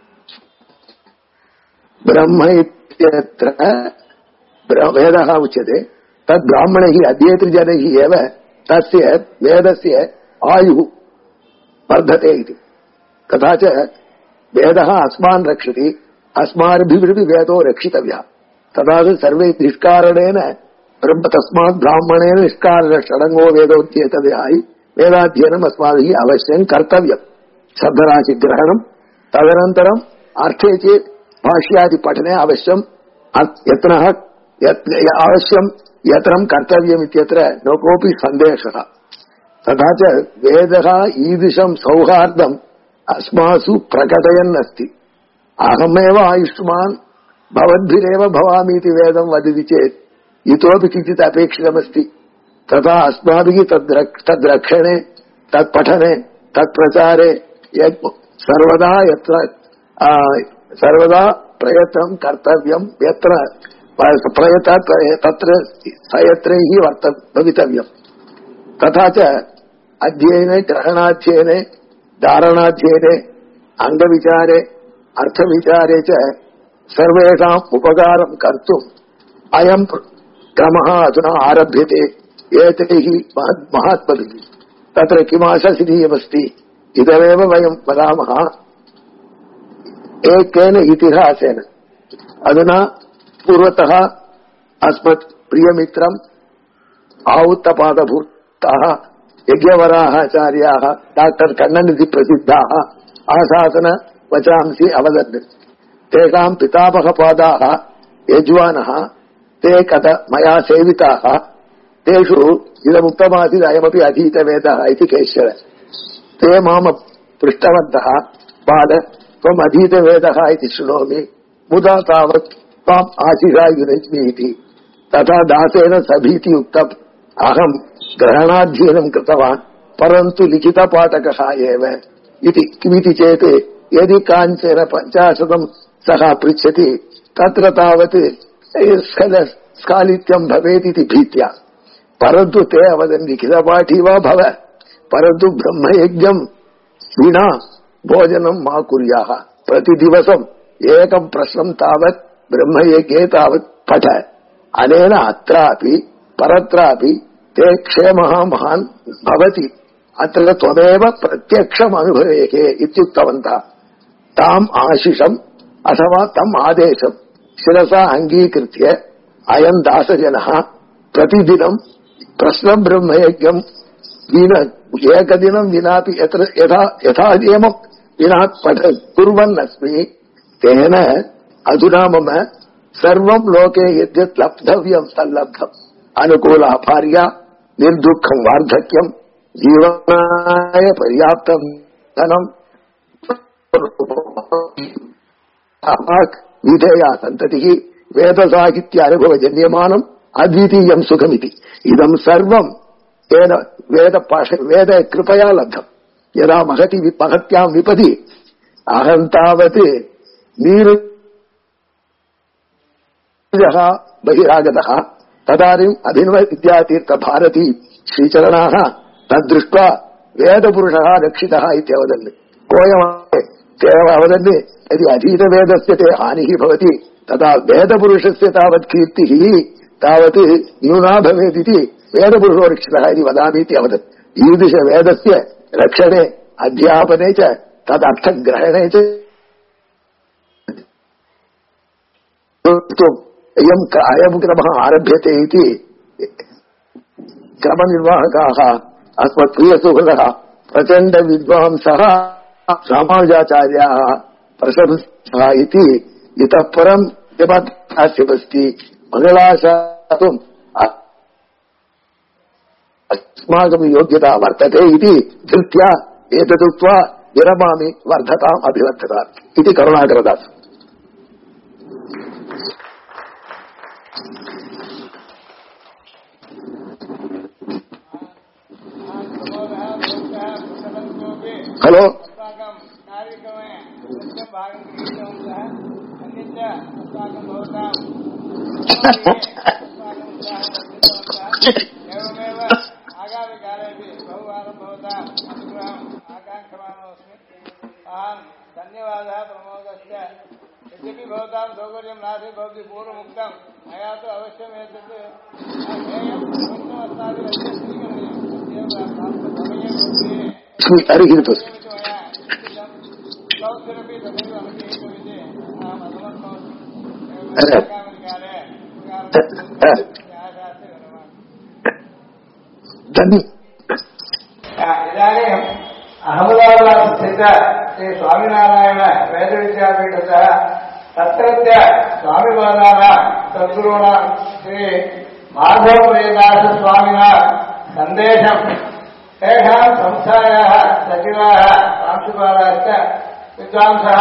ब्रह्म इत्यत्र वेदः उच्यते तद् ब्राह्मणैः अध्येतृजनैः एव तस्य वेदस्य आयुः वर्धते इति। तथा च वेदः अस्मान् रक्षति, अस्माभिरपि वेदो रक्षितव्यः। तथा च सर्वे निष्कारणेन ब्रह्म तस्मात् ब्राह्मणेन निष्कारण षडङ्गो वेदोध्येतव्यः। वेदाध्ययनम् अस्माभिः अवश्यम् कर्तव्यम्। शब्दराशिग्रहणम् तदनन्तरम् अर्थे चेत् भाष्यादि पठने अवश्यम् यत्नः अवश्यम् यत्रम् कर्तव्यम् इत्यत्र न कोऽपि सन्देहः। तथा च वेदः ईदृशम् सौहार्दम् अस्मासु प्रकटयन् अस्ति। अहमेव आयुष्मान् भवद्भिरेव भवामि इति वेदम् वदति चेत् इतोपि किञ्चित् अपेक्षितमस्ति। तथा अस्माभिः तद्रक्षणे तत्पठने तत्प्रचारे सर्वदा प्रयत्नं कर्तव्यम्। यत्र तत्र सयत्रैः भवितव्यम्। तथा च अध्ययने ग्रहणाध्ययने धारणाध्ययने अङ्गविचारे अर्थविचारे च सर्वेषाम् उपकारम् कर्तुम् अयम् क्रमः अधुना आरभ्यते एतैः महात्मभिः। तत्र किमाशसिनीयमस्ति इदमेव वयम् वदामः एकेन इतिहासेन। अधुना पूर्वतः अस्मत् प्रियमित्रम् आहुत्तपादभूताः यज्ञवराहाचार्याः डाक्टर् कण्णन् इति प्रसिद्धाः आशासन वचांसि अवदन्। तेषाम् पितामहपादाः यज्वानः ते कथ मया सेविताः। तेषु इदमुक्तमासीत् अयमपि अधीतवेदः इति केश्वर। ते माम पृष्टवन्तः पाद त्वम् अधीतवेदः इति शृणोमि, मुदा तावत् त्वाम् आशिषा युनज्मि इति। तथा दासेन सभीति उक्तम्। अहम् ग्रहणाध्ययनम् कृतवान् परन्तु लिखितपाठकः एव इति। किमिति चेत् यदि काञ्चन 50 सः पृच्छति तत्र तावत् स्खालित्यम् भवेत् इति भीत्या। परन्तु ते अवदन् लिखितपाठी वा भव, परन्तु ब्रह्मयज्ञम् विना भोजनम् मा कुर्याः। प्रतिदिवसम् एकम् प्रश्नम् तावत् ब्रह्मयज्ञे तावत् पठ। अनेन अत्रापि परत्रापि ते क्षेमः महान् भवति। अत्र त्वमेव प्रत्यक्षम् अनुभवेः इत्युक्तवन्तः। ताम् आशिषम् अथवा तम् आदेशम् शिरसा अङ्गीकृत्य अयम् दासजनः प्रतिदिनम् प्रश्नम् ब्रह्मयज्ञम् एकदिनम् विनापि यथा नियमम् विना कुर्वन् अस्मि। तेन अधुना मम सर्वम् लोके यद्यत् लब्धव्यम् तल्लब्धम्। अनुकूला भार्या, निर्दुःखम् वार्धक्यम्, जीवनाय पर्याप्तम् धनम्, विधेया सन्ततिः, वेदसाहित्यानुभवजन्यमानम् अद्वितीयम् सुखमिति। इदम् सर्वम् तेन वेद कृपया लब्धम्। यदा महत्याम् विपदि अहम् तावत् नीरुजः बहिरागतः तदानीम् अभिनव विद्यातीर्थभारती श्रीचरणाः तद्दृष्ट्वा वेदपुरुषः रक्षितः इत्यवदन्। कोऽयम् अवदन् यदि अधीतवेदस्य ते हानिः भवति तदा वेदपुरुषस्य तावत् कीर्तिः तावत् न्यूना भवेदिति वेदपुरुषो रक्षितः इति वदामि इति अवदत्। ईदृशवेदस्य रक्षणे अध्यापने च तदर्थग्रहणे च अयम् क्रमः आरभ्यते इति क्रमनिर्वाहकाः अस्मत्प्रियसुहृदः प्रचण्डविद्वांसः रामानुजाचार्याः प्रशंसः इति। इतः परम् यमस्ति मङ्गलाशातुम् अस्माकम् योग्यता वर्तते इति धृत्या एतदुक्त्वा विरमामि वर्धताम् अभिवर्धताम् इति करुणाकरदास। हेलो धन्यवादः प्रमोदस्य यद्यपि भवतां सौकर्यं नास्ति भवति पूर्वमुक्तं मया तु अवश्यम् एतत् सौकर्यपि तथैव अनुष्ठितमिति अहम् असमर्थोऽस्मि। इदानीम् अहमदाबाद स्थित श्री स्वामिनारायण वेद विद्यापीठतः तत्रत्य स्वामिपादानां सद्गुरूणां श्री माधवप्रियदास स्वामिना सन्देशं तेषां संस्थायाः सचिवाः प्रांशुपालाश्च विद्वांसः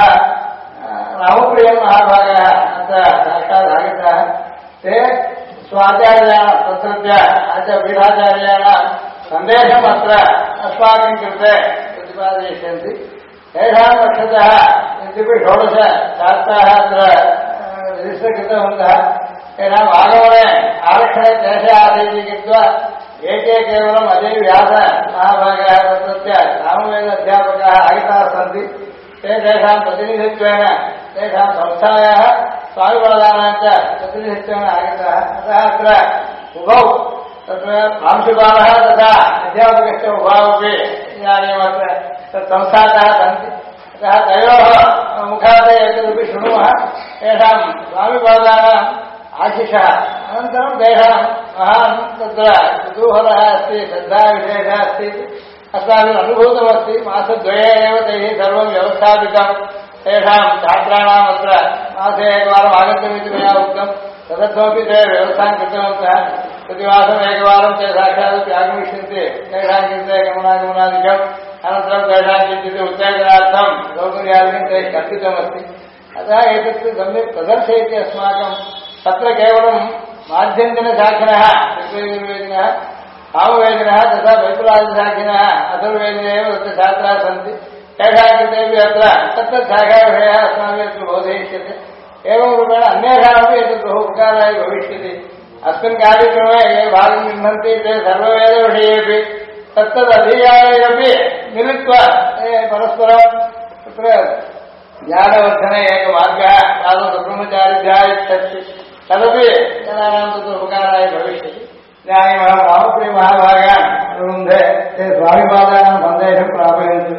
रामप्रियं महाभागः अत्र साक्षात् आगताः। ते स्वाचार्याः तत्रत्य वीराचार्याणां सन्देशम् अत्र अस्माकं कृते प्रतिपादयिष्यन्ति। तेषां पक्षतः यद्यपि 16 छात्राः अत्र रजिस्टर् कृतवन्तः, तेषाम् आगमने आरक्षणे क्लेशः आसीत् कृत्वा एके केवलम् अजय व्यास महाभागाः तत्रत्य सामवेद अध्यापकाः आगताः सन्ति। ते तेषां प्रतिनिधित्वेन तेषां संस्थायाः स्वामिपादानां च प्रतिनिधित्वेन आगताः। अतः अत्र उभौ तत्र प्रांशुपालः तथा अध्यापकस्य उभावपि इदानीमत्र तत्संस्थातः सन्ति। अतः तयोः मुखात् एतदपि शृणुमः। तेषां स्वामिपादानाम् आशिषः अनन्तरं तेषां महान् तत्र कुतूहलः अस्ति, श्रद्धाविशेषः अस्ति, अस्माभिः अनुभूतमस्ति। मासद्वये एव तैः सर्वं व्यवस्थापितं। तेषां छात्राणाम् अत्र मासे एकवारम् आगन्तव्यमिति मया उक्तं। तदर्थमपि ते व्यवस्थां कृतवन्तः। प्रतिवासम् एकवारं ते साक्षात् आगमिष्यन्ति। तेषां कृते गमनागमनादिकम् अनन्तरं तेषां किञ्चित् उत्तेजनार्थं सौकर्यादिकं तैः कल्पितमस्ति। अतः एतत् सम्यक् प्रदर्शयति अस्माकं। तत्र केवलं माध्यन्दिनशाखिनः ऋग्वेदिनः सामवेदिनः तथा वैपुरादिशाखिनः अथर्ववेदिने एव तत्र छात्राः सन्ति। तेषां कृतेपि अत्र तत्तच्छाखाविषयः अस्माभिः अत्र बोधयिष्यते। एवं रूपेण अन्येषामपि एतत् बहु उपकाराय भविष्यति। अस्मिन् कार्यक्रमे ये भागं गृह्णन्ति ते सर्ववेदविषयेपि तत्तदधीयायैरपि मिलित्वा परस्परं तत्र ज्ञानवर्धने एकमार्गः साधुब्रह्मचारिभ्यः इत्यस्ति। तदपि जनानां तत्र उपकाराय भविष्यति। इदानीमहं रामप्रियमहाभागान् अनुरुन्धे ते स्वामिपादानां सन्देशं प्रापयन्तु।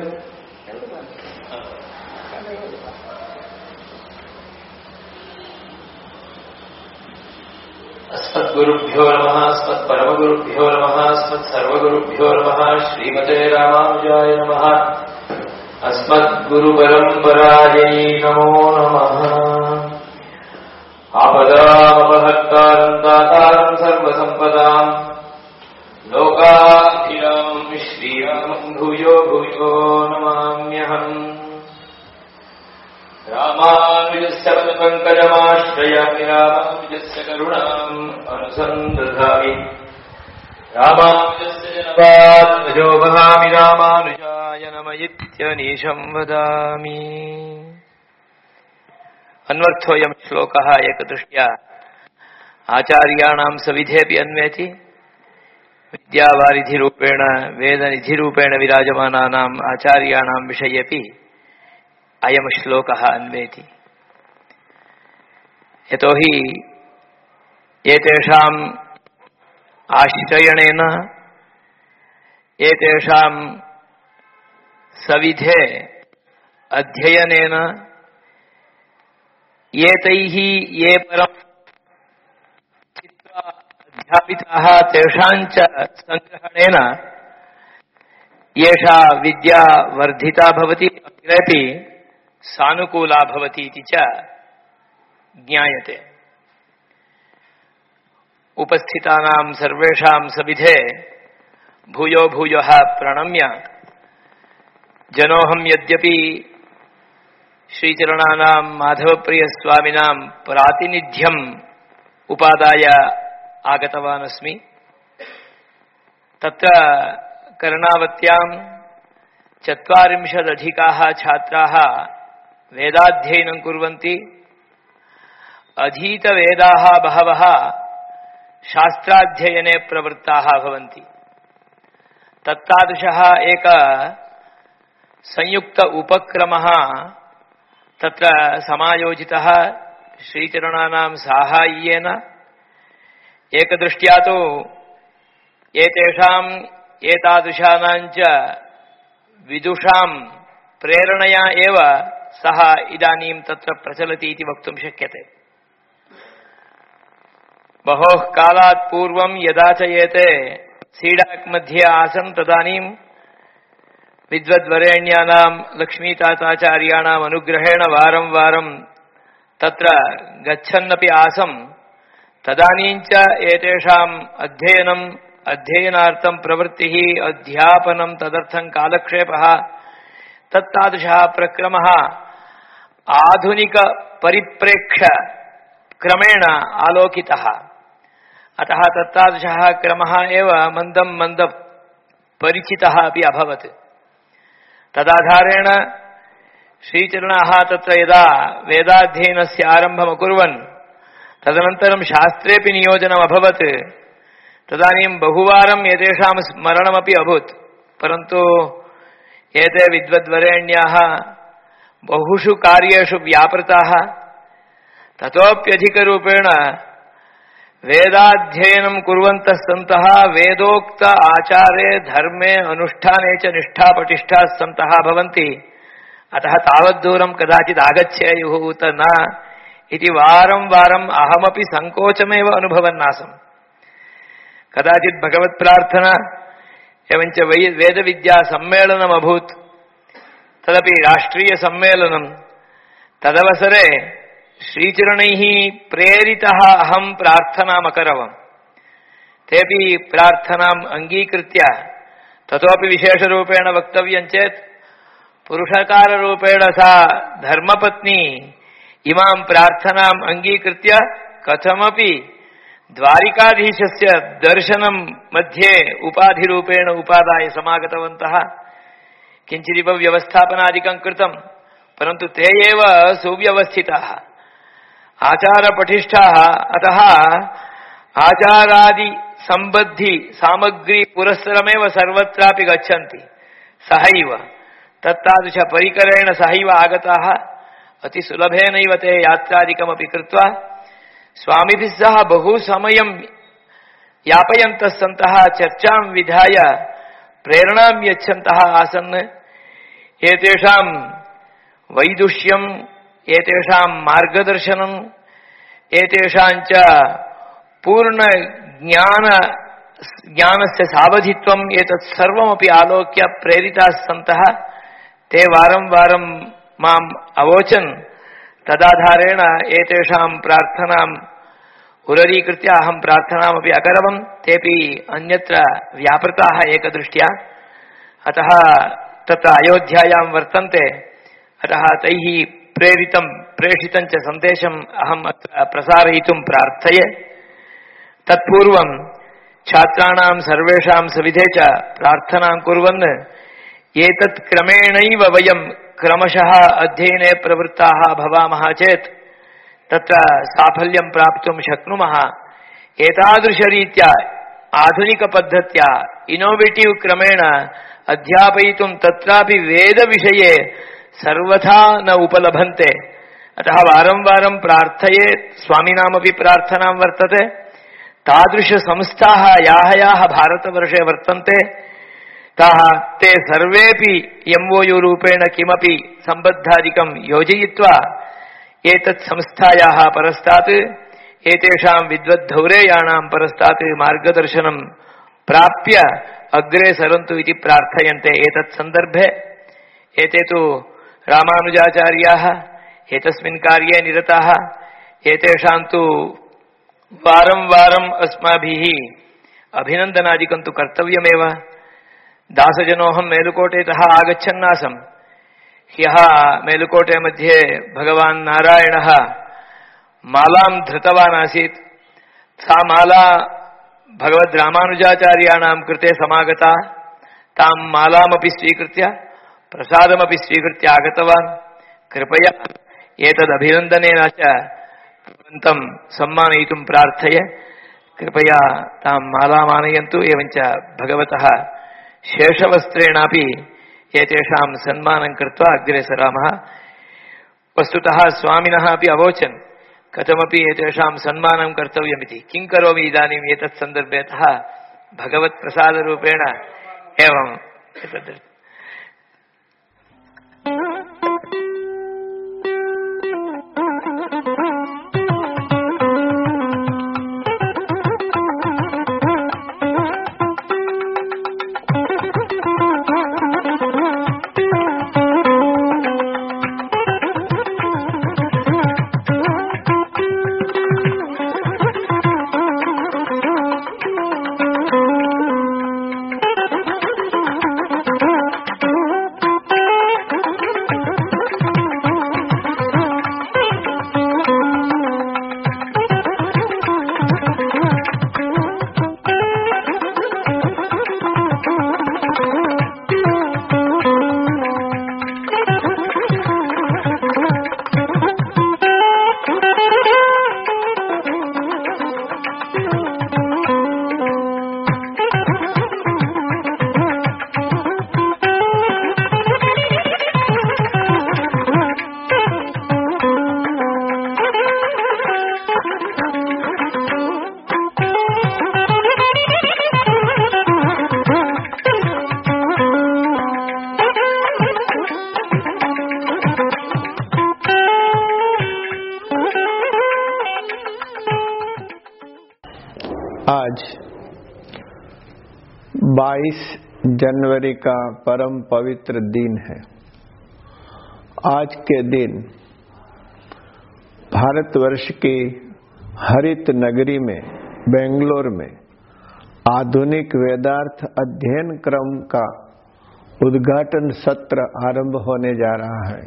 अस्मद्गुरुभ्यो नमः, अस्मत्परमगुरुभ्यो नमः, अस्मत्सर्वगुरुभ्यो नमः। श्रीमते रामानुजाय नमः। अस्मद्गुरुपरम्परायै नमो नमः। आपदामपहर्तारं दातारं सर्वसम्पदां लोकाभिरामं श्रीरामं भूयो भूयो नमाम्यहम्। रामानुजस्य पदपङ्कजमाश्रयामि, रामानुजस्य करुणाम् अनुसन्दधामि। रामानुजस्य जनपात्मजो वहामि, रामानुजाय नम इत्यनीशं वदामि। अन्वर्थोऽयं श्लोकः एकदृष्ट्या आचार्याणां सविधेऽपि अन्वेति। विद्यावारिधिरूपेण वेदनिधिरूपेण विराजमानानाम् आचार्याणां विषयेऽपि अयं श्लोकः अन्वेति। यतोहि एतेषाम् आश्रयणेन एतेषां सविधे अध्ययनेन एतैः ये परम् अध्यापिताः तेषाञ्च सङ्ग्रहणेन एषा विद्या वर्धिता भवति, अग्रेपि सानुकूला भवति इति च ज्ञायते। उपस्थितानां सर्वेषां सविधे भूयो भूयः प्रणम्य जनोहम यद्यपि श्रीचरणानां माधवप्रियस्वामिनां प्रातिनिध्यम् उपादाय आगतवान् अस्मि। तत्र कर्णावत्यां 40 छात्राः वेदाध्ययनं कुर्वन्ति। अधीतवेदाः बहवः शास्त्राध्ययने प्रवृत्ताः भवन्ति। तत्तादृशः एक संयुक्त उपक्रमः तत्र समायोजितः श्रीचरणानां साहाय्येन। एकदृष्ट्या तु एतेषाम् एतादृशानां च विदुषां प्रेरणया एव सः इदानीं तत्र प्रचलति इति वक्तुं शक्यते। बहोः कालात् पूर्वं यदा च एते सीडाक् मध्ये आसन् तदानीं विद्वद्वरेण्यानां लक्ष्मीताताचार्याणाम् अनुग्रहेण वारं वारं तत्र गच्छन्नपि आसम्। तदानीं च एतेषाम् अध्ययनार्थं प्रवृत्तिः, अध्यापनं, तदर्थं कालक्षेपः, तत्तादृशः प्रक्रमः आधुनिकपरिप्रेक्ष्य क्रमेण आलोकितः। अतः तत्तादृशः क्रमः एव मन्दं मन्दं परिचितः अपि अभवत्। तदाधारेण श्रीचरणाः तत्र यदा वेदाध्ययनस्य आरम्भम् अकुर्वन् तदनन्तरं शास्त्रेऽपि नियोजनम् अभवत्। तदानीं बहुवारम् एतेषां स्मरणमपि अभूत्। परन्तु एते विद्वद्वरेण्याः बहुषु कार्येषु व्यापृताः। ततोप्यधिकरूपेण वेदाध्ययनं कुर्वन्तः सन्तः वेदोक्त आचारे धर्मे अनुष्ठाने च निष्ठापटिष्ठाः सन्तः भवन्ति। अतः तावद्दूरं कदाचित् आगच्छेयुः उत न इति वारं वारम् अहमपि सङ्कोचमेव अनुभवन्नासम्। कदाचित् भगवत्प्रार्थना एवञ्च वेदविद्यासम्मेलनम् अभूत्। तदपि राष्ट्रीयसम्मेलनं। तदवसरे श्रीचरणैः प्रेरितः अहं प्रार्थनाम् अकरवम्। तेऽपि प्रार्थनाम् अङ्गीकृत्य, ततोपि विशेषरूपेण वक्तव्यं चेत् पुरुषकाररूपेण सा धर्मपत्नी इमां प्रार्थनाम् अङ्गीकृत्य कथमपि द्वारिकाधीशस्य दर्शनं मध्ये उपाधिरूपेण उपादाय समागतवन्तः। किञ्चिदिव व्यवस्थापनादिकं कृतं, परन्तु ते एव सुव्यवस्थिताः, आचारपटिष्ठाः। अतः आचारादि सम्बद्धि सामग्री पुरस्सरमेव सर्वत्रापि गच्छन्ति। सहैव तत्तादृश परिकरेण सहैव आगताः। अतिसुलभेनैव ते यात्रादिकमपि कृत्वा स्वामिभिः सह बहु समयं यापयन्तः सन्तः चर्चां विधाय प्रेरणां यच्छन्तः आसन्। एतेषां वैदुष्यम्, एतेषां मार्गदर्शनम्, एतेषां च पूर्णज्ञानस्य सावधित्वम् एतत् सर्वमपि आलोक्य प्रेरिताः सन्तः ते वारं वारं माम् अवोचन्। तदाधारेण एतेषां प्रार्थनाम् उररीकृत्य अहं प्रार्थनामपि अकरवम्। तेऽपि अन्यत्र व्यापृताः एकदृष्ट्या। अतः तत्र अयोध्यायां वर्तन्ते। अतः तैः प्रेषितं च सन्देशम् अहम् अत्र प्रसारयितुं प्रार्थये। तत्पूर्वं छात्राणां सर्वेषां सविधे च प्रार्थनां कुर्वन् एतत् क्रमेणैव वयं क्रमशः अध्ययने प्रवृत्ताः भवामः चेत् तत्र साफल्यं प्राप्तुं शक्नुमः। एतादृशरीत्या आधुनिकपद्धत्या इनोवेटिव् क्रमेण अध्यापयितुं तत्रापि वेदविषये सर्वथा न उपलभन्ते। अतः वारं वारं प्रार्थये। स्वामिनामपि प्रार्थनां वर्तते। तादृशसंस्थाः याः भारतवर्षे वर्तन्ते ते सर्वेपि MOU रूपेण किमपि सम्बद्धादिकं योजयित्वा एतत् संस्थायाः परस्तात् एतेषां विद्वद्धौरेयाणां परस्तात् मार्गदर्शनं प्राप्य अग्रे सरन्तु इति प्रार्थयन्ते। एतत् सन्दर्भे एते तु रामानुजाचार्याः एतस्मिन् कार्ये निरताः। एतेषां तु वारं वारम् अस्माभिः अभिनन्दनादिकं तु कर्तव्यमेव। दासजनोऽहं मेलुकोटेतः आगच्छन्नासम्। ह्यः मेलुकोटे मध्ये भगवान् नारायणः मालां धृतवान् आसीत्। सा माला भगवद् रामानुजाचार्याणां कृते समागता। तां मालामपि स्वीकृत्य प्रसादमपि स्वीकृत्य आगतवान्। कृपया एतदभिनन्दनेन च भवन्तं सम्मानयितुं प्रार्थये। कृपया तां मालामानयन्तु। एवञ्च भगवतः शेषवस्त्रेणापि एतेषां सन्मानं कृत्वा अग्रे सरामः। वस्तुतः स्वामिनः अपि अवोचन् कथमपि एतेषां सन्मानं कर्तव्यमिति। किं करोमि इदानीम् एतत् सन्दर्भेतः भगवत्प्रसादरूपेण एवम् एतद् आज 22 जनवरी का परम पवित्र दिन है। आज के दिन भारतवर्ष की हरित नगरी में बेंगलोर में आधुनिक वेदार्थ अध्ययन क्रम का उद्घाटन सत्र आरंभ होने जा रहा है।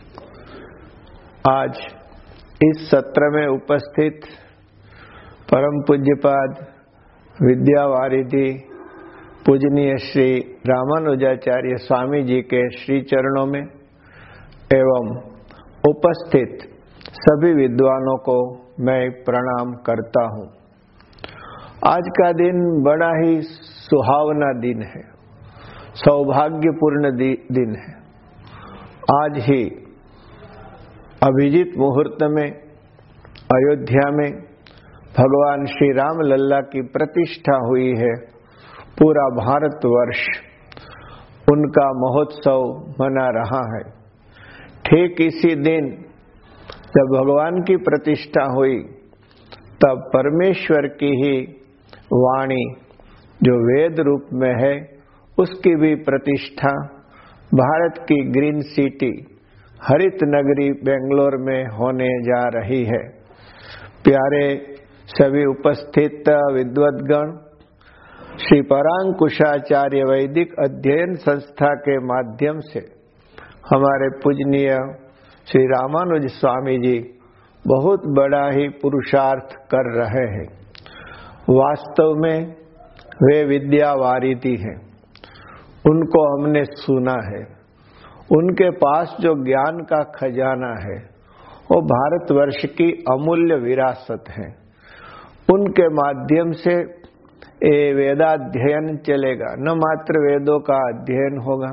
आज इस सत्र में उपस्थित परम पूज्यपाद विद्यावारिधि पूजनीय श्री रामानुजाचार्य स्वामी जी के श्री चरणों में एवं उपस्थित सभी विद्वानों को मैं प्रणाम करता हूं। आज का दिन बड़ा ही सुहावना दिन है, सौभाग्यपूर्ण दिन है। आज ही अभिजीत मुहूर्त में अयोध्या में भगवान श्री राम लल्ला की प्रतिष्ठा हुई है। पूरा भारतवर्ष उनका महोत्सव मना रहा है। ठीक इसी दिन जब भगवान की प्रतिष्ठा हुई तब परमेश्वर की ही वाणी जो वेद रूप में है उसकी भी प्रतिष्ठा भारत की ग्रीन सिटी हरित नगरी बेंगलोर में होने जा रही है। प्यारे सभी उपस्थित विद्वद्गण, श्री परांकुशाचार्य वैदिक अध्ययन संस्था के माध्यम से हमारे पूजनीय श्री रामानुज स्वामी जी बहुत बड़ा ही पुरुषार्थ कर रहे हैं। वास्तव में वे विद्यावारिधि हैं, उनको हमने सुना है। उनके पास जो ज्ञान का खजाना है वो भारतवर्ष की अमूल्य विरासत है। उनके माध्यम से ये वेदाध्ययन चलेगा। न मात्र वेदों का अध्ययन होगा,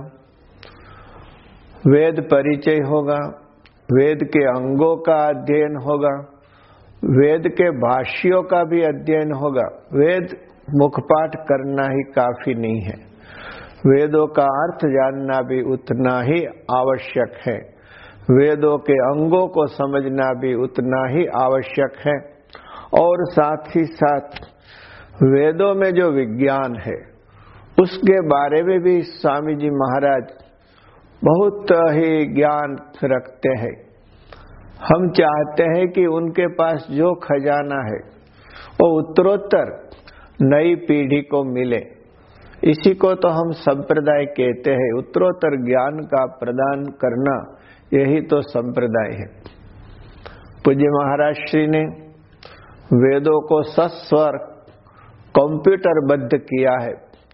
वेद परिचय होगा, वेद के अंगों का अध्ययन होगा, वेद के भाष्यों का भी अध्ययन होगा। वेद मुखपाठ करना ही काफी नहीं है, वेदों का अर्थ जानना भी उतना ही आवश्यक है। वेदों के अंगों को समझना भी उतना ही आवश्यक है। और साथ ही साथ वेदों में जो विज्ञान है उसके बारे में भी स्वामी जी महाराज बहुत ही ज्ञान रखते हैं। हम चाहते हैं कि उनके पास जो खजाना है वो उत्तरोत्तर नई पीढ़ी को मिले। इसी को तो हम संप्रदाय कहते हैं। उत्तरोत्तर ज्ञान का प्रदान करना, यही तो संप्रदाय है। पूज्य महाराज श्री ने वेदों को सस्वर कंप्यूटरबद्ध किया है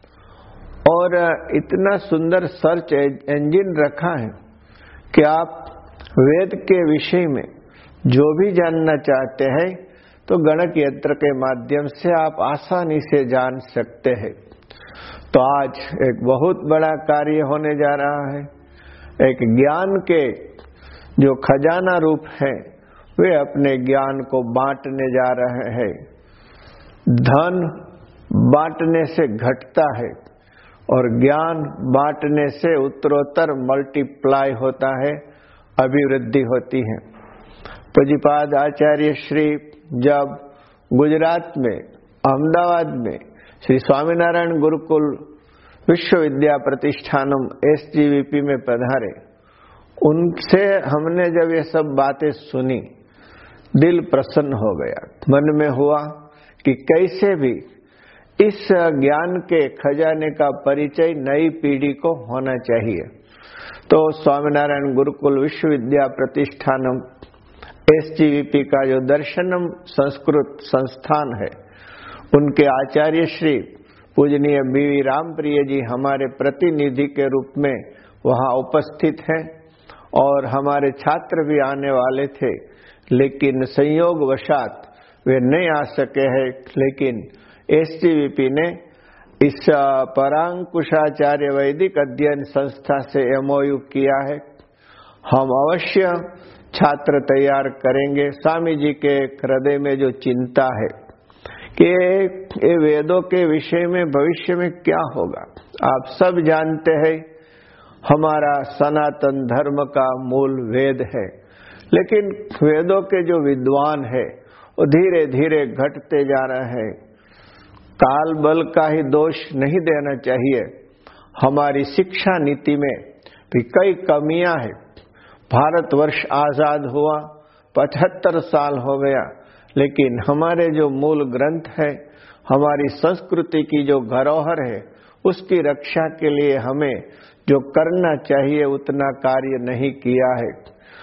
और इतना सुंदर सर्च इंजन रखा है कि आप वेद के विषय में जो भी जानना चाहते हैं तो गणक यंत्र के माध्यम से आप आसानी से जान सकते हैं। तो आज एक बहुत बड़ा कार्य होने जा रहा है। एक ज्ञान के जो खजाना रूप है वे अपने ज्ञान को बांटने जा रहे हैं। धन बांटने से घटता है और ज्ञान बांटने से उत्तरोत्तर मल्टीप्लाई होता है, अभिवृद्धि होती है। पूज्यपाद आचार्य श्री जब गुजरात में अहमदाबाद में श्री स्वामीनारायण गुरुकुल विश्वविद्या प्रतिष्ठानम SGVP में पधारे, उनसे हमने जब ये सब बातें सुनी, दिल प्रसन्न हो गया। मन में हुआ कि कैसे भी इस ज्ञान के खजाने का परिचय नई पीढ़ी को होना चाहिए। तो स्वामीनारायण गुरुकुल विश्वविद्या प्रतिष्ठानम SGVP का जो दर्शनम संस्कृत संस्थान है, उनके आचार्य श्री पूजनीय बीवी रामप्रिय जी हमारे प्रतिनिधि के रूप में वहां उपस्थित हैं और हमारे छात्र भी आने वाले थे, लेकिन संयोगवशात वे नहीं आ सके हैं। लेकिन SGVP ने इस परांकुशाचार्य वैदिक अध्ययन संस्था से MOU किया है। हम अवश्य छात्र तैयार करेंगे। स्वामी जी के हृदय में जो चिंता है कि ये वेदों के विषय में भविष्य में क्या होगा, आप सब जानते हैं हमारा सनातन धर्म का मूल वेद है, लेकिन वेदों के जो विद्वान है वो धीरे धीरे घटते जा रहे हैं। काल बल का ही दोष नहीं देना चाहिए। हमारी शिक्षा नीति में भी कई कमियां हैं। भारतवर्ष आजाद हुआ 75 साल हो गया, लेकिन हमारे जो मूल ग्रंथ है, हमारी संस्कृति की जो धरोहर है, उसकी रक्षा के लिए हमें जो करना चाहिए उतना कार्य नहीं किया है।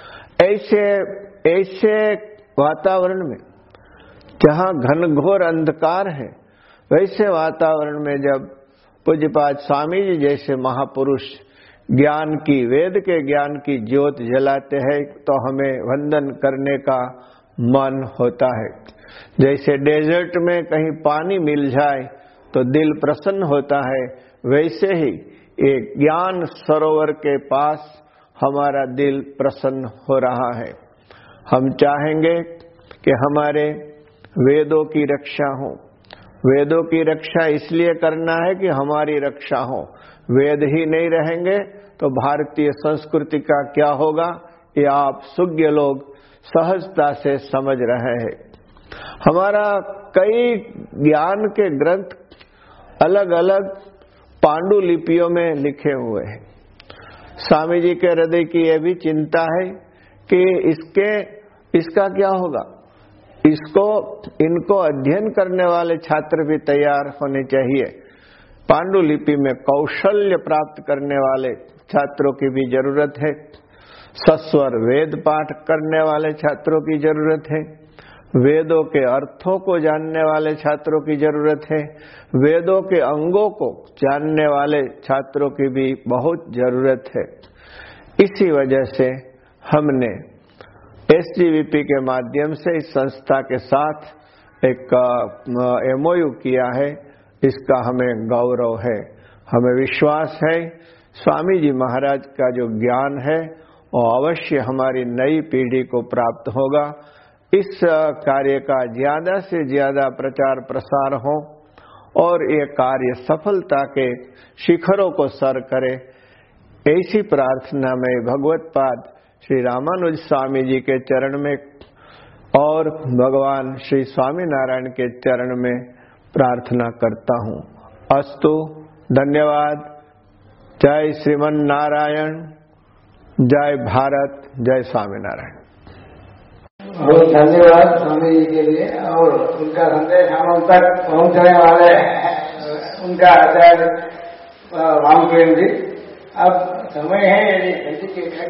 ऐसे वातावरण में जहाँ घनघोर अंधकार है, वैसे वातावरण में जब पूज्यपाद स्वामी जी जैसे महापुरुष ज्ञान की, वेद के ज्ञान की ज्योत जलाते हैं तो हमें वंदन करने का मन होता है। जैसे डेजर्ट में कहीं पानी मिल जाए तो दिल प्रसन्न होता है, वैसे ही एक ज्ञान सरोवर के पास हमारा दिल प्रसन्न हो रहा है। हम चाहेंगे कि हमारे वेदों की रक्षा हो। वेदों की रक्षा इसलिए करना है कि हमारी रक्षा हो। वेद ही नहीं रहेंगे तो भारतीय संस्कृति का क्या होगा, ये आप सुज्ञ लोग सहजता से समझ रहे हैं। हमारा कई ज्ञान के ग्रंथ अलग अलग पांडुलिपियों में लिखे हुए हैं। स्वामी जी के हृदय की यह भी चिंता है कि इसका क्या होगा। इनको अध्ययन करने वाले छात्र भी तैयार होने चाहिए। पांडुलिपि में कौशल्य प्राप्त करने वाले छात्रों की भी जरूरत है। सस्वर वेद पाठ करने वाले छात्रों की जरूरत है। वेदों के अर्थों को जानने वाले छात्रों की जरूरत है। वेदों के अंगों को जानने वाले छात्रों की भी बहुत जरूरत है। इसी वजह से हमने SGVP के माध्यम से इस संस्था के साथ एक MOU किया है। इसका हमें गौरव है। हमें विश्वास है स्वामी जी महाराज का जो ज्ञान है वो अवश्य हमारी नई पीढ़ी को प्राप्त होगा। इस कार्य का ज्यादा से ज्यादा प्रचार प्रसार हो और ये कार्य सफलता के शिखरों को सर करे, ऐसी प्रार्थना में भगवत्पाद श्री रामानुज स्वामी जी के चरण में और भगवान श्री स्वामीनारायण के चरण में प्रार्थना करता हूँ। अस्तु, धन्यवाद। जय श्रीमन नारायण, जय भारत, जय स्वामीनारायण। बहुत धन्यवाद स्वामी जी के लिए, और उनका संदेश हम तक पहुंचने वाले उनका आचार्य रामकृष्ण जी। अब समय है यदि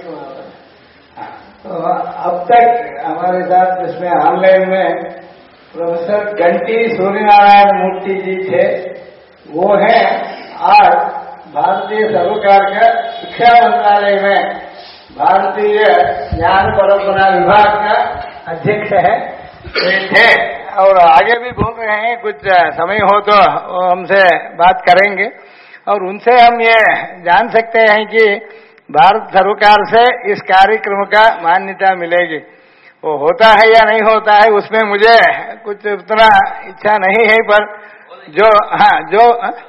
तो अब तक हमारे साथ जिसमें ऑनलाइन में प्रोफेसर घंटी सूर्यनारायण मूर्ति जी थे, वो है आज भारतीय सरकार का शिक्षा मंत्रालय में भारतीय ज्ञान परंपरा विभाग का अध्यक्ष है थे, और आगे भी बोल रहे हैं। कुछ समय हो तो वो हमसे बात करेंगे और उनसे हम ये जान सकते हैं कि भारत सरकार से इस कार्यक्रम का मान्यता मिलेगी। वो होता है या नहीं होता है उसमें मुझे कुछ उतना इच्छा नहीं है, पर जो जो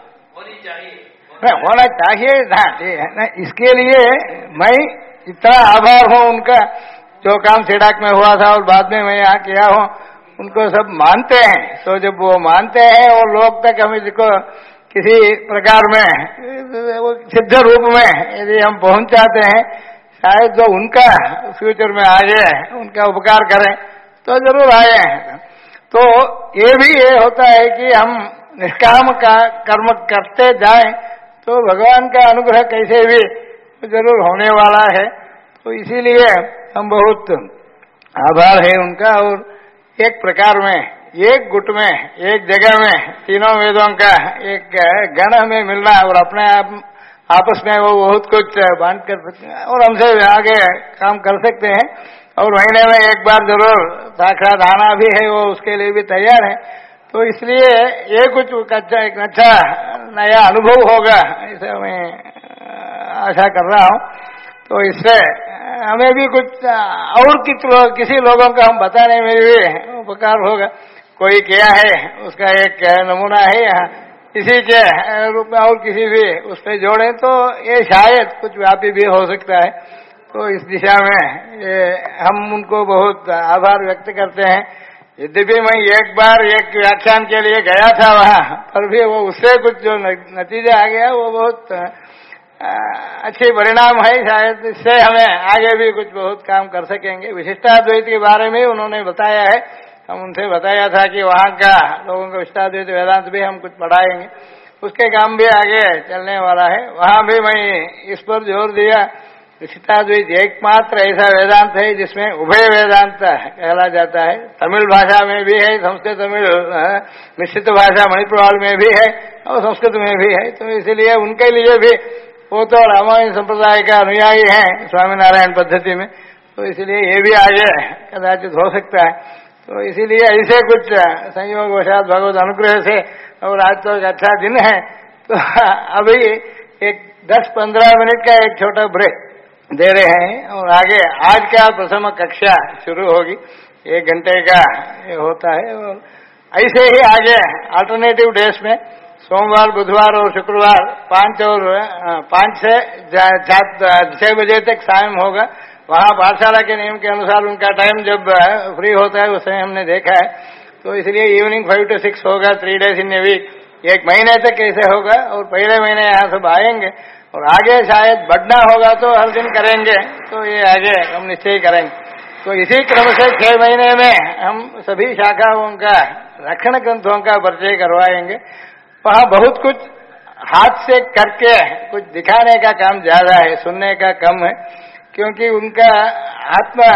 होना चाहिए ना, इसके लिए मैं इतना आभार हूँ उनका। जो काम सिडाक में हुआ था और बाद में मैं यहाँ किया हूँ, उनको सब मानते हैं। तो जब वो मानते हैं और लोग तक हम इसको किसी प्रकार में सिद्ध रूप में यदि हम पहुंचाते हैं, शायद जो उनका फ्यूचर में आगे उनका उपकार करें तो जरूर आए। तो ये भी ये होता है कि हम निष्काम का कर्म करते जाएं तो भगवान का अनुग्रह कैसे भी जरूर होने वाला है। तो इसीलिए हम बहुत आभार है उनका। और एक प्रकार में, एक गुट में, एक जगह में तीनों वेदों का एक गण हमें मिलना और अपने आपस में वो बहुत कुछ बांट कर सकते हैं और हमसे आगे काम कर सकते हैं। और महीने में एक बार जरूर साक्षात आना भी है, वो उसके लिए भी तैयार है। तो इसलिए ये कुछ एक अच्छा नया अनुभव होगा, इसे मैं आशा कर रहा हूँ। तो इससे हमें भी कुछ और किसी लोगों का हम बताने में भी उपकार होगा। कोई किया है उसका एक नमूना है यहाँ, इसी के रूप में और किसी भी उस पर जोड़े तो ये शायद कुछ व्यापी भी हो सकता है। तो इस दिशा में ये हम उनको बहुत आभार व्यक्त करते हैं। यद्यपि मैं एक बार एक व्याख्यान के लिए गया था वहाँ, पर भी वो उससे कुछ जो नतीजा आ गया वो बहुत अच्छे परिणाम है। शायद इससे हमें आगे भी कुछ बहुत काम कर सकेंगे। विशिष्टाद्वैत के बारे में उन्होंने बताया है, हम उनसे बताया था कि वहाँ का लोगों को विशिष्टाद्वैत वेदांत भी हम कुछ पढ़ाएंगे, उसके काम भी आगे चलने वाला है। वहाँ भी मैं इस पर जोर दिया, विशिष्टाद्वैत एकमात्र ऐसा वेदांत है जिसमें उभय वेदांत कहला जाता है। तमिल भाषा में भी है, संस्कृत तमिल मिश्रित भाषा मणिपुर में भी है और संस्कृत में भी है। तो इसलिए उनके लिए भी, वो तो रामायण संप्रदाय का अनुयायी है स्वामीनारायण पद्धति में, तो इसलिए ये भी आगे कदाचित हो सकता है। तो इसीलिए ऐसे कुछ संयोग वशात भगवत अनुग्रह से, और आज तो एक अच्छा दिन है, तो अभी एक 10-15 मिनट का एक छोटा ब्रेक दे रहे हैं और आगे आज का प्रथम कक्षा शुरू होगी। 1 घंटे का ये होता है और ऐसे ही आगे अल्टरनेटिव डेज में सोमवार, बुधवार और शुक्रवार 5 से 6 बजे तक सायं होगा। वहाँ पाठशाला के नियम के अनुसार उनका टाइम जब फ्री होता है उस समय हमने देखा है। तो इसलिए इवनिंग 5 to 6 होगा, 3 days इन ए वीक। 1 महीने तक कैसे होगा और पहले महीने यहाँ सब आएंगे और आगे शायद बढ़ना होगा तो हर दिन करेंगे। तो ये आगे हम निश्चय करेंगे। तो इसी क्रम से 6 महीने में हम सभी शाखाओं का रक्षण ग्रंथों का परिचय करवाएंगे। वहाँ बहुत कुछ हाथ से करके कुछ दिखाने का काम ज्यादा है, सुनने का कम है, क्योंकि उनका आत्मा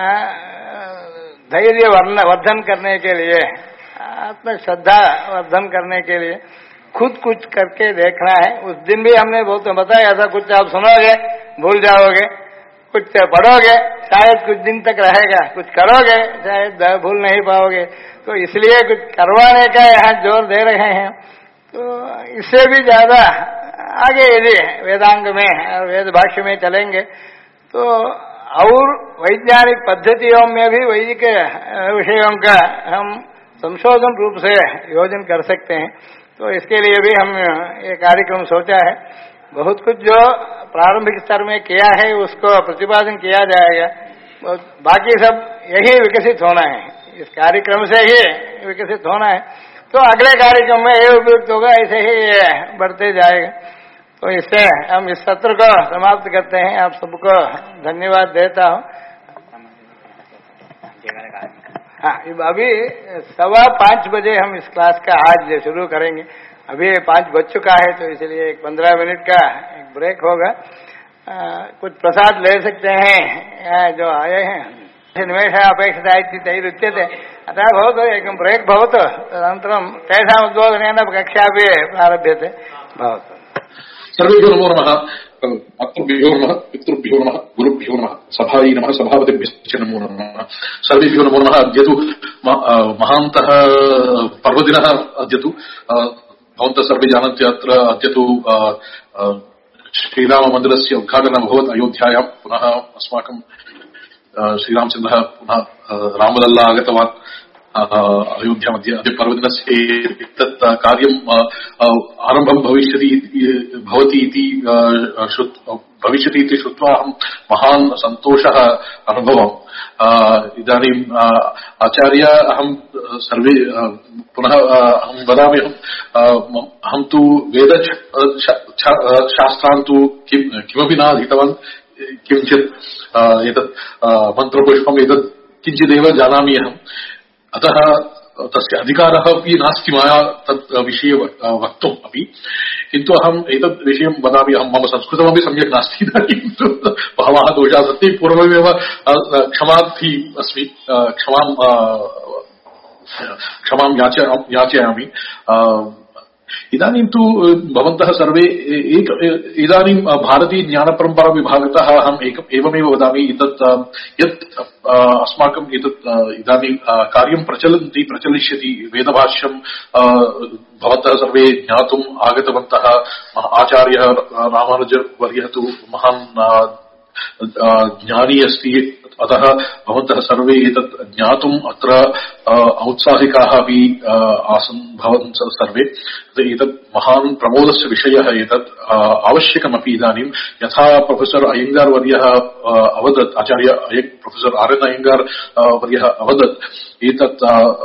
धैर्य वर्धन करने के लिए, आत्म श्रद्धा वर्धन करने के लिए खुद कुछ करके देखना है। उस दिन भी हमने बहुत बताया था, कुछ आप सुनोगे भूल जाओगे, कुछ पढ़ोगे शायद कुछ दिन तक रहेगा, कुछ करोगे शायद भूल नहीं पाओगे। तो इसलिए कुछ करवाने का यहाँ जोर दे रहे हैं। तो इससे भी ज्यादा आगे यदि वेदांग में और वेद भाष्य में चलेंगे तो और वैज्ञानिक पद्धतियों में भी वैदिक विषयों का हम संशोधन रूप से योजन कर सकते हैं। तो इसके लिए भी हम ये कार्यक्रम सोचा है। बहुत कुछ जो प्रारंभिक स्तर में किया है उसको प्रतिपादन किया जाएगा, बाकी सब यही विकसित होना है, इस कार्यक्रम से ही विकसित होना है। तो अगले कार्यक्रम में ये उपयुक्त होगा, ऐसे ही बढ़ते जाएगा। तो इससे हम इस सत्र को समाप्त करते हैं। आप सबको धन्यवाद देता हूँ। हाँ, अभी 5:15 बजे हम इस क्लास का आज शुरू करेंगे। अभी 5 बज चुका है, तो इसलिए एक 15 मिनट का एक ब्रेक होगा। कुछ प्रसाद ले सकते हैं जो आए हैं। निमेषः अपेक्षिता इति तैरुच्यते, अतः भवतु एकं ब्रेक् भवतु, तदनन्तरं तेषाम् उद्बोधनेन कक्षा अपि प्रारभ्यते। भवतु। सर्वेभ्यो नमो नमः। मातृभ्यो नमः, पितृभ्यो नमः, गुरुभ्यो नमः, सभायै नमः, सभापतिभ्यश्च नमो नमः। सर्वेभ्यो नमो नमः। अद्य तु महान्तः पर्वदिनः। अद्य तु भवन्तः सर्वे जानन्ति, अत्र अद्य तु श्रीराममन्दिरस्य उद्घाटनम् अभवत् अयोध्यायां। पुनः अस्माकं श्रीरामचन्द्रः पुनः रामलल्ला आगतवान् अयोध्या मध्ये। अद्य पर्वदिनस्य एतत् कार्यम् आरम्भं भविष्यति इति श्रुत्वा अहं महान् सन्तोषः अनुभवम्। इदानीम् आचार्य अहं सर्वे पुनः अहं वदामि, अहं तु वेदशास्त्रान् तु किमपि न अधीतवान्, किञ्चित् एतत् मन्त्रपुष्पम् एतत् किञ्चिदेव जानामि अहम्। अतः तस्य अधिकारः अपि नास्ति मया तत् विषये वक्तुम् अपि, किन्तु अहम् एतत् विषयं वदामि। अहं मम संस्कृतमपि सम्यक् नास्ति, किन्तु बहवः दोषाः सन्ति। पूर्वमेव क्षमार्थी अस्मि, क्षमां याचयामि। इदानीं तु भवन्तः सर्वे इदानीं भारतीय ज्ञानपरम्परा विभागतः अहम् एवमेव वदामि, यत् अस्माकम् एतत् इदानीं कार्यं प्रचलिष्यति वेदभाष्यं भवन्तः सर्वे ज्ञातुम् आगतवन्तः। आचार्यः रामानुजवर्यः तु महान् ज्ञानी अस्ति, अतः भवन्तः सर्वे एतत् ज्ञातुम् अत्र औत्साहिकाः अपि आसन् भवन्तः सर्वे। एतत् महान् प्रमोदस्य विषयः, एतत् आवश्यकमपि इदानीं। यथा प्रोफेसर् अय्यङ्गार् वर्यः अवदत्, आचार्य प्रोफेसर् आर्.एन्. अय्यङ्गार् वर्यः अवदत्, एतत्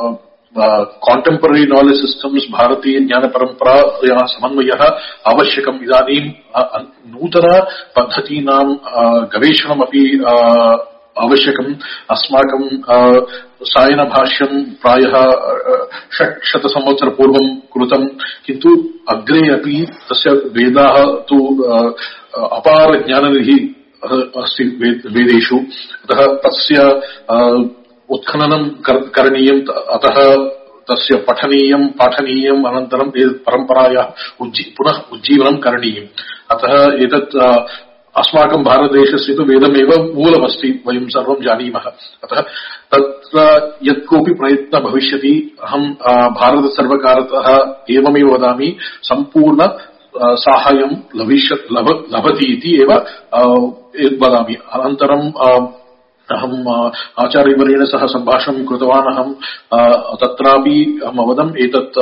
कांटेम्पररी नॉलेज सिस्टम्स भारतीय ज्ञान परंपरा समन्वयः आवश्यकम्। इदानीं नूतन पद्धतीनां गवेषणमपि आवश्यकम्। अस्माकं सायनभाष्यं प्रायः 600 संवत्सरपूर्वं कृतं, किन्तु अग्रे अपि तस्य वेदाः तु अपार ज्ञाननिधिः अस्ति वेदेषु, अतः तस्य उत्खननं करणीयम्, अतः तस्य पठनीयं पाठनीयम्, अनन्तरं परम्परायाः पुनः उज्जीवनं करणीयम्। अतः एतत् अस्माकं भारतदेशस्य तु वेदमेव मूलमस्ति, वयं सर्वं जानीमः। अतः तत्र यत् कोऽपि प्रयत्नः भविष्यति, अहं भारतसर्वकारतः एवमेव वदामि, सम्पूर्ण साहाय्यं लभति इति एव वदामि। अनन्तरं अहम् आचार्यवर्येण सह सम्भाषणं कृतवान्। अहं तत्रापि अहम् अवदम्, एतत्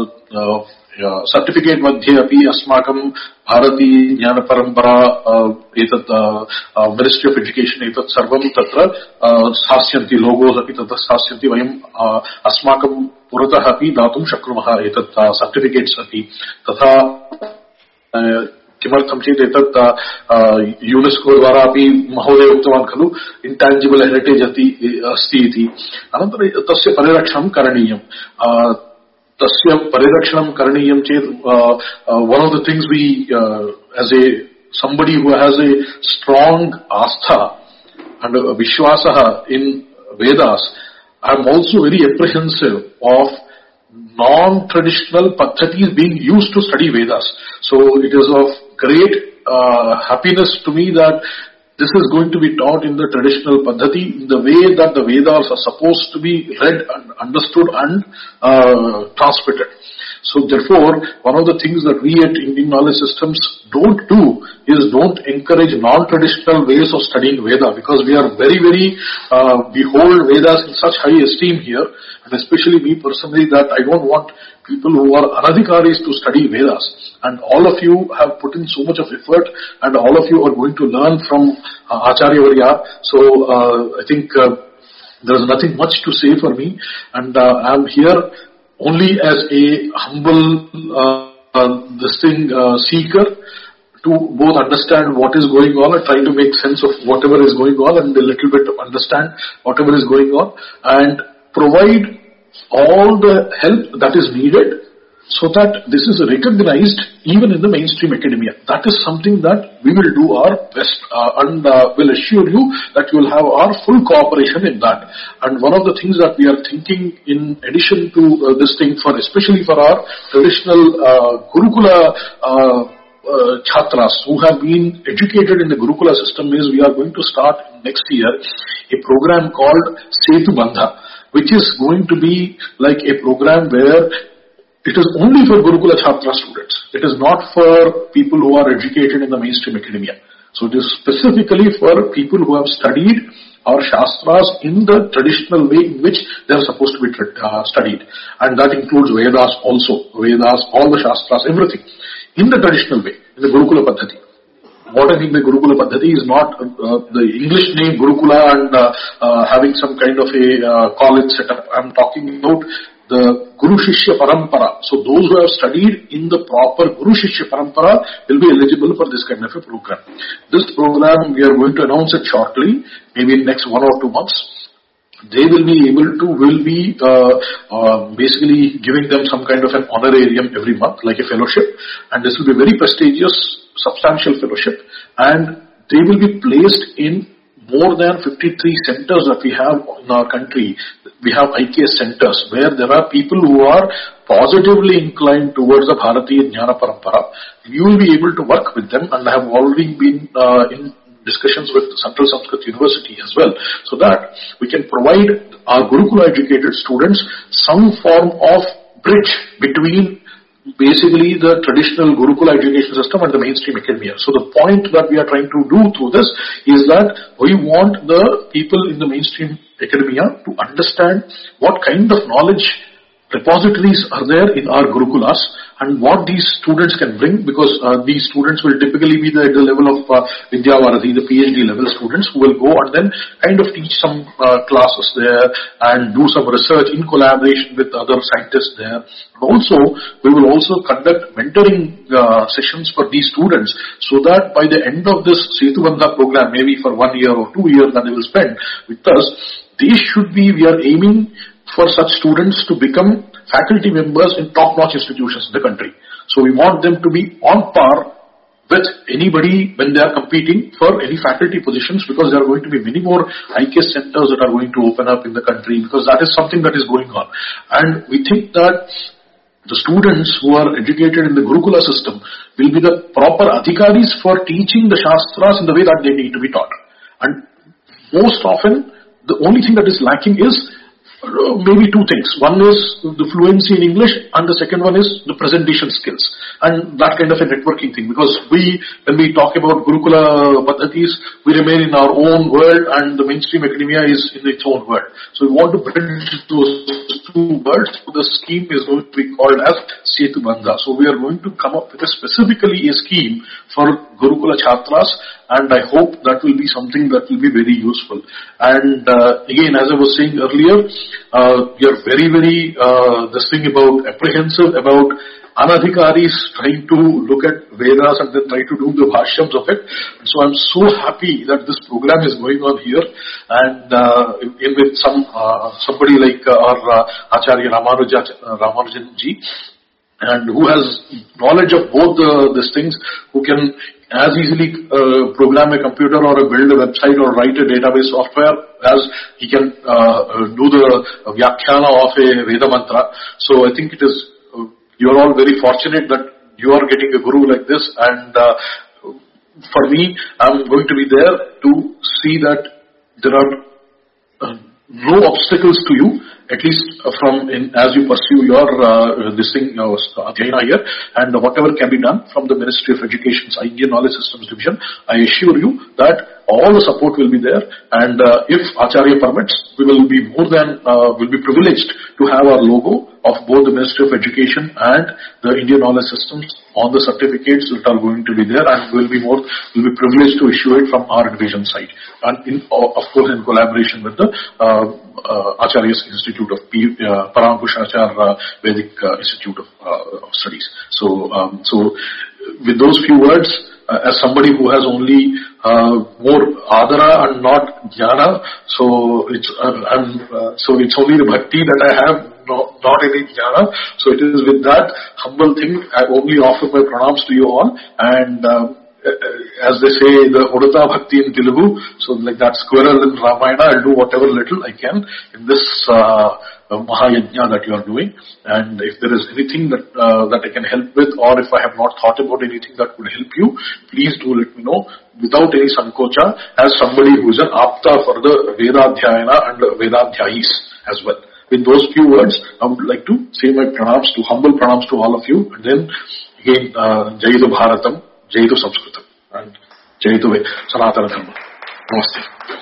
सर्टिफिकेट् मध्ये अपि अस्माकं भारतीय ज्ञानपरम्परा एतत् मिनिस्ट्री आफ् एजुकेशन् एतत् सर्वं तत्र स्थास्यन्ति, लोगोस् अपि तत्र स्थास्यन्ति। वयम् अस्माकं पुरतः अपि दातुं शक्नुमः एतत् सर्टिफिकेट्स् अपि। तथा किमर्थं चेत् एतत् यूनेस्को द्वारा अपि महोदय उक्तवान् खलु, इन्टाञ्जिबल् हेरिटेज् अस्ति इति। अनन्तरं तस्य परिरक्षणं करणीयम्। तस्य परिरक्षणं करणीयं चेत् one of the things we as somebody who has a strong astha and vishwasah in Vedas, I am also very apprehensive of non-traditional paddhatis being used to study Vedas. So it is of great happiness to me that this is going to be taught in the traditional paddhati, in the way that the Vedas are supposed to be read and understood and transmitted. So therefore, one of the things that we at Indian Knowledge Systems don't do is don't encourage non-traditional ways of studying Veda, because we are very, we hold Vedas in such high esteem here, and especially me personally, that I don't want people who are anadhikaris to study Vedas. And all of you have put in so much of effort, and all of you are going to learn from Acharya Varya. So I think there is nothing much to say for me, and I am here only as a humble seeker to both understand what is going on and try to make sense of whatever is going on, and a little bit understand whatever is going on and provide all the help that is needed so that this is recognized even in the mainstream academia. That is something that we will do our best and will assure you that you will have our full cooperation in that. And one of the things that we are thinking in addition to this thing, especially for our traditional Gurukula Chhatras who have been educated in the Gurukula system, is we are going to start next year a program called Setu Bandha, which is going to be like a program where it is only for Gurukula Chhatra students. It is not for people who are educated in the mainstream academia. So it is specifically for people who have studied our Shastras in the traditional way in which they are supposed to be studied. And that includes Vedas also. Vedas, all the Shastras, everything. In the traditional way, in the Gurukula Paddhati. What I mean by Gurukula Paddhati is not the English name Gurukula and having some kind of a college setup. I am talking about the Guru Shishya Parampara. So those who have studied in the proper Guru Shishya Parampara will be eligible for this kind of a program. This program, we are going to announce it shortly, maybe in next 1 or 2 months. They will be basically giving them some kind of an honorarium every month, like a fellowship. And this will be very prestigious, substantial fellowship. And they will be placed in more than 53 centers that we have in our country. We have IKS centers where there are people who are positively inclined towards the Bharatiya Jnana Parampara. You will be able to work with them, and I have already been in discussions with Central Sanskrit University as well, so that we can provide our Gurukula educated students some form of bridge between basically the traditional Gurukula education system and the mainstream academia. So the point that we are trying to do through this is that we want the people in the mainstream academia to understand what kind of knowledge repositories are there in our Gurukulas and what these students can bring, because these students will typically be at the level of Vidyavaradhi, the PhD level students who will go and then kind of teach some classes there and do some research in collaboration with other scientists there. Also, we will also conduct mentoring sessions for these students, so that by the end of this Setu Bandha program, maybe for 1 year or 2 years that they will spend with us, we are aiming for such students to become faculty members in top-notch institutions in the country. So we want them to be on par with anybody when they are competing for any faculty positions, because there are going to be many more IKS centers that are going to open up in the country, because that is something that is going on. And we think that the students who are educated in the Gurukula system will be the proper adhikaris for teaching the Shastras in the way that they need to be taught. And most often, the only thing that is lacking is maybe 2 things. One is the fluency in English, and the second one is the presentation skills and that kind of a networking thing, because when we talk about Gurukula Paddhatis, we remain in our own world and the mainstream academia is in its own world. So we want to bridge those 2 worlds. The scheme is going to be called as Setu Bandha. So we are going to come up with specifically a scheme for Gurukula Chhatras, and I hope that will be something that will be very useful. And again, as I was saying earlier, we are very, this thing about apprehensive about anadhikaris trying to look at Vedas and then try to do the bhashyams of it. So I'm so happy that this program is going on here, and with somebody like our Acharya Ramanujan ji, and who has knowledge of both these things, who can as easily program a computer or build a website or write a database software as he can do the Vyakhyana of a Veda mantra. So I think you are all very fortunate that you are getting a guru like this, and for me, I'm going to be there to see that there are no obstacles to you, at least as you pursue your Adhyayana here, and whatever can be done from the Ministry of Education's Indian Knowledge Systems Division. I assure you that all the support will be there, and if Acharya permits, we will be privileged to have our logo of both the Ministry of Education and the Indian Knowledge Systems on the certificates that are going to be there, and we'll be privileged to issue it from our division side, and of course in collaboration with the Acharya's Institute of Parankushachar Vedic Institute of Studies. So with those few words, as somebody who has only more adara and not jnana, so it's only the bhakti that I have not any jnana. So it is with that humble thing, I only offer my pranams to you all, and as they say, the Udata Bhakti in Telugu, so like that squirrel in Ramayana, I'll do whatever little I can in this Mahayajna that you are doing. And if there is anything that I can help with, or if I have not thought about anything that would help you, please do let me know without any sankocha, as somebody who is an apta for the Vedadhyayana and Vedadhyayis as well. With those few words, I would like to say my pranams, humble pranams to all of you, and then again, Jaitu Bharatam, Jaitu Samskritam, and Jaitu Sanatana Dharma. Namaste.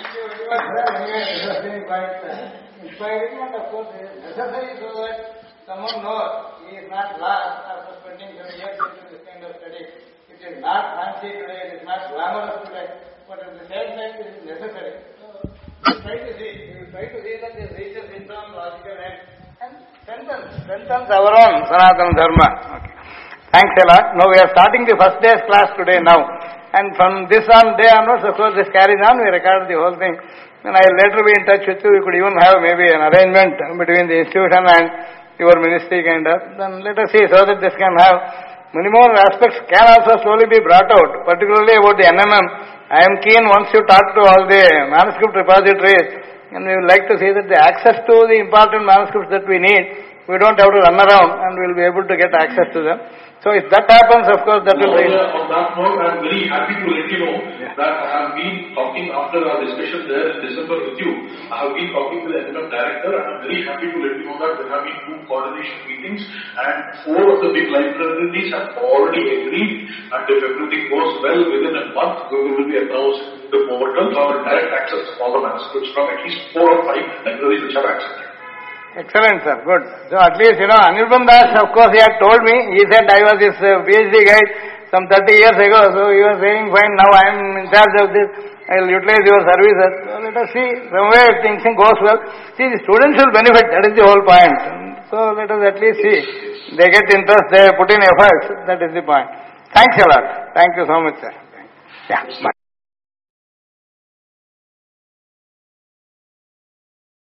Inspiring, and of course it is necessary so that someone knows he is not lost after spending 7 years into this kind of study. It is not fancy today, it is not glamorous today, but at the same time it is necessary. So we will try to see that this reaches in some logical end and strengthens our own Sanatana Dharma. Okay. Thanks a lot. Now we are starting the first day's class today now. And from this day onwards, of course, this carries on. We record the whole thing. And I will later be in touch with you. We could even have maybe an arrangement between the institution and your ministry kind of. Then let us see, so that this can have many more aspects can also slowly be brought out, particularly about the NMM. I am keen once you talk to all the manuscript repositories, and we would like to see that the access to the important manuscripts that we need, we don't have to run around, and we will be able to get access to them. So if that happens, of course, that will be... On that note, I am very happy to let you know that I have been talking after our discussion there in December with you. I have been talking to the NMM director, and I am very happy to let you know that there have been 2 coordination meetings, and 4 of the big libraries have already agreed, and if everything goes well, within a month, we will be announcing the portal for direct access to all the manuscripts from at least 4 or 5 libraries which have accepted. Excellent, sir. Good. So at least, Anirban Das, of course, he had told me, he said I was his PhD guide some 30 years ago, so he was saying, fine, now I am in charge of this, I will utilize your services. So let us see, somewhere if things goes well. See, the students will benefit, that is the whole point. So let us at least see. They get interest, they put in efforts, that is the point. Thanks a lot. Thank you so much, sir. Yeah, bye.